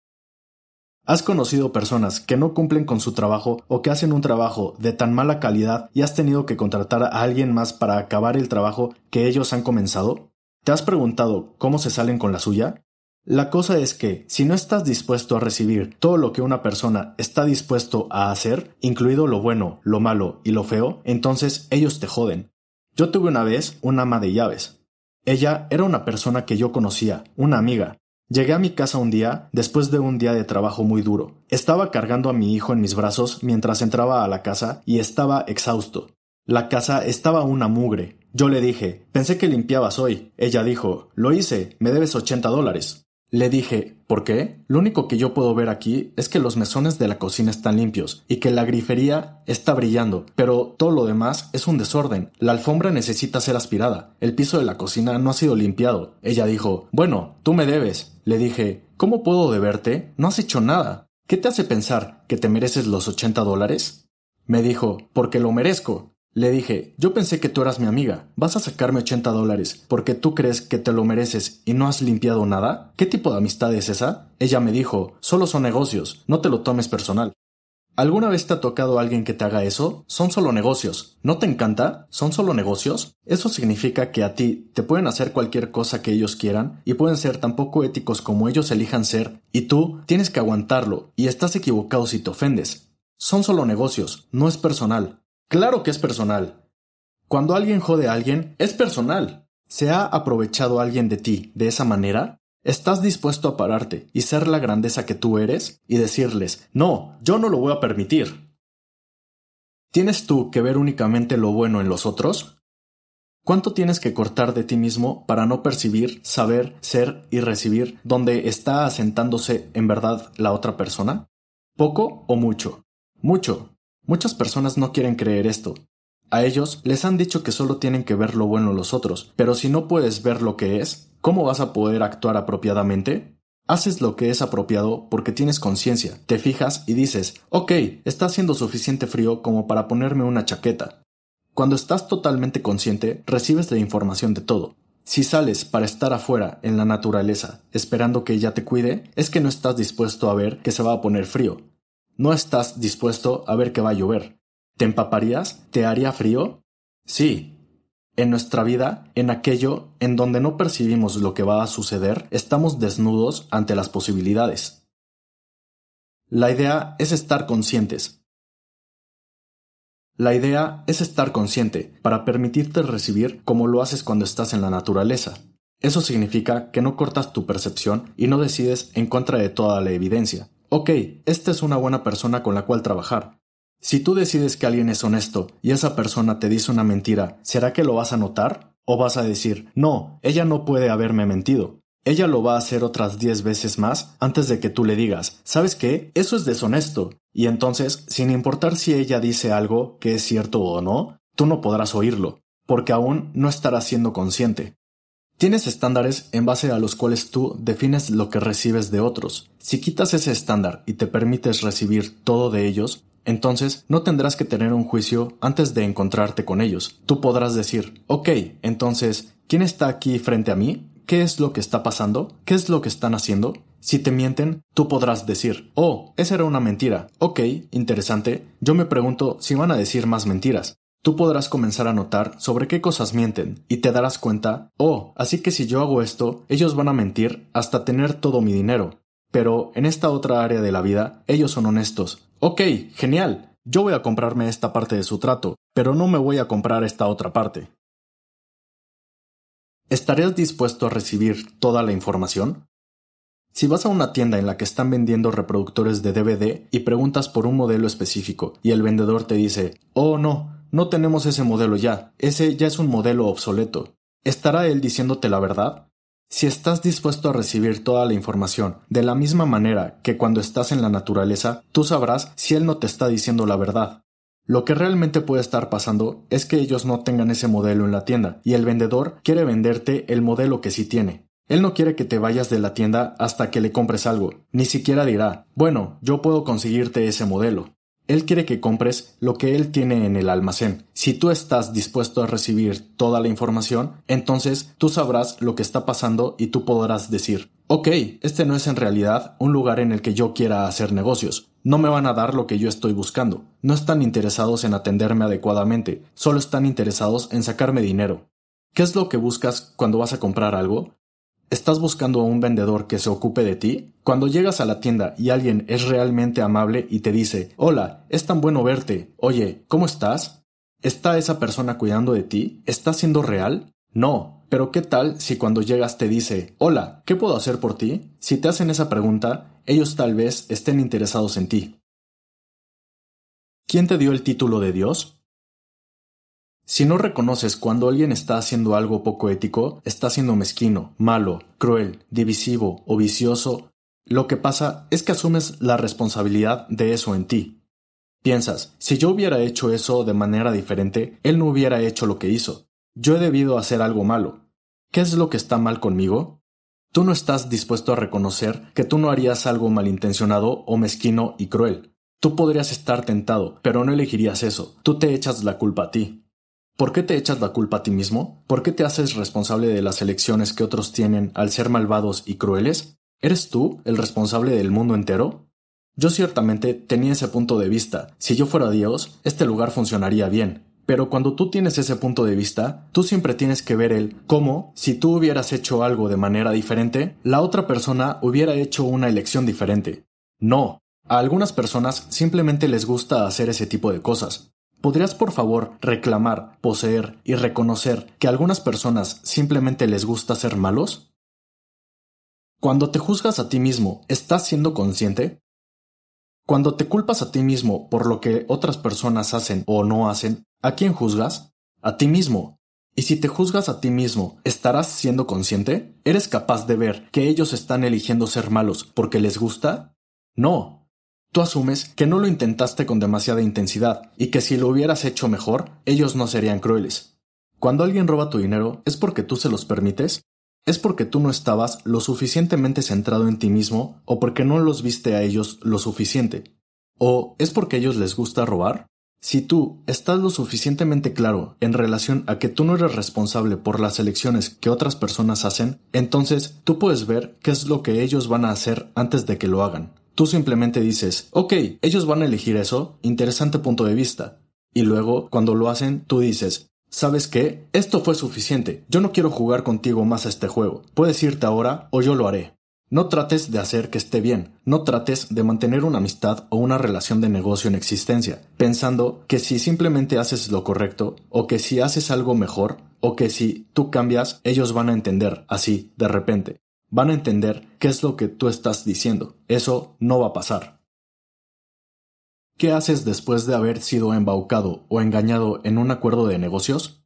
¿Has conocido personas que no cumplen con su trabajo o que hacen un trabajo de tan mala calidad y has tenido que contratar a alguien más para acabar el trabajo que ellos han comenzado? ¿Te has preguntado cómo se salen con la suya? La cosa es que, si no estás dispuesto a recibir todo lo que una persona está dispuesto a hacer, incluido lo bueno, lo malo y lo feo, entonces ellos te joden. Yo tuve una vez una ama de llaves. Ella era una persona que yo conocía, una amiga. Llegué a mi casa un día, después de un día de trabajo muy duro. Estaba cargando a mi hijo en mis brazos mientras entraba a la casa y estaba exhausto. La casa estaba una mugre. Yo le dije: pensé que limpiabas hoy. Ella dijo: lo hice, me debes ochenta dólares. Le dije: ¿por qué? Lo único que yo puedo ver aquí es que los mesones de la cocina están limpios y que la grifería está brillando, pero todo lo demás es un desorden. La alfombra necesita ser aspirada. El piso de la cocina no ha sido limpiado. Ella dijo: bueno, tú me debes. Le dije: ¿cómo puedo deberte? No has hecho nada. ¿Qué te hace pensar que te mereces los ochenta dólares? Me dijo: porque lo merezco. Le dije, yo pensé que tú eras mi amiga. ¿Vas a sacarme ochenta dólares porque tú crees que te lo mereces y no has limpiado nada? ¿Qué tipo de amistad es esa? Ella me dijo, solo son negocios, no te lo tomes personal. ¿Alguna vez te ha tocado alguien que te haga eso? Son solo negocios. ¿No te encanta? ¿Son solo negocios? Eso significa que a ti te pueden hacer cualquier cosa que ellos quieran y pueden ser tan poco éticos como ellos elijan ser y tú tienes que aguantarlo y estás equivocado si te ofendes. Son solo negocios, no es personal. Claro que es personal. Cuando alguien jode a alguien, es personal. ¿Se ha aprovechado alguien de ti de esa manera? ¿Estás dispuesto a pararte y ser la grandeza que tú eres y decirles, no, yo no lo voy a permitir? ¿Tienes tú que ver únicamente lo bueno en los otros? ¿Cuánto tienes que cortar de ti mismo para no percibir, saber, ser y recibir donde está asentándose en verdad la otra persona? ¿Poco o mucho? Mucho. Muchas personas no quieren creer esto. A ellos les han dicho que solo tienen que ver lo bueno en los otros, pero si no puedes ver lo que es, ¿cómo vas a poder actuar apropiadamente? Haces lo que es apropiado porque tienes conciencia, te fijas y dices, ok, está haciendo suficiente frío como para ponerme una chaqueta. Cuando estás totalmente consciente, recibes la información de todo. Si sales para estar afuera en la naturaleza, esperando que ella te cuide, es que no estás dispuesto a ver que se va a poner frío. No estás dispuesto a ver que va a llover. ¿Te empaparías? ¿Te haría frío? Sí. En nuestra vida, en aquello en donde no percibimos lo que va a suceder, estamos desnudos ante las posibilidades. La idea es estar conscientes. La idea es estar consciente para permitirte recibir como lo haces cuando estás en la naturaleza. Eso significa que no cortas tu percepción y no decides en contra de toda la evidencia. Ok, esta es una buena persona con la cual trabajar. Si tú decides que alguien es honesto y esa persona te dice una mentira, ¿será que lo vas a notar? ¿O vas a decir, no, ella no puede haberme mentido? Ella lo va a hacer otras diez veces más antes de que tú le digas, ¿sabes qué? Eso es deshonesto. Y entonces, sin importar si ella dice algo que es cierto o no, tú no podrás oírlo, porque aún no estarás siendo consciente. Tienes estándares en base a los cuales tú defines lo que recibes de otros. Si quitas ese estándar y te permites recibir todo de ellos, entonces no tendrás que tener un juicio antes de encontrarte con ellos. Tú podrás decir, ok, entonces, ¿quién está aquí frente a mí? ¿Qué es lo que está pasando? ¿Qué es lo que están haciendo? Si te mienten, tú podrás decir, oh, esa era una mentira. Ok, interesante. Yo me pregunto si van a decir más mentiras. Tú podrás comenzar a notar sobre qué cosas mienten y te darás cuenta, oh, así que si yo hago esto, ellos van a mentir hasta tener todo mi dinero. Pero en esta otra área de la vida, ellos son honestos. Ok, genial. Yo voy a comprarme esta parte de su trato, pero no me voy a comprar esta otra parte. ¿Estarías dispuesto a recibir toda la información? Si vas a una tienda en la que están vendiendo reproductores de D V D y preguntas por un modelo específico y el vendedor te dice, oh no, no tenemos ese modelo ya, ese ya es un modelo obsoleto, ¿estará él diciéndote la verdad? Si estás dispuesto a recibir toda la información de la misma manera que cuando estás en la naturaleza, tú sabrás si él no te está diciendo la verdad. Lo que realmente puede estar pasando es que ellos no tengan ese modelo en la tienda y el vendedor quiere venderte el modelo que sí tiene. Él no quiere que te vayas de la tienda hasta que le compres algo. Ni siquiera dirá, bueno, yo puedo conseguirte ese modelo. Él quiere que compres lo que él tiene en el almacén. Si tú estás dispuesto a recibir toda la información, entonces tú sabrás lo que está pasando y tú podrás decir, ok, este no es en realidad un lugar en el que yo quiera hacer negocios. No me van a dar lo que yo estoy buscando. No están interesados en atenderme adecuadamente, solo están interesados en sacarme dinero. ¿Qué es lo que buscas cuando vas a comprar algo? ¿Estás buscando a un vendedor que se ocupe de ti? Cuando llegas a la tienda y alguien es realmente amable y te dice, hola, es tan bueno verte, oye, ¿cómo estás? ¿Está esa persona cuidando de ti? ¿Está siendo real? No, pero ¿qué tal si cuando llegas te dice, hola, ¿qué puedo hacer por ti? Si te hacen esa pregunta, ellos tal vez estén interesados en ti. ¿Quién te dio el título de Dios? Si no reconoces cuando alguien está haciendo algo poco ético, está siendo mezquino, malo, cruel, divisivo o vicioso, lo que pasa es que asumes la responsabilidad de eso en ti. Piensas, si yo hubiera hecho eso de manera diferente, él no hubiera hecho lo que hizo. Yo he debido hacer algo malo. ¿Qué es lo que está mal conmigo? Tú no estás dispuesto a reconocer que tú no harías algo malintencionado o mezquino y cruel. Tú podrías estar tentado, pero no elegirías eso. Tú te echas la culpa a ti. ¿Por qué te echas la culpa a ti mismo? ¿Por qué te haces responsable de las elecciones que otros tienen al ser malvados y crueles? ¿Eres tú el responsable del mundo entero? Yo ciertamente tenía ese punto de vista. Si yo fuera Dios, este lugar funcionaría bien. Pero cuando tú tienes ese punto de vista, tú siempre tienes que ver el cómo, si tú hubieras hecho algo de manera diferente, la otra persona hubiera hecho una elección diferente. No. A algunas personas simplemente les gusta hacer ese tipo de cosas. ¿Podrías por favor reclamar, poseer y reconocer que a algunas personas simplemente les gusta ser malos? Cuando te juzgas a ti mismo, ¿estás siendo consciente? Cuando te culpas a ti mismo por lo que otras personas hacen o no hacen, ¿a quién juzgas? A ti mismo. Y si te juzgas a ti mismo, ¿estarás siendo consciente? ¿Eres capaz de ver que ellos están eligiendo ser malos porque les gusta? No. Tú asumes que no lo intentaste con demasiada intensidad y que si lo hubieras hecho mejor, ellos no serían crueles. Cuando alguien roba tu dinero, ¿es porque tú se los permites? ¿Es porque tú no estabas lo suficientemente centrado en ti mismo o porque no los viste a ellos lo suficiente? ¿O es porque a ellos les gusta robar? Si tú estás lo suficientemente claro en relación a que tú no eres responsable por las elecciones que otras personas hacen, entonces tú puedes ver qué es lo que ellos van a hacer antes de que lo hagan. Tú simplemente dices, ok, ellos van a elegir eso, interesante punto de vista. Y luego, cuando lo hacen, tú dices, ¿sabes qué? Esto fue suficiente, yo no quiero jugar contigo más a este juego. Puedes irte ahora o yo lo haré. No trates de hacer que esté bien, no trates de mantener una amistad o una relación de negocio en existencia, pensando que si simplemente haces lo correcto, o que si haces algo mejor, o que si tú cambias, ellos van a entender, así, de repente. Van a entender qué es lo que tú estás diciendo. Eso no va a pasar. ¿Qué haces después de haber sido embaucado o engañado en un acuerdo de negocios?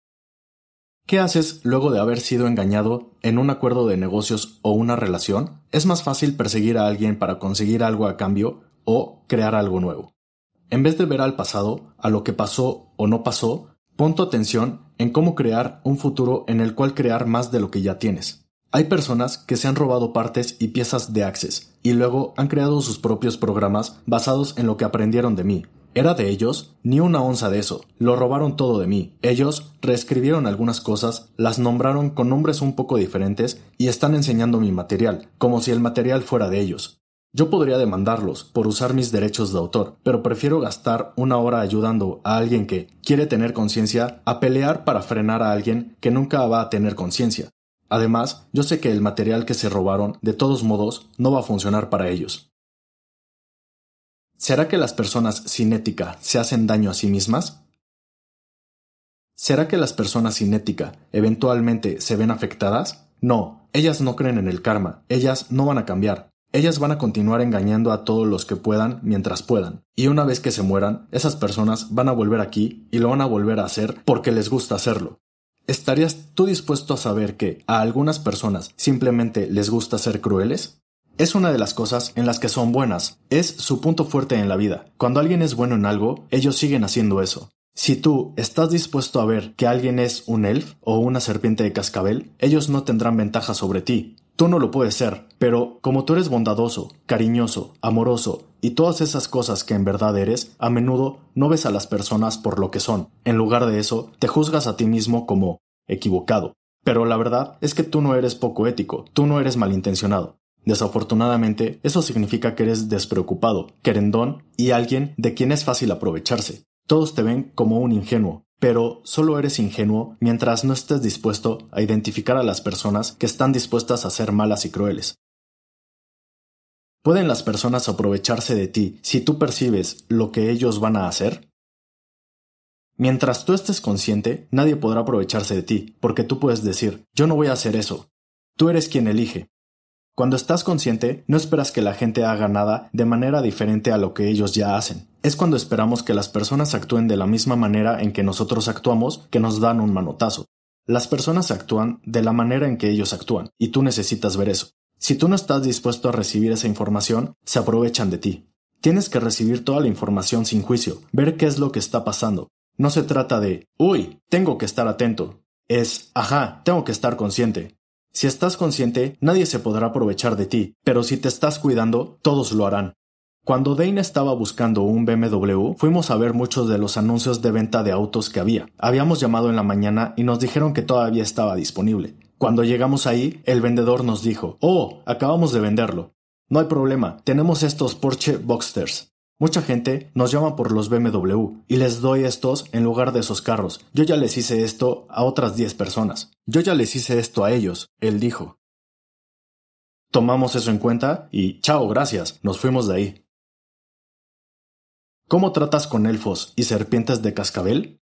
¿Qué haces luego de haber sido engañado en un acuerdo de negocios o una relación? Es más fácil perseguir a alguien para conseguir algo a cambio o crear algo nuevo. En vez de ver al pasado, a lo que pasó o no pasó, pon tu atención en cómo crear un futuro en el cual crear más de lo que ya tienes. Hay personas que se han robado partes y piezas de Access y luego han creado sus propios programas basados en lo que aprendieron de mí. ¿Era de ellos? Ni una onza de eso. Lo robaron todo de mí. Ellos reescribieron algunas cosas, las nombraron con nombres un poco diferentes y están enseñando mi material, como si el material fuera de ellos. Yo podría demandarlos por usar mis derechos de autor, pero prefiero gastar una hora ayudando a alguien que quiere tener conciencia a pelear para frenar a alguien que nunca va a tener conciencia. Además, yo sé que el material que se robaron, de todos modos, no va a funcionar para ellos. ¿Será que las personas sin ética se hacen daño a sí mismas? ¿Será que las personas sin ética eventualmente se ven afectadas? No, ellas no creen en el karma, ellas no van a cambiar. Ellas van a continuar engañando a todos los que puedan mientras puedan. Y una vez que se mueran, esas personas van a volver aquí y lo van a volver a hacer porque les gusta hacerlo. ¿Estarías tú dispuesto a saber que a algunas personas simplemente les gusta ser crueles? Es una de las cosas en las que son buenas, es su punto fuerte en la vida. Cuando alguien es bueno en algo, ellos siguen haciendo eso. Si tú estás dispuesto a ver que alguien es un elf o una serpiente de cascabel, ellos no tendrán ventaja sobre ti. Tú no lo puedes ser, pero como tú eres bondadoso, cariñoso, amoroso y todas esas cosas que en verdad eres, a menudo no ves a las personas por lo que son. En lugar de eso, te juzgas a ti mismo como equivocado. Pero la verdad es que tú no eres poco ético, tú no eres malintencionado. Desafortunadamente, eso significa que eres despreocupado, querendón y alguien de quien es fácil aprovecharse. Todos te ven como un ingenuo, pero solo eres ingenuo mientras no estés dispuesto a identificar a las personas que están dispuestas a ser malas y crueles. ¿Pueden las personas aprovecharse de ti si tú percibes lo que ellos van a hacer? Mientras tú estés consciente, nadie podrá aprovecharse de ti, porque tú puedes decir, yo no voy a hacer eso. Tú eres quien elige. Cuando estás consciente, no esperas que la gente haga nada de manera diferente a lo que ellos ya hacen. Es cuando esperamos que las personas actúen de la misma manera en que nosotros actuamos que nos dan un manotazo. Las personas actúan de la manera en que ellos actúan, y tú necesitas ver eso. Si tú no estás dispuesto a recibir esa información, se aprovechan de ti. Tienes que recibir toda la información sin juicio, ver qué es lo que está pasando. No se trata de, uy, tengo que estar atento. Es, ajá, tengo que estar consciente. Si estás consciente, nadie se podrá aprovechar de ti, pero si te estás cuidando, todos lo harán. Cuando Dane estaba buscando un B M W, fuimos a ver muchos de los anuncios de venta de autos que había. Habíamos llamado en la mañana y nos dijeron que todavía estaba disponible. Cuando llegamos ahí, el vendedor nos dijo: «Oh, acabamos de venderlo. No hay problema, tenemos estos Porsche Boxsters». Mucha gente nos llama por los B M W y les doy estos en lugar de esos carros. Yo ya les hice esto a otras diez personas. Yo ya les hice esto a ellos, él dijo. Tomamos eso en cuenta y chao, gracias, nos fuimos de ahí. ¿Cómo tratas con elfos y serpientes de cascabel?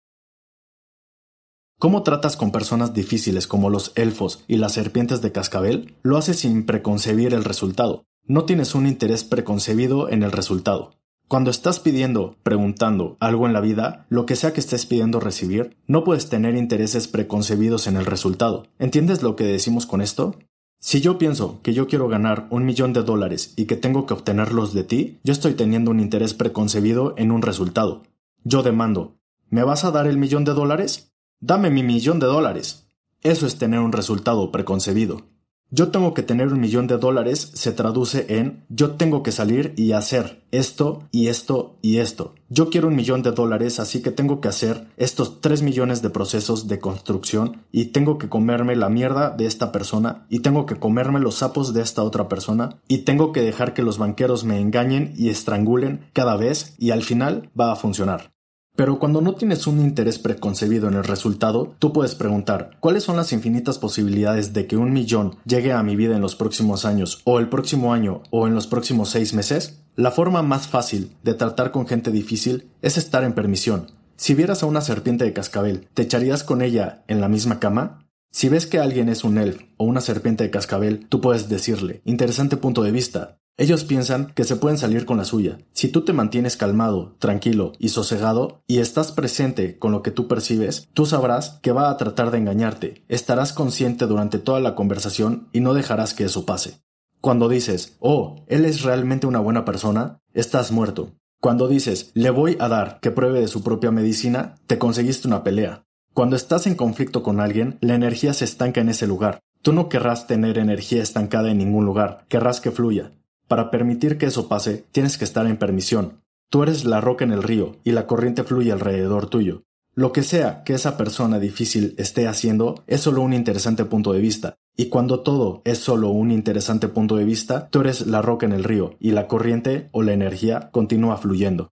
¿Cómo tratas con personas difíciles como los elfos y las serpientes de cascabel? Lo haces sin preconcebir el resultado. No tienes un interés preconcebido en el resultado. Cuando estás pidiendo, preguntando algo en la vida, lo que sea que estés pidiendo recibir, no puedes tener intereses preconcebidos en el resultado. ¿Entiendes lo que decimos con esto? Si yo pienso que yo quiero ganar un millón de dólares y que tengo que obtenerlos de ti, yo estoy teniendo un interés preconcebido en un resultado. Yo demando: ¿me vas a dar el millón de dólares? Dame mi millón de dólares. Eso es tener un resultado preconcebido. Yo tengo que tener un millón de dólares se traduce en yo tengo que salir y hacer esto y esto y esto. Yo quiero un millón de dólares, así que tengo que hacer estos tres millones de procesos de construcción y tengo que comerme la mierda de esta persona y tengo que comerme los sapos de esta otra persona y tengo que dejar que los banqueros me engañen y estrangulen cada vez y al final va a funcionar. Pero cuando no tienes un interés preconcebido en el resultado, tú puedes preguntar: ¿cuáles son las infinitas posibilidades de que un millón llegue a mi vida en los próximos años, o el próximo año, o en los próximos seis meses? La forma más fácil de tratar con gente difícil es estar en permisión. Si vieras a una serpiente de cascabel, ¿te echarías con ella en la misma cama? Si ves que alguien es un elf o una serpiente de cascabel, tú puedes decirle: interesante punto de vista. Ellos piensan que se pueden salir con la suya. Si tú te mantienes calmado, tranquilo y sosegado y estás presente con lo que tú percibes, tú sabrás que va a tratar de engañarte. Estarás consciente durante toda la conversación y no dejarás que eso pase. Cuando dices: «Oh, él es realmente una buena persona», estás muerto. Cuando dices: «le voy a dar que pruebe de su propia medicina», te conseguiste una pelea. Cuando estás en conflicto con alguien, la energía se estanca en ese lugar. Tú no querrás tener energía estancada en ningún lugar, querrás que fluya. Para permitir que eso pase, tienes que estar en permisión. Tú eres la roca en el río y la corriente fluye alrededor tuyo. Lo que sea que esa persona difícil esté haciendo es solo un interesante punto de vista. Y cuando todo es solo un interesante punto de vista, tú eres la roca en el río y la corriente o la energía continúa fluyendo.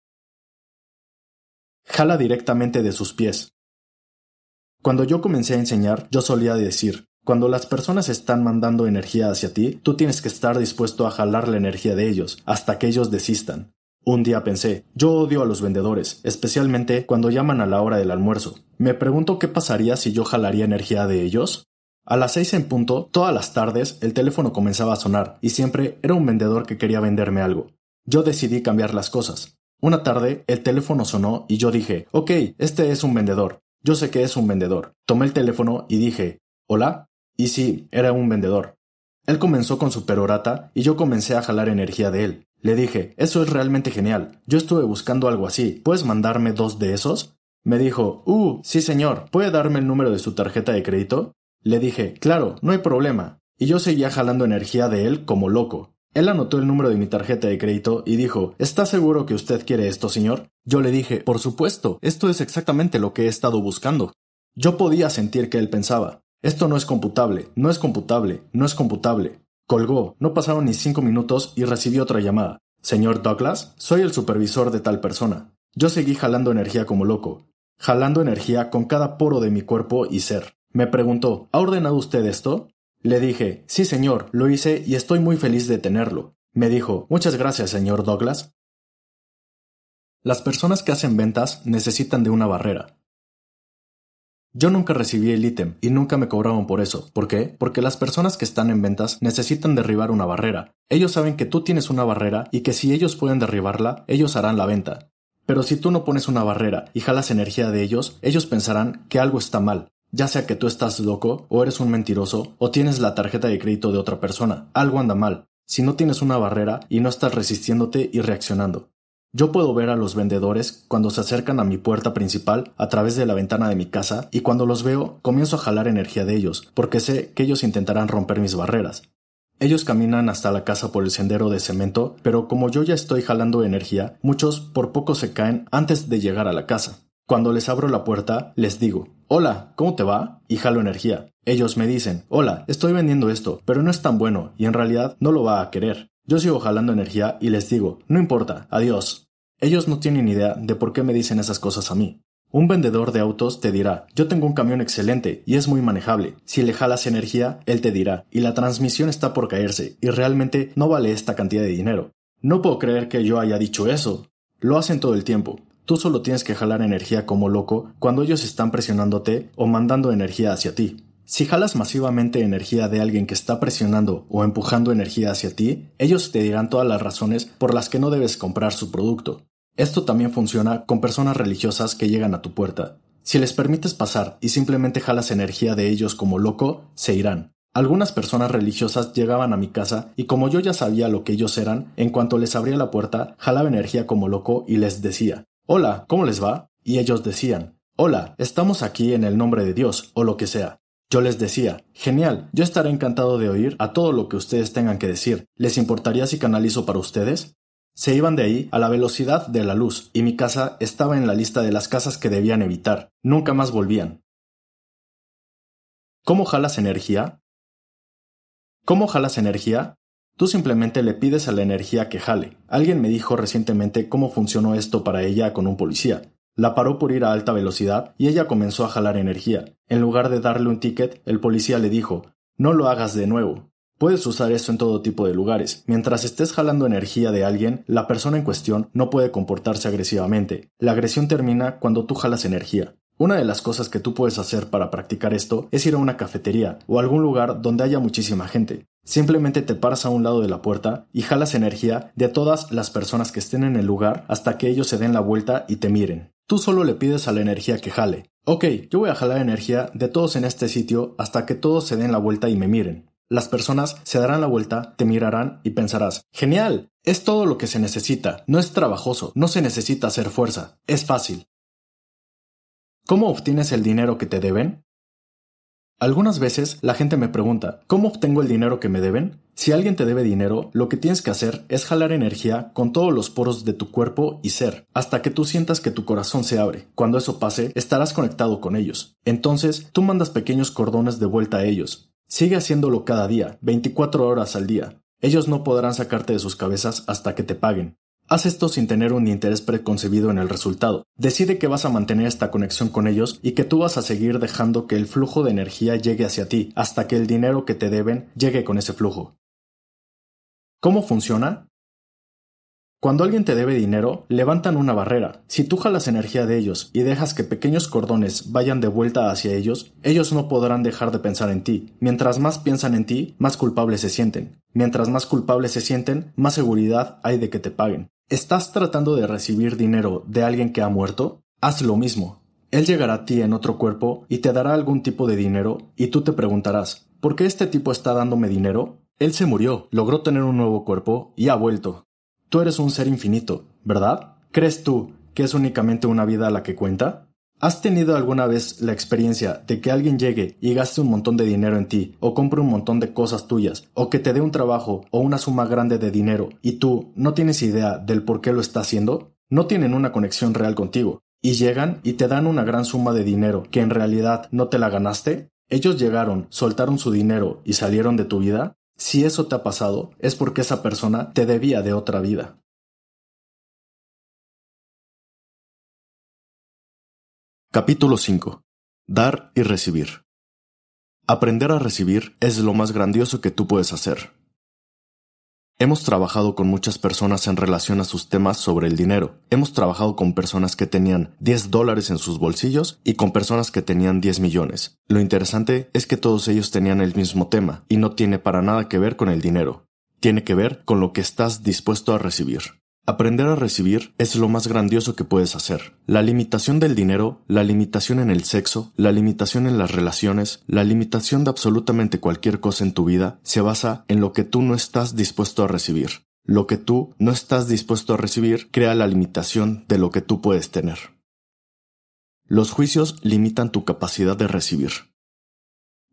Jala directamente de sus pies. Cuando yo comencé a enseñar, yo solía decir: cuando las personas están mandando energía hacia ti, tú tienes que estar dispuesto a jalar la energía de ellos, hasta que ellos desistan. Un día pensé: yo odio a los vendedores, especialmente cuando llaman a la hora del almuerzo. Me pregunto qué pasaría si yo jalaría energía de ellos. A las seis en punto, todas las tardes, el teléfono comenzaba a sonar, y siempre era un vendedor que quería venderme algo. Yo decidí cambiar las cosas. Una tarde, el teléfono sonó y yo dije: ok, este es un vendedor. Yo sé que es un vendedor. Tomé el teléfono y dije: ¿hola? Y sí, era un vendedor. Él comenzó con su perorata y yo comencé a jalar energía de él. Le dije: eso es realmente genial. Yo estuve buscando algo así. ¿Puedes mandarme dos de esos? Me dijo: uh, sí señor. ¿Puede darme el número de su tarjeta de crédito? Le dije: claro, no hay problema. Y yo seguía jalando energía de él como loco. Él anotó el número de mi tarjeta de crédito y dijo: ¿está seguro que usted quiere esto, señor? Yo le dije: por supuesto, esto es exactamente lo que he estado buscando. Yo podía sentir que él pensaba: esto no es computable, no es computable, no es computable. Colgó, no pasaron ni cinco minutos y recibí otra llamada. Señor Douglas, soy el supervisor de tal persona. Yo seguí jalando energía como loco, jalando energía con cada poro de mi cuerpo y ser. Me preguntó: ¿ha ordenado usted esto? Le dije: sí señor, lo hice y estoy muy feliz de tenerlo. Me dijo: muchas gracias, señor Douglas. Las personas que hacen ventas necesitan de una barrera. Yo nunca recibí el ítem y nunca me cobraron por eso. ¿Por qué? Porque las personas que están en ventas necesitan derribar una barrera. Ellos saben que tú tienes una barrera y que si ellos pueden derribarla, ellos harán la venta. Pero si tú no pones una barrera y jalas energía de ellos, ellos pensarán que algo está mal. Ya sea que tú estás loco, o eres un mentiroso, o tienes la tarjeta de crédito de otra persona. Algo anda mal. Si no tienes una barrera y no estás resistiéndote y reaccionando. Yo puedo ver a los vendedores cuando se acercan a mi puerta principal a través de la ventana de mi casa y cuando los veo comienzo a jalar energía de ellos porque sé que ellos intentarán romper mis barreras. Ellos caminan hasta la casa por el sendero de cemento, pero como yo ya estoy jalando energía, muchos por poco se caen antes de llegar a la casa. Cuando les abro la puerta, les digo, hola, ¿cómo te va? Y jalo energía. Ellos me dicen, hola, estoy vendiendo esto, pero no es tan bueno y en realidad no lo va a querer. Yo sigo jalando energía y les digo, no importa, adiós. Ellos no tienen idea de por qué me dicen esas cosas a mí. Un vendedor de autos te dirá, yo tengo un camión excelente y es muy manejable. Si le jalas energía, él te dirá, y la transmisión está por caerse y realmente no vale esta cantidad de dinero. No puedo creer que yo haya dicho eso. Lo hacen todo el tiempo. Tú solo tienes que jalar energía como loco cuando ellos están presionándote o mandando energía hacia ti. Si jalas masivamente energía de alguien que está presionando o empujando energía hacia ti, ellos te dirán todas las razones por las que no debes comprar su producto. Esto también funciona con personas religiosas que llegan a tu puerta. Si les permites pasar y simplemente jalas energía de ellos como loco, se irán. Algunas personas religiosas llegaban a mi casa y como yo ya sabía lo que ellos eran, en cuanto les abría la puerta, jalaba energía como loco y les decía, hola, ¿cómo les va? Y ellos decían, hola, estamos aquí en el nombre de Dios, o lo que sea. Yo les decía, genial, yo estaré encantado de oír a todo lo que ustedes tengan que decir. ¿Les importaría si canalizo para ustedes? Se iban de ahí a la velocidad de la luz, y mi casa estaba en la lista de las casas que debían evitar. Nunca más volvían. ¿Cómo jalas energía? ¿Cómo jalas energía? Tú simplemente le pides a la energía que jale. Alguien me dijo recientemente cómo funcionó esto para ella con un policía. La paró por ir a alta velocidad y ella comenzó a jalar energía. En lugar de darle un ticket, el policía le dijo, no lo hagas de nuevo. Puedes usar esto en todo tipo de lugares. Mientras estés jalando energía de alguien, la persona en cuestión no puede comportarse agresivamente. La agresión termina cuando tú jalas energía. Una de las cosas que tú puedes hacer para practicar esto es ir a una cafetería o algún lugar donde haya muchísima gente. Simplemente te paras a un lado de la puerta y jalas energía de todas las personas que estén en el lugar hasta que ellos se den la vuelta y te miren. Tú solo le pides a la energía que jale. Ok, yo voy a jalar energía de todos en este sitio hasta que todos se den la vuelta y me miren. Las personas se darán la vuelta, te mirarán y pensarás, ¡genial! Es todo lo que se necesita. No es trabajoso, no se necesita hacer fuerza. Es fácil. ¿Cómo obtienes el dinero que te deben? Algunas veces la gente me pregunta, ¿cómo obtengo el dinero que me deben? Si alguien te debe dinero, lo que tienes que hacer es jalar energía con todos los poros de tu cuerpo y ser, hasta que tú sientas que tu corazón se abre. Cuando eso pase, estarás conectado con ellos. Entonces, tú mandas pequeños cordones de vuelta a ellos. Sigue haciéndolo cada día, veinticuatro horas al día. Ellos no podrán sacarte de sus cabezas hasta que te paguen. Haz esto sin tener un interés preconcebido en el resultado. Decide que vas a mantener esta conexión con ellos y que tú vas a seguir dejando que el flujo de energía llegue hacia ti hasta que el dinero que te deben llegue con ese flujo. ¿Cómo funciona? Cuando alguien te debe dinero, levantan una barrera. Si tú jalas energía de ellos y dejas que pequeños cordones vayan de vuelta hacia ellos, ellos no podrán dejar de pensar en ti. Mientras más piensan en ti, más culpables se sienten. Mientras más culpables se sienten, más seguridad hay de que te paguen. ¿Estás tratando de recibir dinero de alguien que ha muerto? Haz lo mismo. Él llegará a ti en otro cuerpo y te dará algún tipo de dinero y tú te preguntarás, ¿por qué este tipo está dándome dinero? Él se murió, logró tener un nuevo cuerpo y ha vuelto. Tú eres un ser infinito, ¿verdad? ¿Crees tú que es únicamente una vida la que cuenta? ¿Has tenido alguna vez la experiencia de que alguien llegue y gaste un montón de dinero en ti, o compre un montón de cosas tuyas, o que te dé un trabajo o una suma grande de dinero, y tú no tienes idea del por qué lo está haciendo? No tienen una conexión real contigo, y llegan y te dan una gran suma de dinero que en realidad no te la ganaste. ¿Ellos llegaron, soltaron su dinero y salieron de tu vida? Si eso te ha pasado, es porque esa persona te debía de otra vida. Capítulo cinco. Dar y recibir. Aprender a recibir es lo más grandioso que tú puedes hacer. Hemos trabajado con muchas personas en relación a sus temas sobre el dinero. Hemos trabajado con personas que tenían diez dólares en sus bolsillos y con personas que tenían diez millones. Lo interesante es que todos ellos tenían el mismo tema y no tiene para nada que ver con el dinero. Tiene que ver con lo que estás dispuesto a recibir. Aprender a recibir es lo más grandioso que puedes hacer. La limitación del dinero, la limitación en el sexo, la limitación en las relaciones, la limitación de absolutamente cualquier cosa en tu vida se basa en lo que tú no estás dispuesto a recibir. Lo que tú no estás dispuesto a recibir crea la limitación de lo que tú puedes tener. Los juicios limitan tu capacidad de recibir.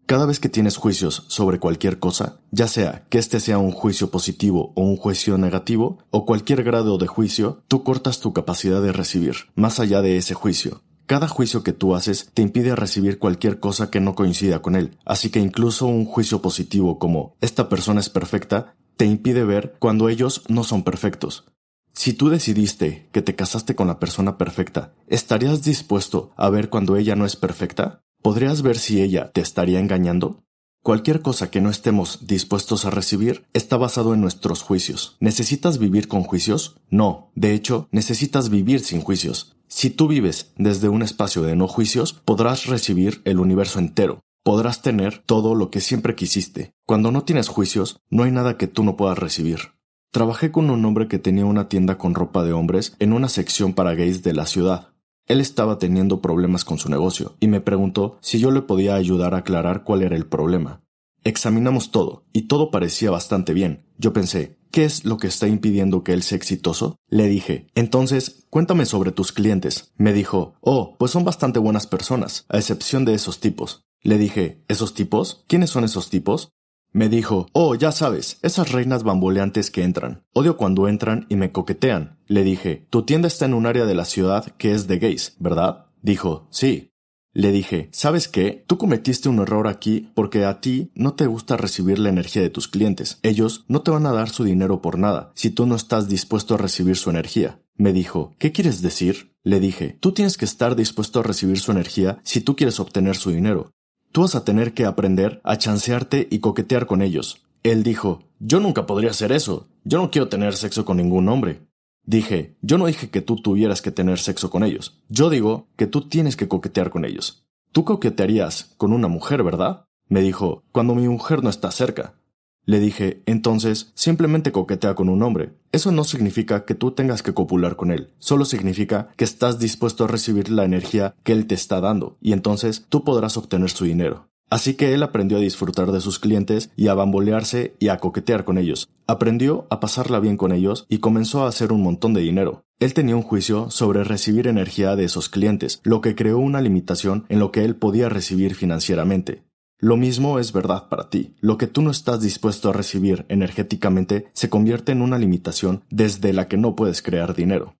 Cada vez que tienes juicios sobre cualquier cosa, ya sea que este sea un juicio positivo o un juicio negativo, o cualquier grado de juicio, tú cortas tu capacidad de recibir, más allá de ese juicio. Cada juicio que tú haces te impide recibir cualquier cosa que no coincida con él, así que incluso un juicio positivo como esta persona es perfecta, te impide ver cuando ellos no son perfectos. Si tú decidiste que te casaste con la persona perfecta, ¿estarías dispuesto a ver cuando ella no es perfecta? ¿Podrías ver si ella te estaría engañando? Cualquier cosa que no estemos dispuestos a recibir está basado en nuestros juicios. ¿Necesitas vivir con juicios? No, de hecho, necesitas vivir sin juicios. Si tú vives desde un espacio de no juicios, podrás recibir el universo entero. Podrás tener todo lo que siempre quisiste. Cuando no tienes juicios, no hay nada que tú no puedas recibir. Trabajé con un hombre que tenía una tienda con ropa de hombres en una sección para gays de la ciudad. Él estaba teniendo problemas con su negocio y me preguntó si yo le podía ayudar a aclarar cuál era el problema. Examinamos todo y todo parecía bastante bien. Yo pensé, ¿qué es lo que está impidiendo que él sea exitoso? Le dije, entonces, cuéntame sobre tus clientes. Me dijo, oh, pues son bastante buenas personas, a excepción de esos tipos. Le dije, ¿esos tipos? ¿Quiénes son esos tipos? Me dijo, oh, ya sabes, esas reinas bamboleantes que entran. Odio cuando entran y me coquetean. Le dije, tu tienda está en un área de la ciudad que es de gays, ¿verdad? Dijo, sí. Le dije, ¿sabes qué? Tú cometiste un error aquí porque a ti no te gusta recibir la energía de tus clientes. Ellos no te van a dar su dinero por nada si tú no estás dispuesto a recibir su energía. Me dijo, ¿qué quieres decir? Le dije, tú tienes que estar dispuesto a recibir su energía si tú quieres obtener su dinero. Tú vas a tener que aprender a chancearte y coquetear con ellos. Él dijo, yo nunca podría hacer eso. Yo no quiero tener sexo con ningún hombre. Dije, yo no dije que tú tuvieras que tener sexo con ellos. Yo digo que tú tienes que coquetear con ellos. Tú coquetearías con una mujer, ¿verdad? Me dijo, cuando mi mujer no está cerca. Le dije, entonces, simplemente coquetea con un hombre. Eso no significa que tú tengas que copular con él. Solo significa que estás dispuesto a recibir la energía que él te está dando, y entonces tú podrás obtener su dinero. Así que él aprendió a disfrutar de sus clientes y a bambolearse y a coquetear con ellos. Aprendió a pasarla bien con ellos y comenzó a hacer un montón de dinero. Él tenía un juicio sobre recibir energía de esos clientes, lo que creó una limitación en lo que él podía recibir financieramente. Lo mismo es verdad para ti. Lo que tú no estás dispuesto a recibir energéticamente se convierte en una limitación desde la que no puedes crear dinero.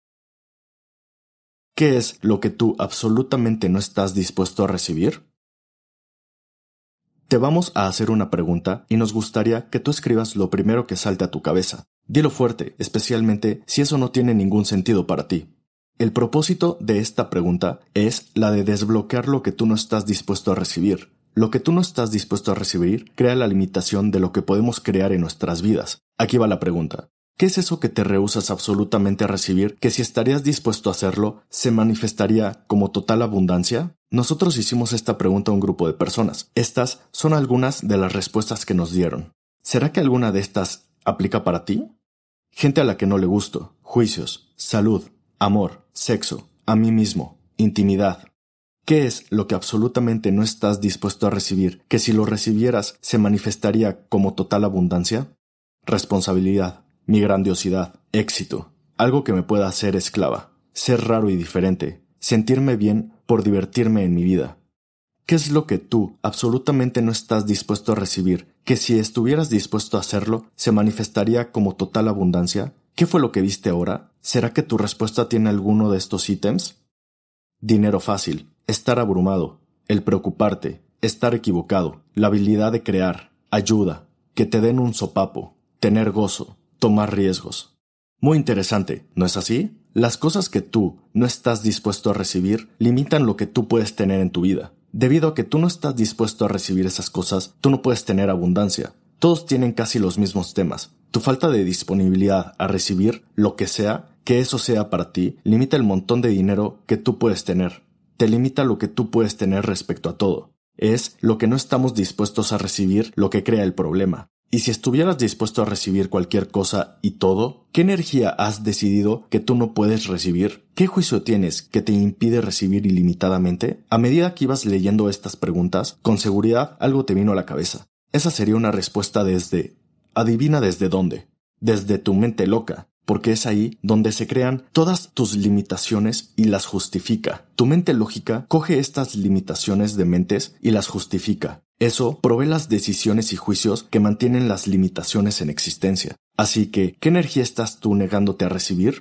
¿Qué es lo que tú absolutamente no estás dispuesto a recibir? Te vamos a hacer una pregunta y nos gustaría que tú escribas lo primero que salte a tu cabeza. Dilo fuerte, especialmente si eso no tiene ningún sentido para ti. El propósito de esta pregunta es la de desbloquear lo que tú no estás dispuesto a recibir. Lo que tú no estás dispuesto a recibir crea la limitación de lo que podemos crear en nuestras vidas. Aquí va la pregunta. ¿Qué es eso que te rehusas absolutamente a recibir que si estarías dispuesto a hacerlo, se manifestaría como total abundancia? Nosotros hicimos esta pregunta a un grupo de personas. Estas son algunas de las respuestas que nos dieron. ¿Será que alguna de estas aplica para ti? Gente a la que no le gusto, juicios, salud, amor, sexo, a mí mismo, intimidad. ¿Qué es lo que absolutamente no estás dispuesto a recibir que si lo recibieras se manifestaría como total abundancia? Responsabilidad, mi grandiosidad, éxito, algo que me pueda hacer esclava, ser raro y diferente, sentirme bien por divertirme en mi vida. ¿Qué es lo que tú absolutamente no estás dispuesto a recibir que si estuvieras dispuesto a hacerlo se manifestaría como total abundancia? ¿Qué fue lo que viste ahora? ¿Será que tu respuesta tiene alguno de estos ítems? Dinero fácil, estar abrumado, el preocuparte, estar equivocado, la habilidad de crear, ayuda, que te den un sopapo, tener gozo, tomar riesgos. Muy interesante, ¿no es así? Las cosas que tú no estás dispuesto a recibir limitan lo que tú puedes tener en tu vida. Debido a que tú no estás dispuesto a recibir esas cosas, tú no puedes tener abundancia. Todos tienen casi los mismos temas. Tu falta de disponibilidad a recibir lo que sea, que eso sea para ti, limita el montón de dinero que tú puedes tener. Te limita lo que tú puedes tener respecto a todo. Es lo que no estamos dispuestos a recibir lo que crea el problema. Y si estuvieras dispuesto a recibir cualquier cosa y todo, ¿qué energía has decidido que tú no puedes recibir? ¿Qué juicio tienes que te impide recibir ilimitadamente? A medida que ibas leyendo estas preguntas, con seguridad algo te vino a la cabeza. Esa sería una respuesta desde... Adivina desde dónde. Desde tu mente loca. porque es ahí donde se crean todas tus limitaciones y las justifica. Tu mente lógica coge estas limitaciones de mentes y las justifica. Eso provee las decisiones y juicios que mantienen las limitaciones en existencia. Así que, ¿qué energía estás tú negándote a recibir?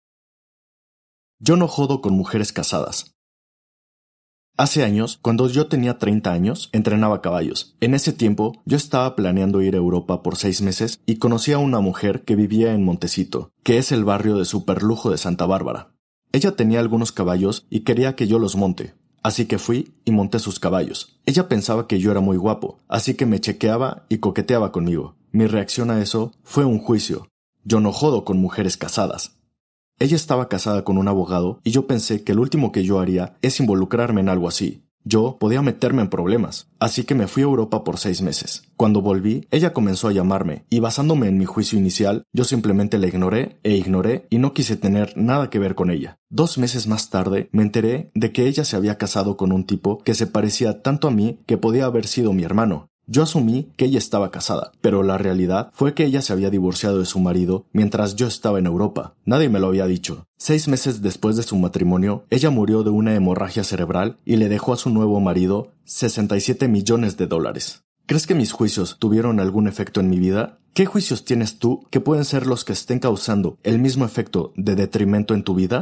Yo no jodo con mujeres casadas. Hace años, cuando yo tenía treinta años, entrenaba caballos. En ese tiempo, yo estaba planeando ir a Europa por seis meses y conocí a una mujer que vivía en Montecito, que es el barrio de superlujo de Santa Bárbara. Ella tenía algunos caballos y quería que yo los monte. Así que fui y monté sus caballos. Ella pensaba que yo era muy guapo, así que me chequeaba y coqueteaba conmigo. Mi reacción a eso fue un juicio. Yo no jodo con mujeres casadas. Ella estaba casada con un abogado y yo pensé que lo último que yo haría es involucrarme en algo así. Yo podía meterme en problemas, así que me fui a Europa por seis meses. Cuando volví, ella comenzó a llamarme y basándome en mi juicio inicial, yo simplemente la ignoré e ignoré y no quise tener nada que ver con ella. Dos meses más tarde, me enteré de que ella se había casado con un tipo que se parecía tanto a mí que podía haber sido mi hermano. Yo asumí que ella estaba casada, pero la realidad fue que ella se había divorciado de su marido mientras yo estaba en Europa. Nadie me lo había dicho. Seis meses después de su matrimonio, ella murió de una hemorragia cerebral y le dejó a su nuevo marido sesenta y siete millones de dólares. ¿Crees que mis juicios tuvieron algún efecto en mi vida? ¿Qué juicios tienes tú que pueden ser los que estén causando el mismo efecto de detrimento en tu vida?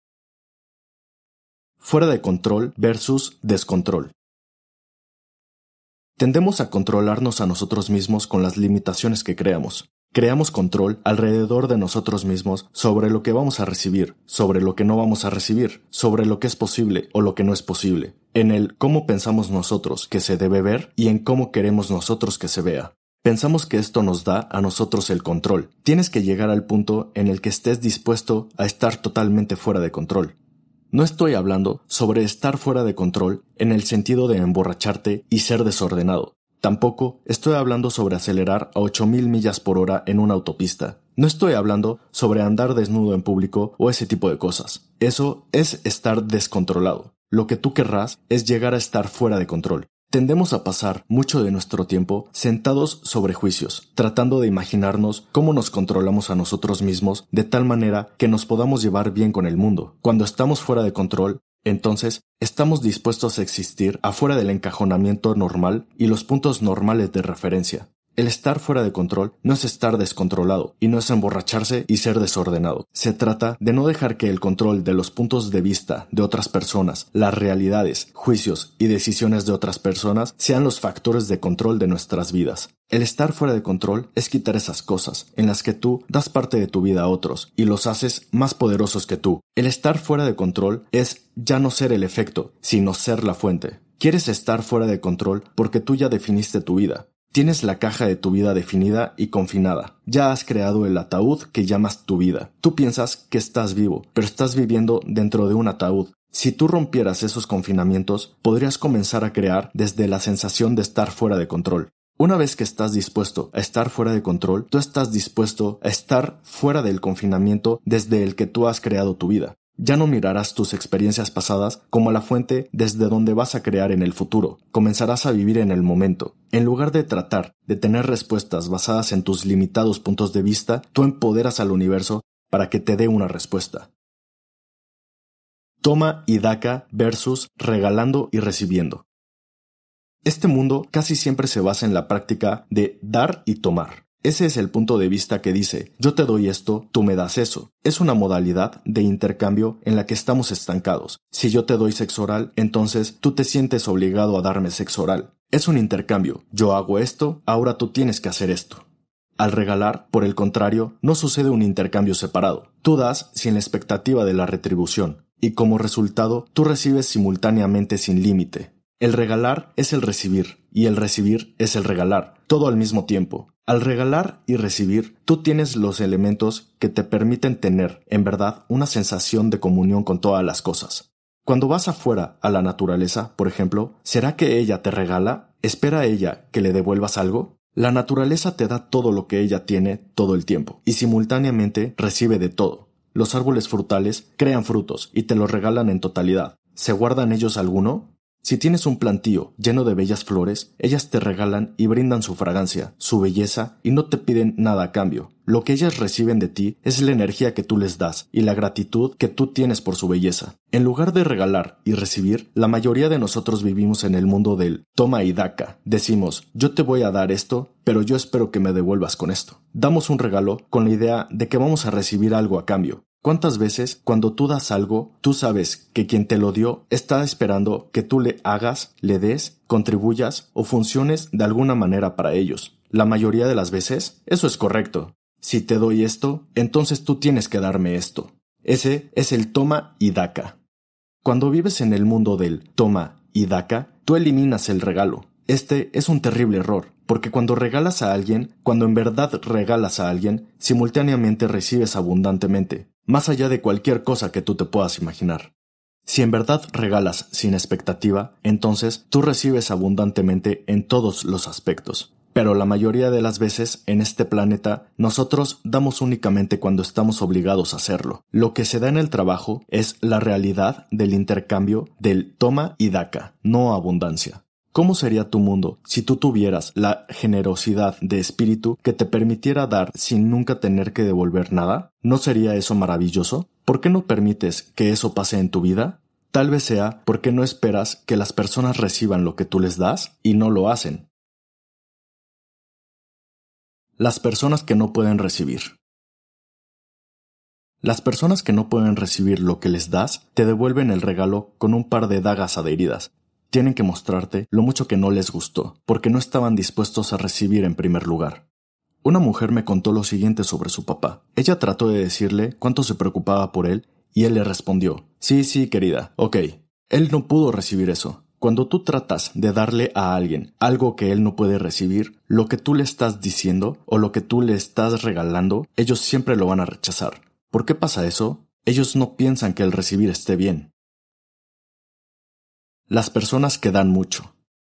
Fuera de control versus descontrol. Tendemos a controlarnos a nosotros mismos con las limitaciones que creamos. Creamos control alrededor de nosotros mismos sobre lo que vamos a recibir, sobre lo que no vamos a recibir, sobre lo que es posible o lo que no es posible, en el cómo pensamos nosotros que se debe ver y en cómo queremos nosotros que se vea. Pensamos que esto nos da a nosotros el control. Tienes que llegar al punto en el que estés dispuesto a estar totalmente fuera de control. No estoy hablando sobre estar fuera de control en el sentido de emborracharte y ser desordenado. Tampoco estoy hablando sobre acelerar a ocho mil millas por hora en una autopista. No estoy hablando sobre andar desnudo en público o ese tipo de cosas. Eso es estar descontrolado. Lo que tú querrás es llegar a estar fuera de control. Tendemos a pasar mucho de nuestro tiempo sentados sobre juicios, tratando de imaginarnos cómo nos controlamos a nosotros mismos de tal manera que nos podamos llevar bien con el mundo. Cuando estamos fuera de control, entonces estamos dispuestos a existir afuera del encajonamiento normal y los puntos normales de referencia. El estar fuera de control no es estar descontrolado y no es emborracharse y ser desordenado. Se trata de no dejar que el control de los puntos de vista de otras personas, las realidades, juicios y decisiones de otras personas sean los factores de control de nuestras vidas. El estar fuera de control es quitar esas cosas en las que tú das parte de tu vida a otros y los haces más poderosos que tú. El estar fuera de control es ya no ser el efecto, sino ser la fuente. Quieres estar fuera de control porque tú ya definiste tu vida. Tienes la caja de tu vida definida y confinada. Ya has creado el ataúd que llamas tu vida. Tú piensas que estás vivo, pero estás viviendo dentro de un ataúd. Si tú rompieras esos confinamientos, podrías comenzar a crear desde la sensación de estar fuera de control. Una vez que estás dispuesto a estar fuera de control, tú estás dispuesto a estar fuera del confinamiento desde el que tú has creado tu vida. Ya no mirarás tus experiencias pasadas como la fuente desde donde vas a crear en el futuro. Comenzarás a vivir en el momento. En lugar de tratar de tener respuestas basadas en tus limitados puntos de vista, tú empoderas al universo para que te dé una respuesta. Toma y daca versus regalando y recibiendo. Este mundo casi siempre se basa en la práctica de dar y tomar. Ese es el punto de vista que dice, yo te doy esto, tú me das eso. Es una modalidad de intercambio en la que estamos estancados. Si yo te doy sexo oral, entonces tú te sientes obligado a darme sexo oral. Es un intercambio. Yo hago esto, ahora tú tienes que hacer esto. Al regalar, por el contrario, no sucede un intercambio separado. Tú das sin la expectativa de la retribución, y como resultado, tú recibes simultáneamente sin límite. El regalar es el recibir, y el recibir es el regalar, todo al mismo tiempo. Al regalar y recibir, tú tienes los elementos que te permiten tener, en verdad, una sensación de comunión con todas las cosas. Cuando vas afuera a la naturaleza, por ejemplo, ¿será que ella te regala? ¿Espera ella que le devuelvas algo? La naturaleza te da todo lo que ella tiene todo el tiempo, y simultáneamente recibe de todo. Los árboles frutales crean frutos y te los regalan en totalidad. ¿Se guardan ellos alguno? Si tienes un plantío lleno de bellas flores, ellas te regalan y brindan su fragancia, su belleza y no te piden nada a cambio. Lo que ellas reciben de ti es la energía que tú les das y la gratitud que tú tienes por su belleza. En lugar de regalar y recibir, la mayoría de nosotros vivimos en el mundo del toma y daca. Decimos, yo te voy a dar esto, pero yo espero que me devuelvas con esto. Damos un regalo con la idea de que vamos a recibir algo a cambio. ¿Cuántas veces, cuando tú das algo, tú sabes que quien te lo dio está esperando que tú le hagas, le des, contribuyas o funciones de alguna manera para ellos? La mayoría de las veces, eso es correcto. Si te doy esto, entonces tú tienes que darme esto. Ese es el toma y daca. Cuando vives en el mundo del toma y daca, tú eliminas el regalo. Este es un terrible error, porque cuando regalas a alguien, cuando en verdad regalas a alguien, simultáneamente recibes abundantemente, más allá de cualquier cosa que tú te puedas imaginar. Si en verdad regalas sin expectativa, entonces tú recibes abundantemente en todos los aspectos. Pero la mayoría de las veces en este planeta, nosotros damos únicamente cuando estamos obligados a hacerlo. Lo que se da en el trabajo es la realidad del intercambio del toma y daca, no abundancia. ¿Cómo sería tu mundo si tú tuvieras la generosidad de espíritu que te permitiera dar sin nunca tener que devolver nada? ¿No sería eso maravilloso? ¿Por qué no permites que eso pase en tu vida? Tal vez sea porque no esperas que las personas reciban lo que tú les das y no lo hacen. Las personas que no pueden recibir. Las personas que no pueden recibir lo que les das te devuelven el regalo con un par de dagas adheridas. Tienen que mostrarte lo mucho que no les gustó, porque no estaban dispuestos a recibir en primer lugar. Una mujer me contó lo siguiente sobre su papá. Ella trató de decirle cuánto se preocupaba por él, y él le respondió, sí, sí, querida, ok. Él no pudo recibir eso. Cuando tú tratas de darle a alguien algo que él no puede recibir, lo que tú le estás diciendo o lo que tú le estás regalando, ellos siempre lo van a rechazar. ¿Por qué pasa eso? Ellos no piensan que el recibir esté bien. Las personas que dan mucho.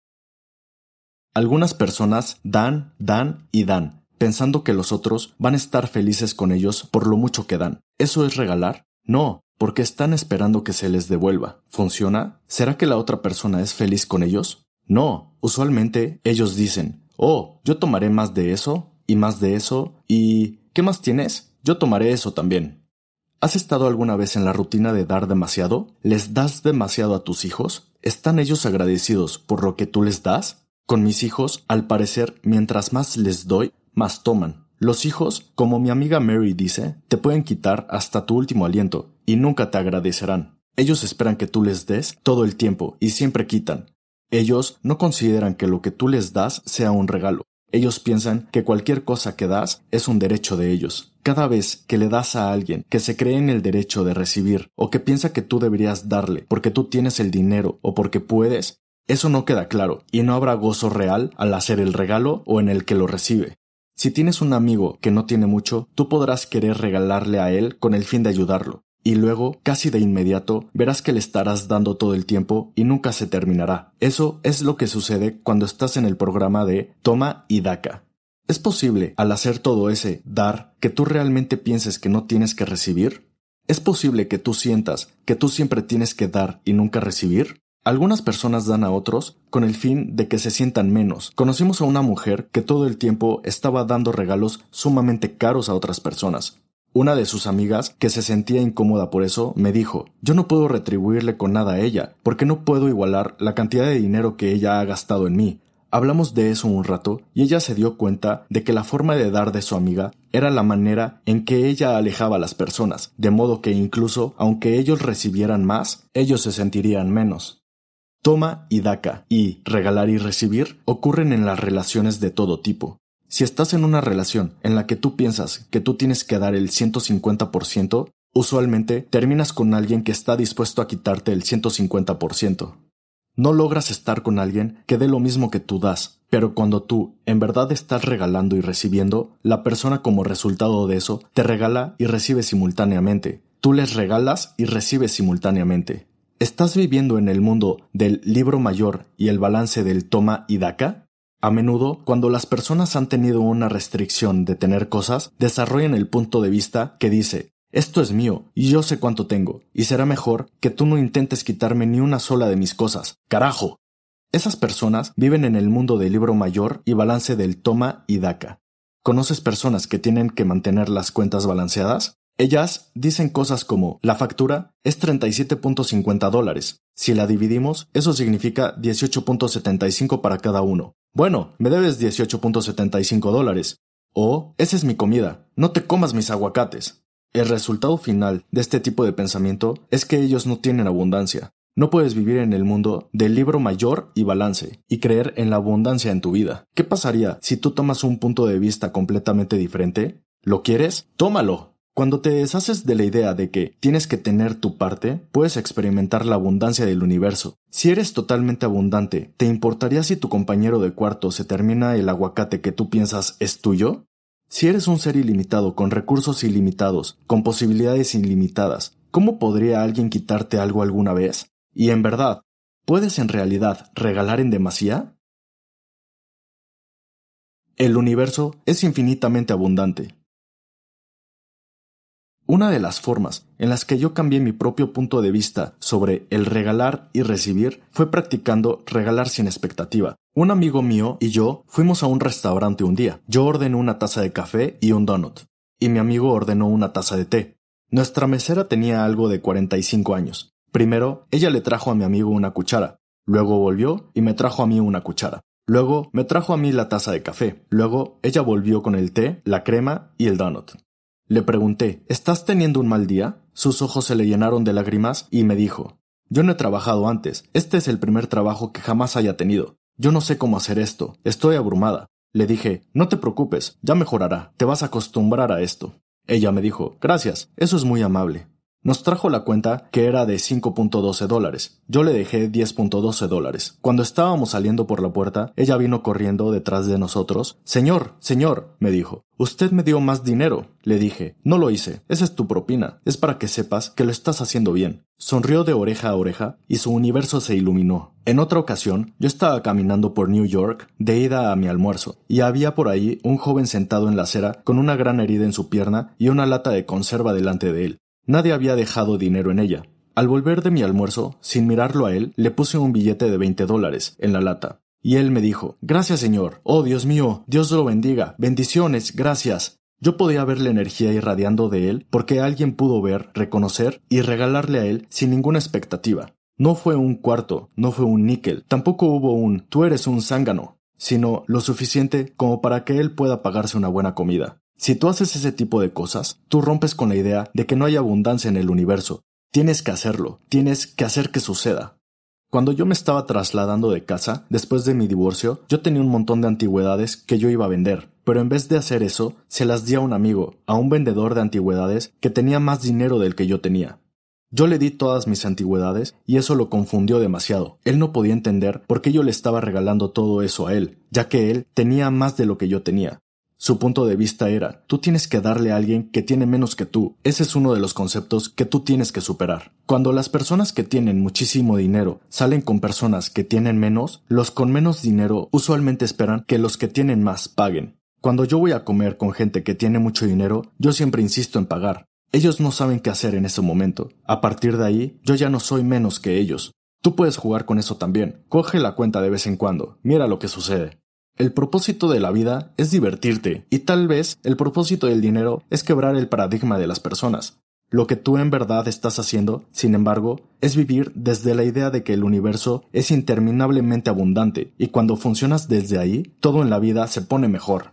Algunas personas dan, dan y dan, pensando que los otros van a estar felices con ellos por lo mucho que dan. ¿Eso es regalar? No, porque están esperando que se les devuelva. ¿Funciona? ¿Será que la otra persona es feliz con ellos? No, usualmente ellos dicen, oh, yo tomaré más de eso, y más de eso, y... ¿qué más tienes? Yo tomaré eso también. ¿Has estado alguna vez en la rutina de dar demasiado? ¿Les das demasiado a tus hijos? ¿Están ellos agradecidos por lo que tú les das? Con mis hijos, al parecer, mientras más les doy, más toman. Los hijos, como mi amiga Mary dice, te pueden quitar hasta tu último aliento y nunca te agradecerán. Ellos esperan que tú les des todo el tiempo y siempre quitan. Ellos no consideran que lo que tú les das sea un regalo. Ellos piensan que cualquier cosa que das es un derecho de ellos. Cada vez que le das a alguien que se cree en el derecho de recibir o que piensa que tú deberías darle porque tú tienes el dinero o porque puedes, eso no queda claro y no habrá gozo real al hacer el regalo o en el que lo recibe. Si tienes un amigo que no tiene mucho, tú podrás querer regalarle a él con el fin de ayudarlo. Y luego, casi de inmediato, verás que le estarás dando todo el tiempo y nunca se terminará. Eso es lo que sucede cuando estás en el programa de toma y daca. ¿Es posible, al hacer todo ese dar, que tú realmente pienses que no tienes que recibir? ¿Es posible que tú sientas que tú siempre tienes que dar y nunca recibir? Algunas personas dan a otros con el fin de que se sientan menos. Conocimos a una mujer que todo el tiempo estaba dando regalos sumamente caros a otras personas. Una de sus amigas, que se sentía incómoda por eso, me dijo, yo no puedo retribuirle con nada a ella, porque no puedo igualar la cantidad de dinero que ella ha gastado en mí. Hablamos de eso un rato y ella se dio cuenta de que la forma de dar de su amiga era la manera en que ella alejaba a las personas, de modo que incluso aunque ellos recibieran más, ellos se sentirían menos. Toma y daca y regalar y recibir ocurren en las relaciones de todo tipo. Si estás en una relación en la que tú piensas que tú tienes que dar el ciento cincuenta por ciento, usualmente terminas con alguien que está dispuesto a quitarte el ciento cincuenta por ciento. No logras estar con alguien que dé lo mismo que tú das, pero cuando tú en verdad estás regalando y recibiendo, la persona como resultado de eso te regala y recibe simultáneamente. Tú les regalas y recibes simultáneamente. ¿Estás viviendo en el mundo del libro mayor y el balance del toma y daca? A menudo, cuando las personas han tenido una restricción de tener cosas, desarrollan el punto de vista que dice, Esto es mío, y yo sé cuánto tengo, y será mejor que tú no intentes quitarme ni una sola de mis cosas. ¡Carajo! Esas personas viven en el mundo del libro mayor y balance del toma y daca. ¿Conoces personas que tienen que mantener las cuentas balanceadas? Ellas dicen cosas como, la factura es treinta y siete punto cincuenta dólares. Si la dividimos, eso significa dieciocho punto setenta y cinco para cada uno. Bueno, me debes dieciocho punto setenta y cinco dólares. O, esa es mi comida, no te comas mis aguacates. El resultado final de este tipo de pensamiento es que ellos no tienen abundancia. No puedes vivir en el mundo del libro mayor y balance y creer en la abundancia en tu vida. ¿Qué pasaría si tú tomas un punto de vista completamente diferente? ¿Lo quieres? ¡Tómalo! Cuando te deshaces de la idea de que tienes que tener tu parte, puedes experimentar la abundancia del universo. Si eres totalmente abundante, ¿te importaría si tu compañero de cuarto se termina el aguacate que tú piensas es tuyo? Si eres un ser ilimitado, con recursos ilimitados, con posibilidades ilimitadas, ¿cómo podría alguien quitarte algo alguna vez? Y en verdad, ¿puedes en realidad regalar en demasía? El universo es infinitamente abundante. Una de las formas en las que yo cambié mi propio punto de vista sobre el regalar y recibir fue practicando regalar sin expectativa. Un amigo mío y yo fuimos a un restaurante un día. Yo ordené una taza de café y un donut, y mi amigo ordenó una taza de té. Nuestra mesera tenía algo de cuarenta y cinco años. Primero, ella le trajo a mi amigo una cuchara, luego volvió y me trajo a mí una cuchara. Luego me trajo a mí la taza de café. Luego ella volvió con el té, la crema y el donut. Le pregunté, ¿estás teniendo un mal día? Sus ojos se le llenaron de lágrimas y me dijo, yo no he trabajado antes. Este es el primer trabajo que jamás haya tenido. Yo no sé cómo hacer esto. Estoy abrumada. Le dije, no te preocupes, ya mejorará. Te vas a acostumbrar a esto. Ella me dijo, gracias, eso es muy amable. Nos trajo la cuenta que era de cinco punto doce dólares. Yo le dejé diez punto doce dólares. Cuando estábamos saliendo por la puerta, ella vino corriendo detrás de nosotros. Señor, señor, me dijo, usted me dio más dinero. Le dije, no lo hice, esa es tu propina. Es para que sepas que lo estás haciendo bien. Sonrió de oreja a oreja y su universo se iluminó. En otra ocasión, yo estaba caminando por New York de ida a mi almuerzo y había por ahí un joven sentado en la acera con una gran herida en su pierna y una lata de conserva delante de él. Nadie había dejado dinero en ella. Al volver de mi almuerzo, sin mirarlo a él, le puse un billete de veinte dólares en la lata. Y él me dijo, gracias señor, oh Dios mío, Dios lo bendiga, bendiciones, gracias. Yo podía ver la energía irradiando de él porque alguien pudo ver, reconocer y regalarle a él sin ninguna expectativa. No fue un cuarto, no fue un níquel, tampoco hubo un tú eres un zángano, sino lo suficiente como para que él pueda pagarse una buena comida. Si tú haces ese tipo de cosas, tú rompes con la idea de que no hay abundancia en el universo. Tienes que hacerlo, tienes que hacer que suceda. Cuando yo me estaba trasladando de casa, después de mi divorcio, yo tenía un montón de antigüedades que yo iba a vender, pero en vez de hacer eso, se las di a un amigo, a un vendedor de antigüedades que tenía más dinero del que yo tenía. Yo le di todas mis antigüedades y eso lo confundió demasiado. Él no podía entender por qué yo le estaba regalando todo eso a él, ya que él tenía más de lo que yo tenía. Su punto de vista era, tú tienes que darle a alguien que tiene menos que tú. Ese es uno de los conceptos que tú tienes que superar. Cuando las personas que tienen muchísimo dinero salen con personas que tienen menos, los con menos dinero usualmente esperan que los que tienen más paguen. Cuando yo voy a comer con gente que tiene mucho dinero, yo siempre insisto en pagar. Ellos no saben qué hacer en ese momento. A partir de ahí, yo ya no soy menos que ellos. Tú puedes jugar con eso también. Coge la cuenta de vez en cuando. Mira lo que sucede. El propósito de la vida es divertirte, y tal vez el propósito del dinero es quebrar el paradigma de las personas. Lo que tú en verdad estás haciendo, sin embargo, es vivir desde la idea de que el universo es interminablemente abundante, y cuando funcionas desde ahí, todo en la vida se pone mejor.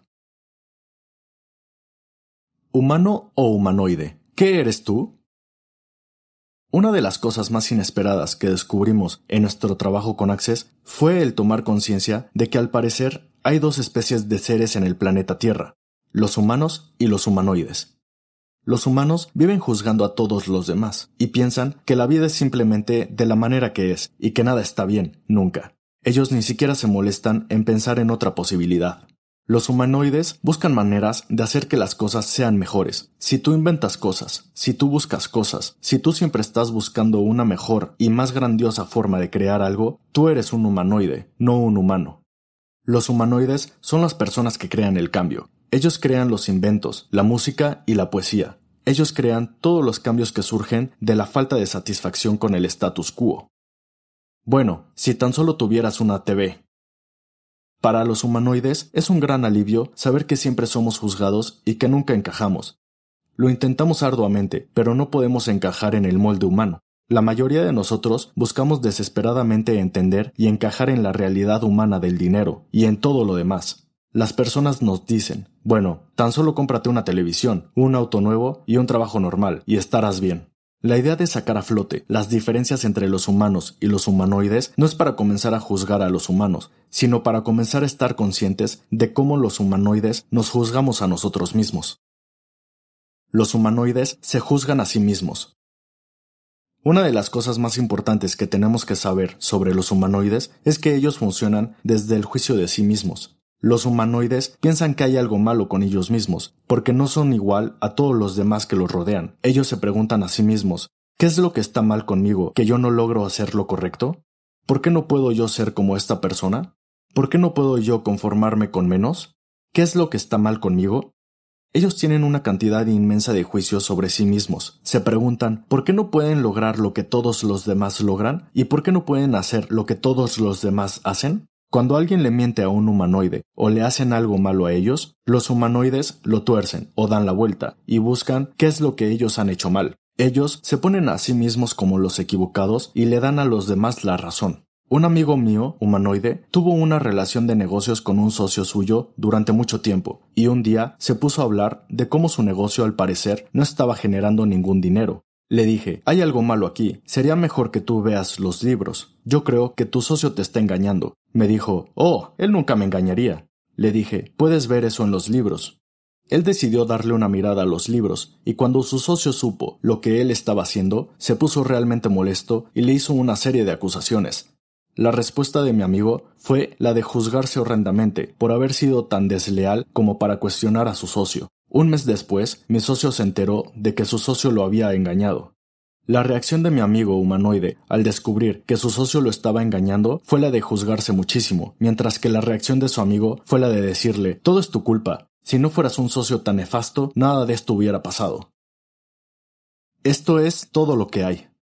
¿Humano o humanoide? ¿Qué eres tú? Una de las cosas más inesperadas que descubrimos en nuestro trabajo con Access fue el tomar conciencia de que al parecer hay dos especies de seres en el planeta Tierra, los humanos y los humanoides. Los humanos viven juzgando a todos los demás y piensan que la vida es simplemente de la manera que es y que nada está bien, nunca. Ellos ni siquiera se molestan en pensar en otra posibilidad. Los humanoides buscan maneras de hacer que las cosas sean mejores. Si tú inventas cosas, si tú buscas cosas, si tú siempre estás buscando una mejor y más grandiosa forma de crear algo, tú eres un humanoide, no un humano. Los humanoides son las personas que crean el cambio. Ellos crean los inventos, la música y la poesía. Ellos crean todos los cambios que surgen de la falta de satisfacción con el status quo. Bueno, si tan solo tuvieras una T V. Para los humanoides es un gran alivio saber que siempre somos juzgados y que nunca encajamos. Lo intentamos arduamente, pero no podemos encajar en el molde humano. La mayoría de nosotros buscamos desesperadamente entender y encajar en la realidad humana del dinero y en todo lo demás. Las personas nos dicen, bueno, tan solo cómprate una televisión, un auto nuevo y un trabajo normal y estarás bien. La idea de sacar a flote las diferencias entre los humanos y los humanoides no es para comenzar a juzgar a los humanos, sino para comenzar a estar conscientes de cómo los humanoides nos juzgamos a nosotros mismos. Los humanoides se juzgan a sí mismos. Una de las cosas más importantes que tenemos que saber sobre los humanoides es que ellos funcionan desde el juicio de sí mismos. Los humanoides piensan que hay algo malo con ellos mismos, porque no son igual a todos los demás que los rodean. Ellos se preguntan a sí mismos, ¿qué es lo que está mal conmigo, que yo no logro hacer lo correcto? ¿Por qué no puedo yo ser como esta persona? ¿Por qué no puedo yo conformarme con menos? ¿Qué es lo que está mal conmigo? Ellos tienen una cantidad inmensa de juicios sobre sí mismos. Se preguntan, ¿por qué no pueden lograr lo que todos los demás logran? ¿Y por qué no pueden hacer lo que todos los demás hacen? Cuando alguien le miente a un humanoide o le hacen algo malo a ellos, los humanoides lo tuercen o dan la vuelta y buscan qué es lo que ellos han hecho mal. Ellos se ponen a sí mismos como los equivocados y le dan a los demás la razón. Un amigo mío, humanoide, tuvo una relación de negocios con un socio suyo durante mucho tiempo y un día se puso a hablar de cómo su negocio al parecer no estaba generando ningún dinero. Le dije, hay algo malo aquí, sería mejor que tú veas los libros. Yo creo que tu socio te está engañando. Me dijo, oh, él nunca me engañaría. Le dije, puedes ver eso en los libros. Él decidió darle una mirada a los libros, y cuando su socio supo lo que él estaba haciendo, se puso realmente molesto y le hizo una serie de acusaciones. La respuesta de mi amigo fue la de juzgarse horrendamente por haber sido tan desleal como para cuestionar a su socio. Un mes después, mi socio se enteró de que su socio lo había engañado. La reacción de mi amigo humanoide al descubrir que su socio lo estaba engañando fue la de juzgarse muchísimo, mientras que la reacción de su amigo fue la de decirle, todo es tu culpa, si no fueras un socio tan nefasto, nada de esto hubiera pasado. Esto es todo lo que hay.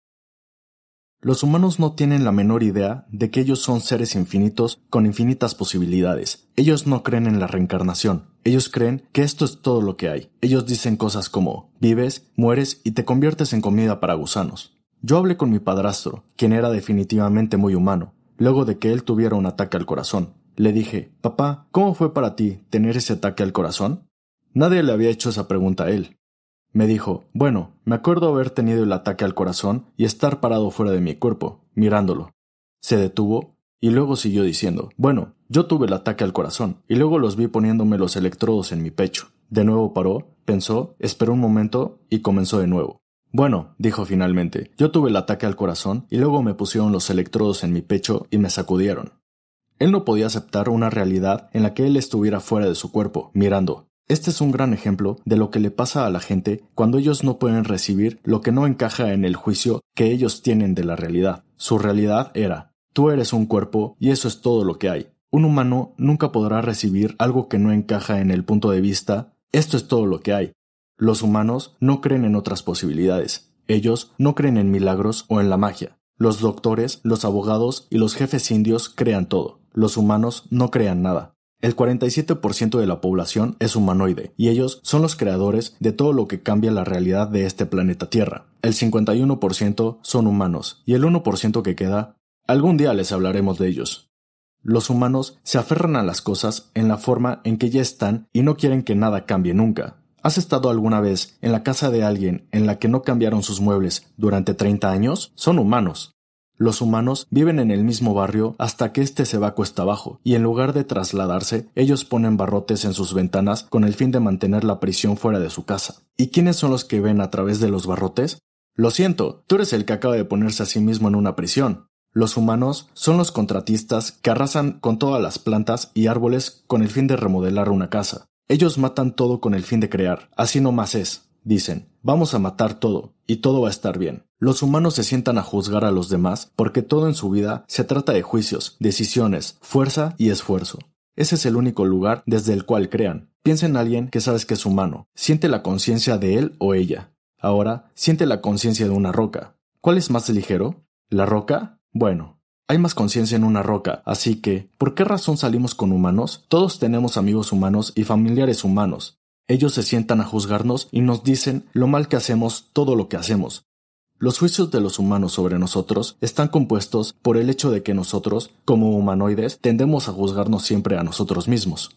Los humanos no tienen la menor idea de que ellos son seres infinitos con infinitas posibilidades. Ellos no creen en la reencarnación. Ellos creen que esto es todo lo que hay. Ellos dicen cosas como, vives, mueres y te conviertes en comida para gusanos. Yo hablé con mi padrastro, quien era definitivamente muy humano, luego de que él tuviera un ataque al corazón. Le dije, papá, ¿cómo fue para ti tener ese ataque al corazón? Nadie le había hecho esa pregunta a él. Me dijo, bueno, me acuerdo haber tenido el ataque al corazón y estar parado fuera de mi cuerpo, mirándolo. Se detuvo y luego siguió diciendo, bueno, yo tuve el ataque al corazón y luego los vi poniéndome los electrodos en mi pecho. De nuevo paró, pensó, esperó un momento y comenzó de nuevo. Bueno, dijo finalmente, yo tuve el ataque al corazón y luego me pusieron los electrodos en mi pecho y me sacudieron. Él no podía aceptar una realidad en la que él estuviera fuera de su cuerpo, mirando. Este es un gran ejemplo de lo que le pasa a la gente cuando ellos no pueden recibir lo que no encaja en el juicio que ellos tienen de la realidad. Su realidad era, tú eres un cuerpo y eso es todo lo que hay. Un humano nunca podrá recibir algo que no encaja en el punto de vista, esto es todo lo que hay. Los humanos no creen en otras posibilidades. Ellos no creen en milagros o en la magia. Los doctores, los abogados y los jefes indios crean todo. Los humanos no crean nada. El cuarenta y siete por ciento de la población es humanoide, y ellos son los creadores de todo lo que cambia la realidad de este planeta Tierra. El cincuenta y uno por ciento son humanos, y el uno por ciento que queda, algún día les hablaremos de ellos. Los humanos se aferran a las cosas en la forma en que ya están y no quieren que nada cambie nunca. ¿Has estado alguna vez en la casa de alguien en la que no cambiaron sus muebles durante treinta años? Son humanos. Los humanos viven en el mismo barrio hasta que éste se va cuesta abajo, y en lugar de trasladarse, ellos ponen barrotes en sus ventanas con el fin de mantener la prisión fuera de su casa. ¿Y quiénes son los que ven a través de los barrotes? Lo siento, tú eres el que acaba de ponerse a sí mismo en una prisión. Los humanos son los contratistas que arrasan con todas las plantas y árboles con el fin de remodelar una casa. Ellos matan todo con el fin de crear. Así nomás es. Dicen, vamos a matar todo, y todo va a estar bien. Los humanos se sientan a juzgar a los demás porque todo en su vida se trata de juicios, decisiones, fuerza y esfuerzo. Ese es el único lugar desde el cual crean. Piensa en alguien que sabes que es humano. Siente la conciencia de él o ella. Ahora, siente la conciencia de una roca. ¿Cuál es más ligero? ¿La roca? Bueno, hay más conciencia en una roca, así que, ¿por qué razón salimos con humanos? Todos tenemos amigos humanos y familiares humanos. Ellos se sientan a juzgarnos y nos dicen lo mal que hacemos todo lo que hacemos. Los juicios de los humanos sobre nosotros están compuestos por el hecho de que nosotros, como humanoides, tendemos a juzgarnos siempre a nosotros mismos.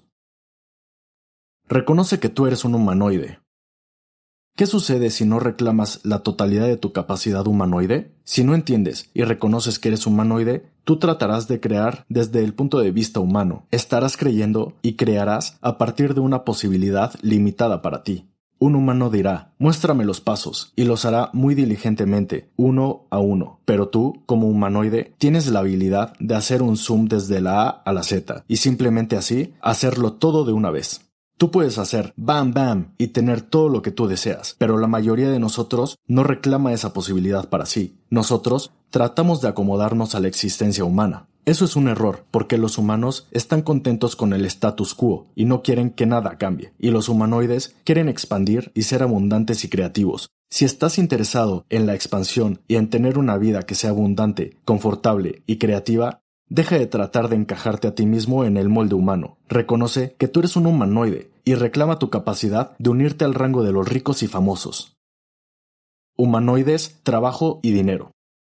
Reconoce que tú eres un humanoide. ¿Qué sucede si no reclamas la totalidad de tu capacidad humanoide? Si no entiendes y reconoces que eres humanoide, tú tratarás de crear desde el punto de vista humano. Estarás creyendo y crearás a partir de una posibilidad limitada para ti. Un humano dirá, muéstrame los pasos, y los hará muy diligentemente, uno a uno. Pero tú, como humanoide, tienes la habilidad de hacer un zoom desde la A a la Z, y simplemente así, hacerlo todo de una vez. Tú puedes hacer bam bam y tener todo lo que tú deseas, pero la mayoría de nosotros no reclama esa posibilidad para sí. Nosotros tratamos de acomodarnos a la existencia humana. Eso es un error, porque los humanos están contentos con el status quo y no quieren que nada cambie, y los humanoides quieren expandir y ser abundantes y creativos. Si estás interesado en la expansión y en tener una vida que sea abundante, confortable y creativa, deja de tratar de encajarte a ti mismo en el molde humano. Reconoce que tú eres un humanoide y reclama tu capacidad de unirte al rango de los ricos y famosos. Humanoides, trabajo y dinero.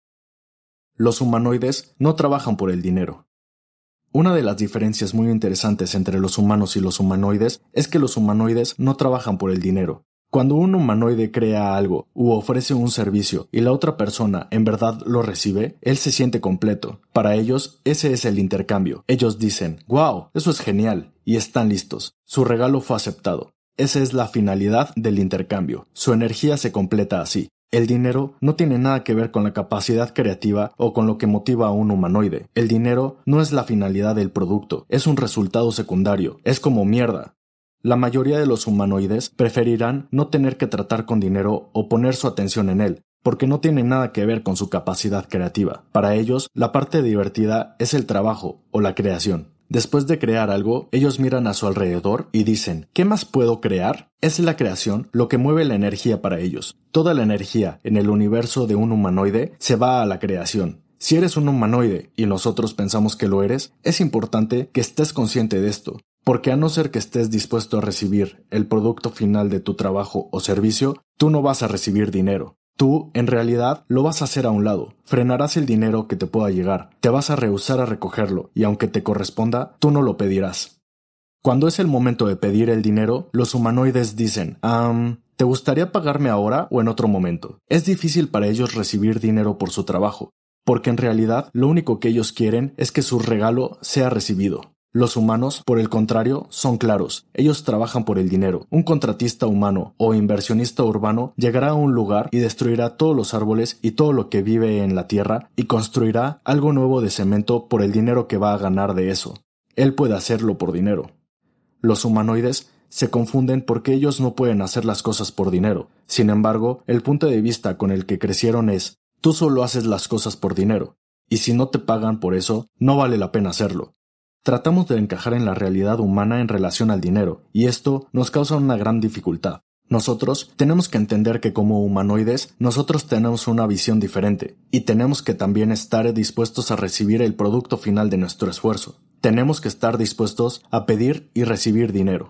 Los humanoides no trabajan por el dinero. Una de las diferencias muy interesantes entre los humanos y los humanoides es que los humanoides no trabajan por el dinero. Cuando un humanoide crea algo u ofrece un servicio y la otra persona en verdad lo recibe, él se siente completo. Para ellos, ese es el intercambio. Ellos dicen, wow, eso es genial, y están listos. Su regalo fue aceptado. Esa es la finalidad del intercambio. Su energía se completa así. El dinero no tiene nada que ver con la capacidad creativa o con lo que motiva a un humanoide. El dinero no es la finalidad del producto, es un resultado secundario, es como mierda. La mayoría de los humanoides preferirán no tener que tratar con dinero o poner su atención en él, porque no tiene nada que ver con su capacidad creativa. Para ellos, la parte divertida es el trabajo o la creación. Después de crear algo, ellos miran a su alrededor y dicen, ¿qué más puedo crear? Es la creación lo que mueve la energía para ellos. Toda la energía en el universo de un humanoide se va a la creación. Si eres un humanoide y nosotros pensamos que lo eres, es importante que estés consciente de esto, porque a no ser que estés dispuesto a recibir el producto final de tu trabajo o servicio, tú no vas a recibir dinero. Tú, en realidad, lo vas a hacer a un lado. Frenarás el dinero que te pueda llegar. Te vas a rehusar a recogerlo y aunque te corresponda, tú no lo pedirás. Cuando es el momento de pedir el dinero, los humanoides dicen, um, ¿te gustaría pagarme ahora o en otro momento? Es difícil para ellos recibir dinero por su trabajo, porque en realidad lo único que ellos quieren es que su regalo sea recibido. Los humanos, por el contrario, son claros. Ellos trabajan por el dinero. Un contratista humano o inversionista urbano llegará a un lugar y destruirá todos los árboles y todo lo que vive en la tierra y construirá algo nuevo de cemento por el dinero que va a ganar de eso. Él puede hacerlo por dinero. Los humanoides se confunden porque ellos no pueden hacer las cosas por dinero. Sin embargo, el punto de vista con el que crecieron es, tú solo haces las cosas por dinero, y si no te pagan por eso, no vale la pena hacerlo. Tratamos de encajar en la realidad humana en relación al dinero, y esto nos causa una gran dificultad. Nosotros tenemos que entender que como humanoides, nosotros tenemos una visión diferente, y tenemos que también estar dispuestos a recibir el producto final de nuestro esfuerzo. Tenemos que estar dispuestos a pedir y recibir dinero.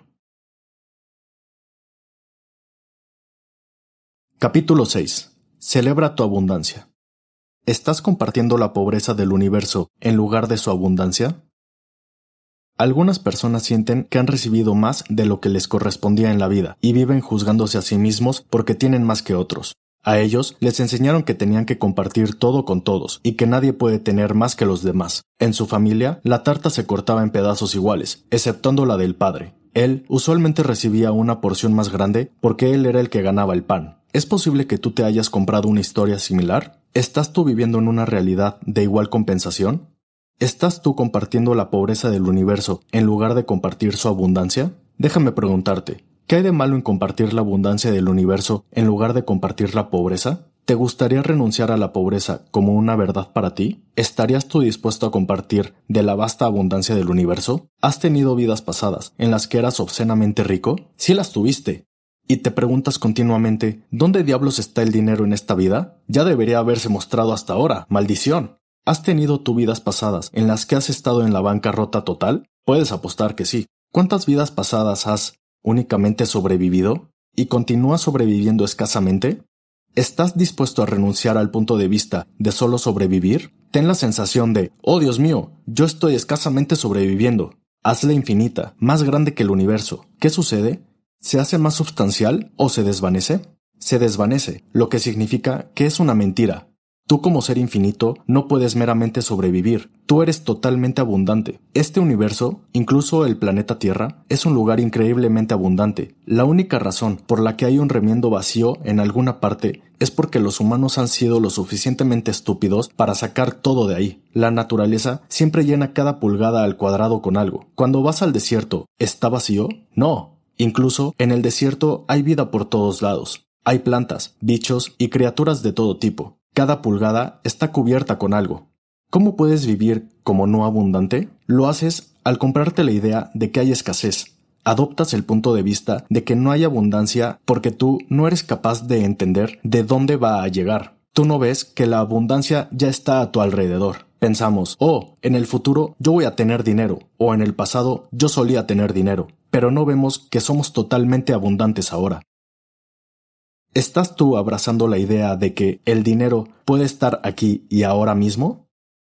Capítulo seis. Celebra tu abundancia. ¿Estás compartiendo la pobreza del universo en lugar de su abundancia? Algunas personas sienten que han recibido más de lo que les correspondía en la vida y viven juzgándose a sí mismos porque tienen más que otros. A ellos les enseñaron que tenían que compartir todo con todos y que nadie puede tener más que los demás. En su familia, la tarta se cortaba en pedazos iguales, exceptuando la del padre. Él usualmente recibía una porción más grande porque él era el que ganaba el pan. ¿Es posible que tú te hayas comprado una historia similar? ¿Estás tú viviendo en una realidad de igual compensación? ¿Estás tú compartiendo la pobreza del universo en lugar de compartir su abundancia? Déjame preguntarte, ¿qué hay de malo en compartir la abundancia del universo en lugar de compartir la pobreza? ¿Te gustaría renunciar a la pobreza como una verdad para ti? ¿Estarías tú dispuesto a compartir de la vasta abundancia del universo? ¿Has tenido vidas pasadas en las que eras obscenamente rico? Sí las tuviste. y te preguntas continuamente, ¿dónde diablos está el dinero en esta vida? Ya debería haberse mostrado hasta ahora. ¡Maldición! ¿Has tenido tu vidas pasadas en las que has estado en la bancarrota total? Puedes apostar que sí. ¿Cuántas vidas pasadas has únicamente sobrevivido y continúas sobreviviendo escasamente? ¿Estás dispuesto a renunciar al punto de vista de solo sobrevivir? Ten la sensación de, oh Dios mío, yo estoy escasamente sobreviviendo. Hazla infinita, más grande que el universo. ¿Qué sucede? ¿Se hace más sustancial o se desvanece? Se desvanece, lo que significa que es una mentira. Tú como ser infinito no puedes meramente sobrevivir, tú eres totalmente abundante. Este universo, incluso el planeta Tierra, es un lugar increíblemente abundante. La única razón por la que hay un remiendo vacío en alguna parte es porque los humanos han sido lo suficientemente estúpidos para sacar todo de ahí. La naturaleza siempre llena cada pulgada al cuadrado con algo. Cuando vas al desierto, ¿está vacío? No. Incluso en el desierto hay vida por todos lados. Hay plantas, bichos y criaturas de todo tipo. Cada pulgada está cubierta con algo. ¿Cómo puedes vivir como no abundante? Lo haces al comprarte la idea de que hay escasez. Adoptas el punto de vista de que no hay abundancia porque tú no eres capaz de entender de dónde va a llegar. Tú no ves que la abundancia ya está a tu alrededor. Pensamos, oh, en el futuro yo voy a tener dinero, o en el pasado yo solía tener dinero, pero no vemos que somos totalmente abundantes ahora. ¿Estás tú abrazando la idea de que el dinero puede estar aquí y ahora mismo?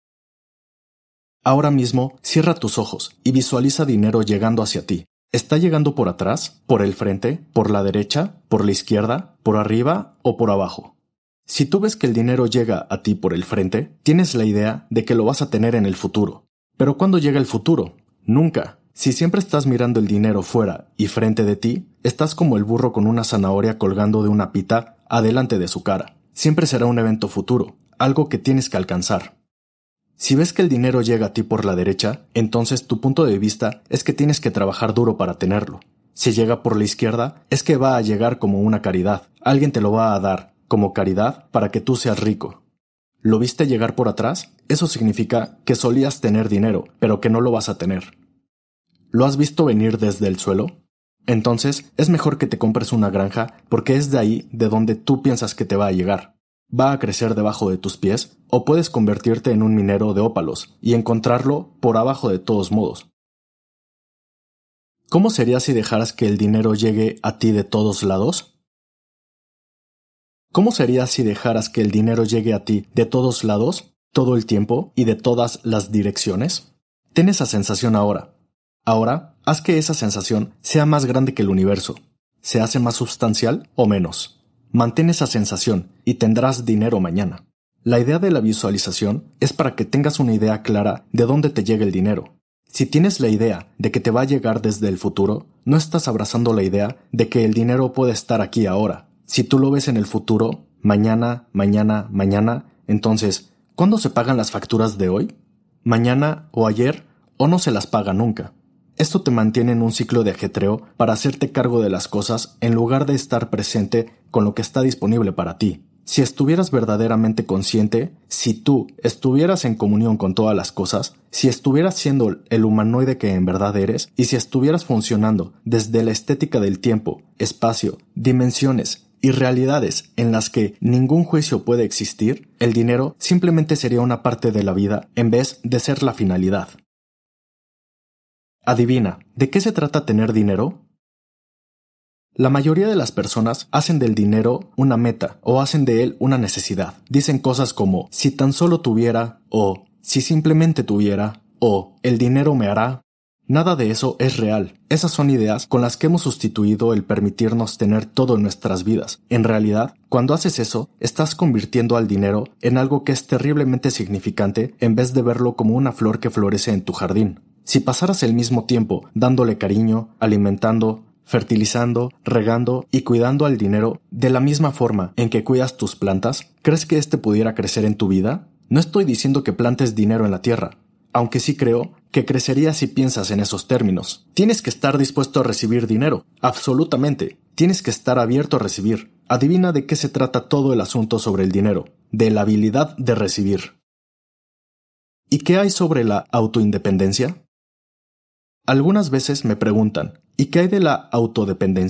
Ahora mismo, cierra tus ojos y visualiza dinero llegando hacia ti. ¿Está llegando por atrás, por el frente, por la derecha, por la izquierda, por arriba o por abajo? Si tú ves que el dinero llega a ti por el frente, tienes la idea de que lo vas a tener en el futuro. Pero ¿cuándo llega el futuro? Nunca. Si siempre estás mirando el dinero fuera y frente de ti, estás como el burro con una zanahoria colgando de una pita adelante de su cara. Siempre será un evento futuro, algo que tienes que alcanzar. Si ves que el dinero llega a ti por la derecha, entonces tu punto de vista es que tienes que trabajar duro para tenerlo. Si llega por la izquierda, es que va a llegar como una caridad. Alguien te lo va a dar, como caridad, para que tú seas rico. ¿Lo viste llegar por atrás? Eso significa que solías tener dinero, pero que no lo vas a tener. ¿Lo has visto venir desde el suelo? Entonces es mejor que te compres una granja porque es de ahí de donde tú piensas que te va a llegar. Va a crecer debajo de tus pies o puedes convertirte en un minero de ópalos y encontrarlo por abajo de todos modos. ¿Cómo sería si dejaras que el dinero llegue a ti de todos lados? ¿Cómo sería si dejaras que el dinero llegue a ti de todos lados, todo el tiempo y de todas las direcciones? Ten esa sensación ahora. Ahora, haz que esa sensación sea más grande que el universo. ¿Se hace más sustancial o menos? Mantén esa sensación y tendrás dinero mañana. La idea de la visualización es para que tengas una idea clara de dónde te llega el dinero. Si tienes la idea de que te va a llegar desde el futuro, no estás abrazando la idea de que el dinero puede estar aquí ahora. Si tú lo ves en el futuro, mañana, mañana, mañana, entonces, ¿cuándo se pagan las facturas de hoy? ¿Mañana o ayer? ¿O no se las paga nunca? Esto te mantiene en un ciclo de ajetreo para hacerte cargo de las cosas en lugar de estar presente con lo que está disponible para ti. Si estuvieras verdaderamente consciente, si tú estuvieras en comunión con todas las cosas, si estuvieras siendo el humanoide que en verdad eres, y si estuvieras funcionando desde la estética del tiempo, espacio, dimensiones y realidades en las que ningún juicio puede existir, el dinero simplemente sería una parte de la vida en vez de ser la finalidad. Adivina, ¿de qué se trata tener dinero? La mayoría de las personas hacen del dinero una meta o hacen de él una necesidad. Dicen cosas como si tan solo tuviera o si simplemente tuviera o el dinero me hará. Nada de eso es real. Esas son ideas con las que hemos sustituido el permitirnos tener todo en nuestras vidas. En realidad, cuando haces eso, estás convirtiendo al dinero en algo que es terriblemente significante en vez de verlo como una flor que florece en tu jardín. Si pasaras el mismo tiempo dándole cariño, alimentando, fertilizando, regando y cuidando al dinero de la misma forma en que cuidas tus plantas, ¿crees que éste pudiera crecer en tu vida? No estoy diciendo que plantes dinero en la tierra, aunque sí creo que crecería si piensas en esos términos. Tienes que estar dispuesto a recibir dinero, absolutamente. Tienes que estar abierto a recibir. Adivina de qué se trata todo el asunto sobre el dinero, de la habilidad de recibir. ¿Y qué hay sobre la autoindependencia? Algunas veces me preguntan, ¿y qué hay de la autodependencia?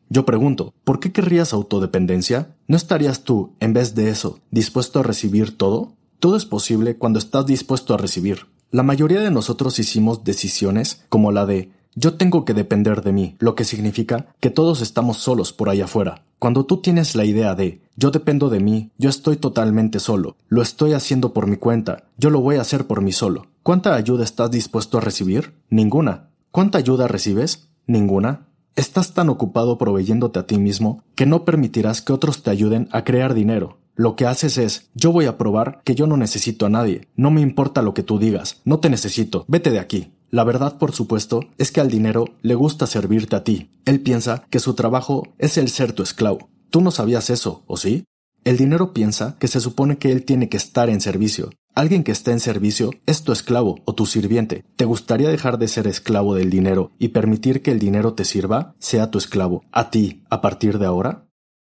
Yo pregunto, ¿por qué querrías autodependencia? ¿No estarías tú, en vez de eso, dispuesto a recibir todo? Todo es posible cuando estás dispuesto a recibir. La mayoría de nosotros hicimos decisiones como la de yo tengo que depender de mí, lo que significa que todos estamos solos por allá afuera. Cuando tú tienes la idea de yo dependo de mí, yo estoy totalmente solo, lo estoy haciendo por mi cuenta, yo lo voy a hacer por mí solo. ¿Cuánta ayuda estás dispuesto a recibir? Ninguna. ¿Cuánta ayuda recibes? Ninguna. Estás tan ocupado proveyéndote a ti mismo que no permitirás que otros te ayuden a crear dinero. Lo que haces es, yo voy a probar que yo no necesito a nadie, no me importa lo que tú digas, no te necesito, vete de aquí. La verdad, por supuesto, es que al dinero le gusta servirte a ti. Él piensa que su trabajo es el ser tu esclavo. Tú no sabías eso, ¿o sí? El dinero piensa que se supone que él tiene que estar en servicio. Alguien que está en servicio es tu esclavo o tu sirviente. ¿Te gustaría dejar de ser esclavo del dinero y permitir que el dinero te sirva, sea tu esclavo, a ti, a partir de ahora?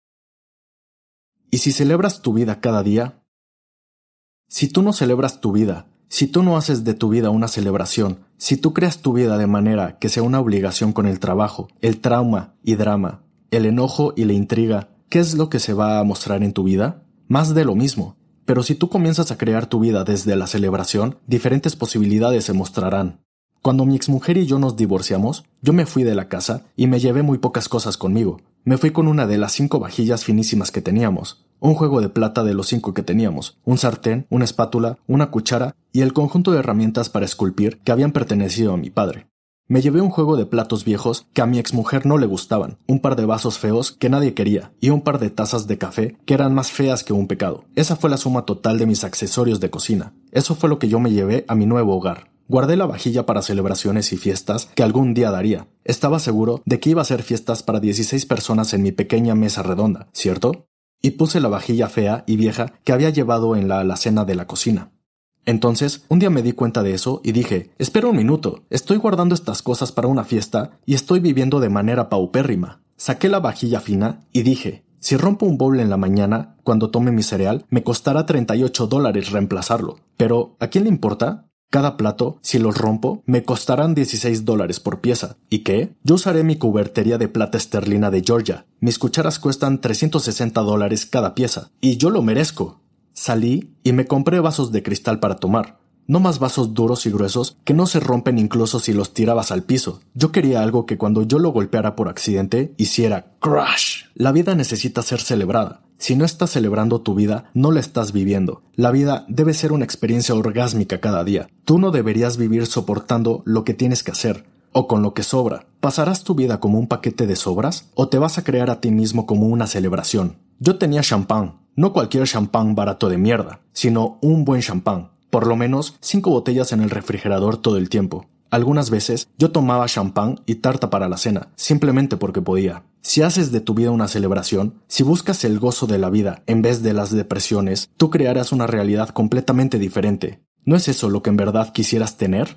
¿Y si celebras tu vida cada día? Si tú no celebras tu vida, si tú no haces de tu vida una celebración, si tú creas tu vida de manera que sea una obligación con el trabajo, el trauma y drama, el enojo y la intriga, ¿qué es lo que se va a mostrar en tu vida? Más de lo mismo. Pero si tú comienzas a crear tu vida desde la celebración, diferentes posibilidades se mostrarán. Cuando mi exmujer y yo nos divorciamos, yo me fui de la casa y me llevé muy pocas cosas conmigo. Me fui con una de las cinco vajillas finísimas que teníamos, un juego de plata de los cinco que teníamos, un sartén, una espátula, una cuchara y el conjunto de herramientas para esculpir que habían pertenecido a mi padre. Me llevé un juego de platos viejos que a mi exmujer no le gustaban, un par de vasos feos que nadie quería y un par de tazas de café que eran más feas que un pecado. Esa fue la suma total de mis accesorios de cocina. Eso fue lo que yo me llevé a mi nuevo hogar. Guardé la vajilla para celebraciones y fiestas que algún día daría. Estaba seguro de que iba a ser fiestas para dieciséis personas en mi pequeña mesa redonda, ¿cierto? Y puse la vajilla fea y vieja que había llevado en la alacena de la cocina. Entonces, un día me di cuenta de eso y dije, espera un minuto, estoy guardando estas cosas para una fiesta y estoy viviendo de manera paupérrima. Saqué la vajilla fina y dije, si rompo un bowl en la mañana, cuando tome mi cereal, me costará treinta y ocho dólares reemplazarlo. Pero, ¿a quién le importa? Cada plato, si los rompo, me costarán dieciséis dólares por pieza. ¿Y qué? Yo usaré mi cubertería de plata esterlina de Georgia. Mis cucharas cuestan trescientos sesenta dólares cada pieza. Y yo lo merezco. Salí y me compré vasos de cristal para tomar. No más vasos duros y gruesos que no se rompen incluso si los tirabas al piso. Yo quería algo que cuando yo lo golpeara por accidente, hiciera crash. La vida necesita ser celebrada. Si no estás celebrando tu vida, no la estás viviendo. La vida debe ser una experiencia orgásmica cada día. Tú no deberías vivir soportando lo que tienes que hacer, o con lo que sobra. ¿Pasarás tu vida como un paquete de sobras, o te vas a crear a ti mismo como una celebración? Yo tenía champán, no cualquier champán barato de mierda, sino un buen champán. Por lo menos cinco botellas en el refrigerador todo el tiempo. Algunas veces yo tomaba champán y tarta para la cena, simplemente porque podía. Si haces de tu vida una celebración, si buscas el gozo de la vida en vez de las depresiones, tú crearás una realidad completamente diferente. ¿No es eso lo que en verdad quisieras tener?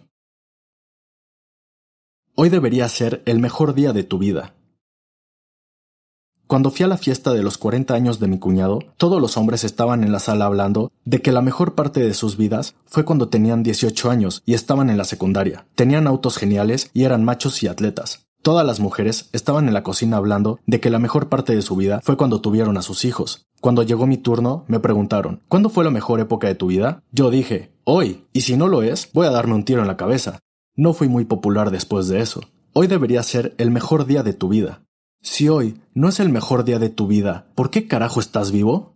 Hoy debería ser el mejor día de tu vida. Cuando fui a la fiesta de los cuarenta años de mi cuñado, todos los hombres estaban en la sala hablando de que la mejor parte de sus vidas fue cuando tenían dieciocho años y estaban en la secundaria. Tenían autos geniales y eran machos y atletas. Todas las mujeres estaban en la cocina hablando de que la mejor parte de su vida fue cuando tuvieron a sus hijos. Cuando llegó mi turno, me preguntaron, ¿cuándo fue la mejor época de tu vida? Yo dije, hoy, y si no lo es, voy a darme un tiro en la cabeza. No fui muy popular después de eso. Hoy debería ser el mejor día de tu vida. Si hoy no es el mejor día de tu vida, ¿por qué carajo estás vivo?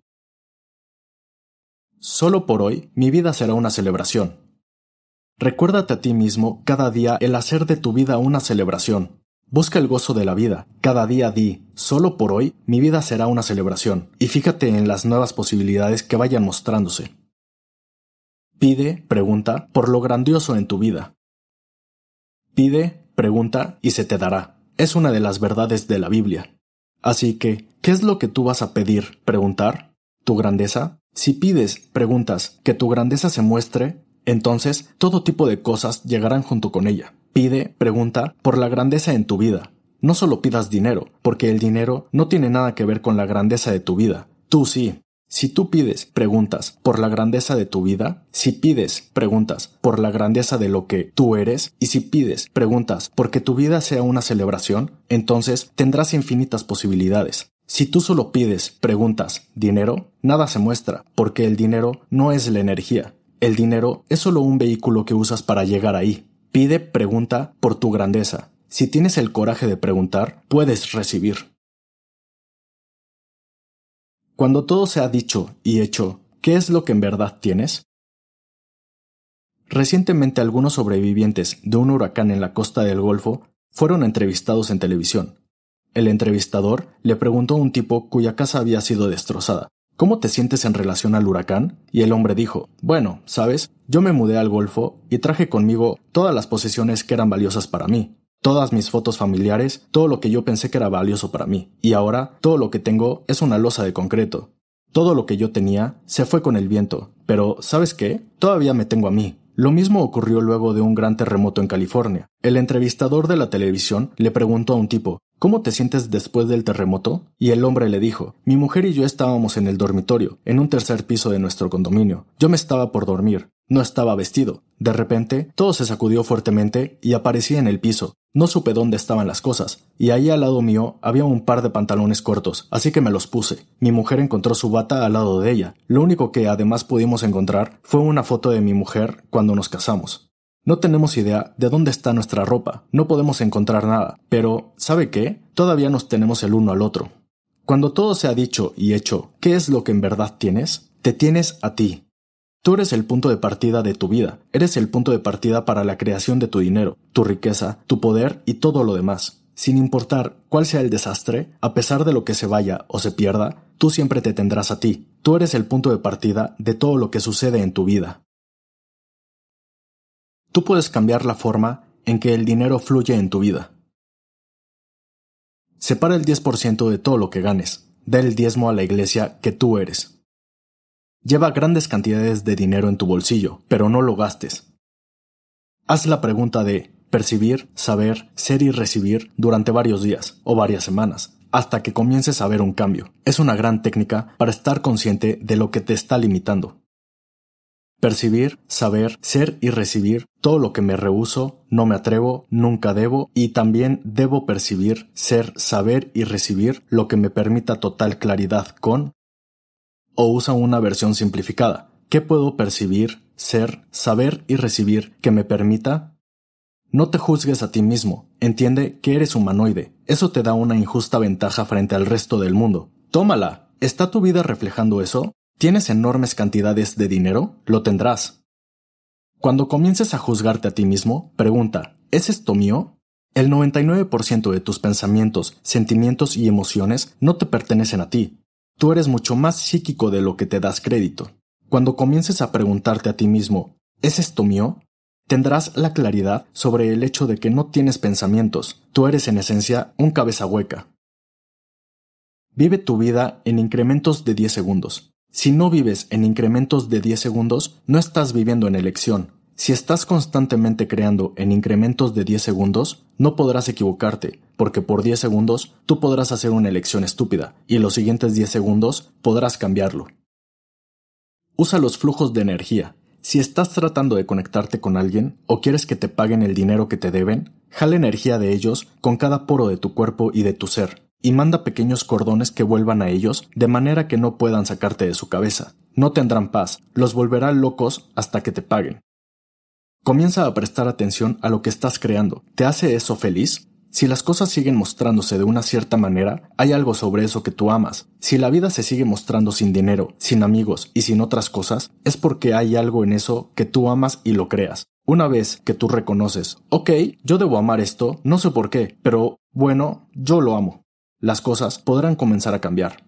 Solo por hoy, mi vida será una celebración. Recuérdate a ti mismo cada día el hacer de tu vida una celebración. Busca el gozo de la vida. Cada día di, solo por hoy, mi vida será una celebración. Y fíjate en las nuevas posibilidades que vayan mostrándose. Pide, pregunta, por lo grandioso en tu vida. Pide, pregunta y se te dará. Es una de las verdades de la Biblia. Así que, ¿qué es lo que tú vas a pedir, preguntar? ¿Tu grandeza? Si pides, preguntas, que tu grandeza se muestre, entonces todo tipo de cosas llegarán junto con ella. Pide, pregunta, por la grandeza en tu vida. No solo pidas dinero, porque el dinero no tiene nada que ver con la grandeza de tu vida. Tú sí. Si tú pides, preguntas por la grandeza de tu vida, si pides, preguntas por la grandeza de lo que tú eres, y si pides, preguntas porque tu vida sea una celebración, entonces tendrás infinitas posibilidades. Si tú solo pides, preguntas, dinero, nada se muestra, porque el dinero no es la energía. El dinero es solo un vehículo que usas para llegar ahí. Pide, pregunta por tu grandeza. Si tienes el coraje de preguntar, puedes recibir. Cuando todo se ha dicho y hecho, ¿qué es lo que en verdad tienes? Recientemente algunos sobrevivientes de un huracán en la costa del Golfo fueron entrevistados en televisión. El entrevistador le preguntó a un tipo cuya casa había sido destrozada: ¿cómo te sientes en relación al huracán? Y el hombre dijo: bueno, ¿sabes? Yo me mudé al Golfo y traje conmigo todas las posesiones que eran valiosas para mí. Todas mis fotos familiares, todo lo que yo pensé que era valioso para mí. Y ahora, todo lo que tengo es una losa de concreto. Todo lo que yo tenía se fue con el viento. Pero, ¿sabes qué? Todavía me tengo a mí. Lo mismo ocurrió luego de un gran terremoto en California. El entrevistador de la televisión le preguntó a un tipo: ¿cómo te sientes después del terremoto? Y el hombre le dijo: mi mujer y yo estábamos en el dormitorio, en un tercer piso de nuestro condominio. Yo me estaba por dormir. No estaba vestido. De repente, todo se sacudió fuertemente y aparecí en el piso. No supe dónde estaban las cosas, y ahí al lado mío había un par de pantalones cortos, así que me los puse. Mi mujer encontró su bata al lado de ella. Lo único que además pudimos encontrar fue una foto de mi mujer cuando nos casamos. No tenemos idea de dónde está nuestra ropa, no podemos encontrar nada, pero, ¿sabe qué? Todavía nos tenemos el uno al otro. Cuando todo se ha dicho y hecho, ¿qué es lo que en verdad tienes? Te tienes a ti. Tú eres el punto de partida de tu vida, eres el punto de partida para la creación de tu dinero, tu riqueza, tu poder y todo lo demás. Sin importar cuál sea el desastre, a pesar de lo que se vaya o se pierda, tú siempre te tendrás a ti. Tú eres el punto de partida de todo lo que sucede en tu vida. Tú puedes cambiar la forma en que el dinero fluye en tu vida. Separa el diez por ciento de todo lo que ganes. Da el diezmo a la iglesia que tú eres. Lleva grandes cantidades de dinero en tu bolsillo, pero no lo gastes. Haz la pregunta de percibir, saber, ser y recibir durante varios días o varias semanas, hasta que comiences a ver un cambio. Es una gran técnica para estar consciente de lo que te está limitando. Percibir, saber, ser y recibir todo lo que me rehúso, no me atrevo, nunca debo, y también debo percibir, ser, saber y recibir lo que me permita total claridad con... O usa una versión simplificada. ¿Qué puedo percibir, ser, saber y recibir que me permita? No te juzgues a ti mismo. Entiende que eres humanoide. Eso te da una injusta ventaja frente al resto del mundo. ¡Tómala! ¿Está tu vida reflejando eso? ¿Tienes enormes cantidades de dinero? Lo tendrás. Cuando comiences a juzgarte a ti mismo, pregunta: ¿es esto mío? El noventa y nueve por ciento de tus pensamientos, sentimientos y emociones no te pertenecen a ti. Tú eres mucho más psíquico de lo que te das crédito. Cuando comiences a preguntarte a ti mismo, ¿es esto mío?, tendrás la claridad sobre el hecho de que no tienes pensamientos. Tú eres en esencia un cabeza hueca. Vive tu vida en incrementos de diez segundos. Si no vives en incrementos de diez segundos, no estás viviendo en elección. Si estás constantemente creando en incrementos de diez segundos, no podrás equivocarte, porque por diez segundos tú podrás hacer una elección estúpida, y los siguientes diez segundos podrás cambiarlo. Usa los flujos de energía. Si estás tratando de conectarte con alguien, o quieres que te paguen el dinero que te deben, jala energía de ellos con cada poro de tu cuerpo y de tu ser, y manda pequeños cordones que vuelvan a ellos de manera que no puedan sacarte de su cabeza. No tendrán paz, los volverá locos hasta que te paguen. Comienza a prestar atención a lo que estás creando. ¿Te hace eso feliz? Si las cosas siguen mostrándose de una cierta manera, hay algo sobre eso que tú amas. Si la vida se sigue mostrando sin dinero, sin amigos y sin otras cosas, es porque hay algo en eso que tú amas y lo creas. Una vez que tú reconoces, ok, yo debo amar esto, no sé por qué, pero bueno, yo lo amo, las cosas podrán comenzar a cambiar.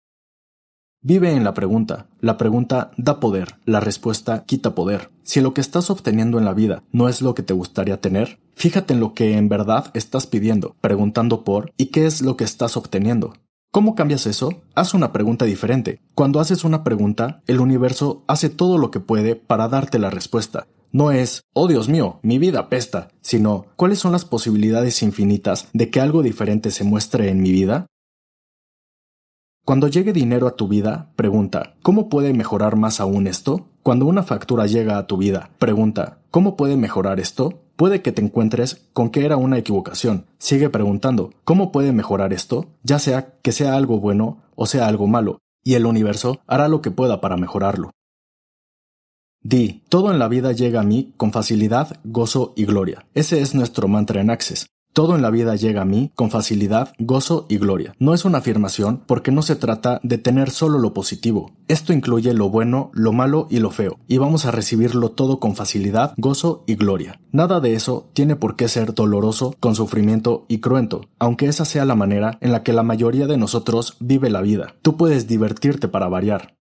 Vive en la pregunta. La pregunta da poder, la respuesta quita poder. Si lo que estás obteniendo en la vida no es lo que te gustaría tener, fíjate en lo que en verdad estás pidiendo, preguntando por ¿y qué es lo que estás obteniendo? ¿Cómo cambias eso? Haz una pregunta diferente. Cuando haces una pregunta, el universo hace todo lo que puede para darte la respuesta. No es, oh Dios mío, mi vida apesta, sino, ¿cuáles son las posibilidades infinitas de que algo diferente se muestre en mi vida? Cuando llegue dinero a tu vida, pregunta, ¿cómo puede mejorar más aún esto? Cuando una factura llega a tu vida, pregunta, ¿cómo puede mejorar esto? Puede que te encuentres con que era una equivocación. Sigue preguntando, ¿cómo puede mejorar esto? Ya sea que sea algo bueno o sea algo malo, y el universo hará lo que pueda para mejorarlo. Di, todo en la vida llega a mí con facilidad, gozo y gloria. Ese es nuestro mantra en Access. Todo en la vida llega a mí con facilidad, gozo y gloria. No es una afirmación porque no se trata de tener solo lo positivo. Esto incluye lo bueno, lo malo y lo feo, y vamos a recibirlo todo con facilidad, gozo y gloria. Nada de eso tiene por qué ser doloroso, con sufrimiento y cruento, aunque esa sea la manera en la que la mayoría de nosotros vive la vida. Tú puedes divertirte para variar.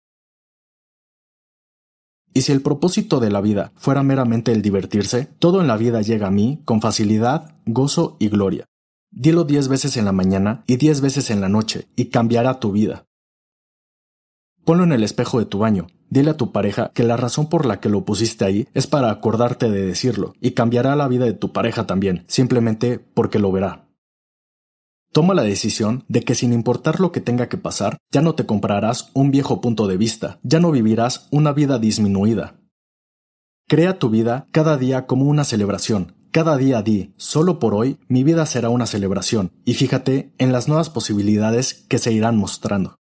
Y si el propósito de la vida fuera meramente el divertirse, todo en la vida llega a mí con facilidad, gozo y gloria. Dilo diez veces en la mañana y diez veces en la noche, y cambiará tu vida. Ponlo en el espejo de tu baño. Dile a tu pareja que la razón por la que lo pusiste ahí es para acordarte de decirlo, y cambiará la vida de tu pareja también, simplemente porque lo verá. Toma la decisión de que sin importar lo que tenga que pasar, ya no te comprarás un viejo punto de vista, ya no vivirás una vida disminuida. Crea tu vida cada día como una celebración. Cada día di, solo por hoy, mi vida será una celebración, y fíjate en las nuevas posibilidades que se irán mostrando.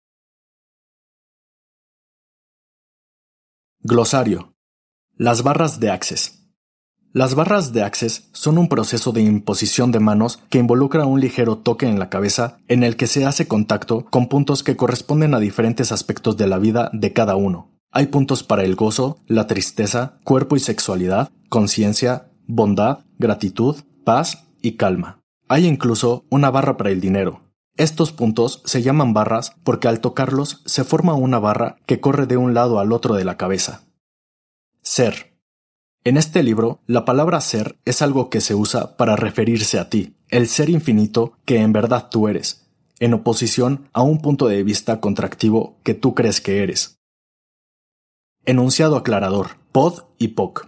Glosario. Las barras de Access. Las barras de Access son un proceso de imposición de manos que involucra un ligero toque en la cabeza en el que se hace contacto con puntos que corresponden a diferentes aspectos de la vida de cada uno. Hay puntos para el gozo, la tristeza, cuerpo y sexualidad, conciencia, bondad, gratitud, paz y calma. Hay incluso una barra para el dinero. Estos puntos se llaman barras porque al tocarlos se forma una barra que corre de un lado al otro de la cabeza. Ser. En este libro, la palabra ser es algo que se usa para referirse a ti, el ser infinito que en verdad tú eres, en oposición a un punto de vista contractivo que tú crees que eres. Enunciado aclarador, pod y poc.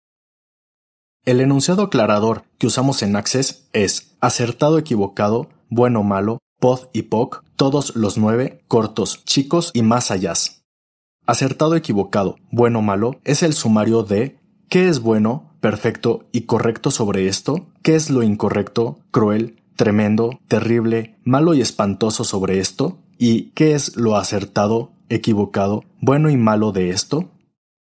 El enunciado aclarador que usamos en Access es acertado, equivocado, bueno, malo, pod y poc, todos los nueve, cortos, chicos y más allá. Acertado, equivocado, bueno, malo es el sumario de ¿qué es bueno, perfecto y correcto sobre esto? ¿Qué es lo incorrecto, cruel, tremendo, terrible, malo y espantoso sobre esto? ¿Y qué es lo acertado, equivocado, bueno y malo de esto?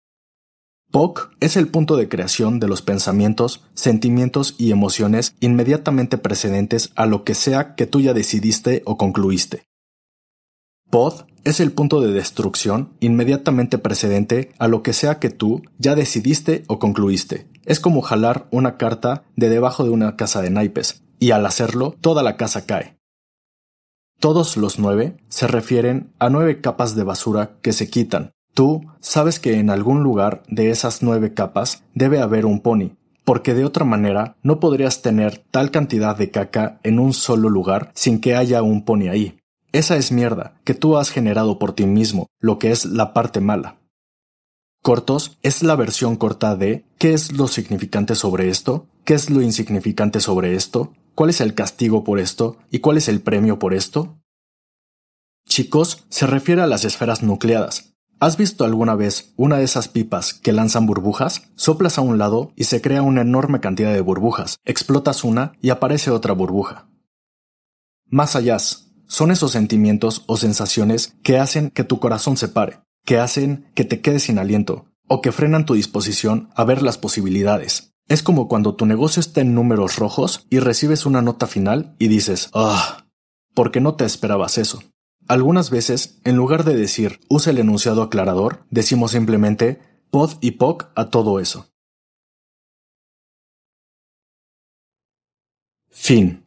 Poc es el punto de creación de los pensamientos, sentimientos y emociones inmediatamente precedentes a lo que sea que tú ya decidiste o concluiste. Pod es el punto de destrucción inmediatamente precedente a lo que sea que tú ya decidiste o concluiste. Es como jalar una carta de debajo de una casa de naipes, y al hacerlo, toda la casa cae. Todos los nueve se refieren a nueve capas de basura que se quitan. Tú sabes que en algún lugar de esas nueve capas debe haber un pony, porque de otra manera no podrías tener tal cantidad de caca en un solo lugar sin que haya un pony ahí. Esa es mierda que tú has generado por ti mismo, lo que es la parte mala. Cortos es la versión corta de ¿qué es lo significante sobre esto? ¿Qué es lo insignificante sobre esto? ¿Cuál es el castigo por esto? ¿Y cuál es el premio por esto? Chicos se refiere a las esferas nucleadas. ¿Has visto alguna vez una de esas pipas que lanzan burbujas? Soplas a un lado y se crea una enorme cantidad de burbujas. Explotas una y aparece otra burbuja. Más allá. Son esos sentimientos o sensaciones que hacen que tu corazón se pare, que hacen que te quedes sin aliento, o que frenan tu disposición a ver las posibilidades. Es como cuando tu negocio está en números rojos y recibes una nota final y dices, ¡ah! Porque no te esperabas eso. Algunas veces, en lugar de decir, usa el enunciado aclarador, decimos simplemente, pod y poc a todo eso. Fin.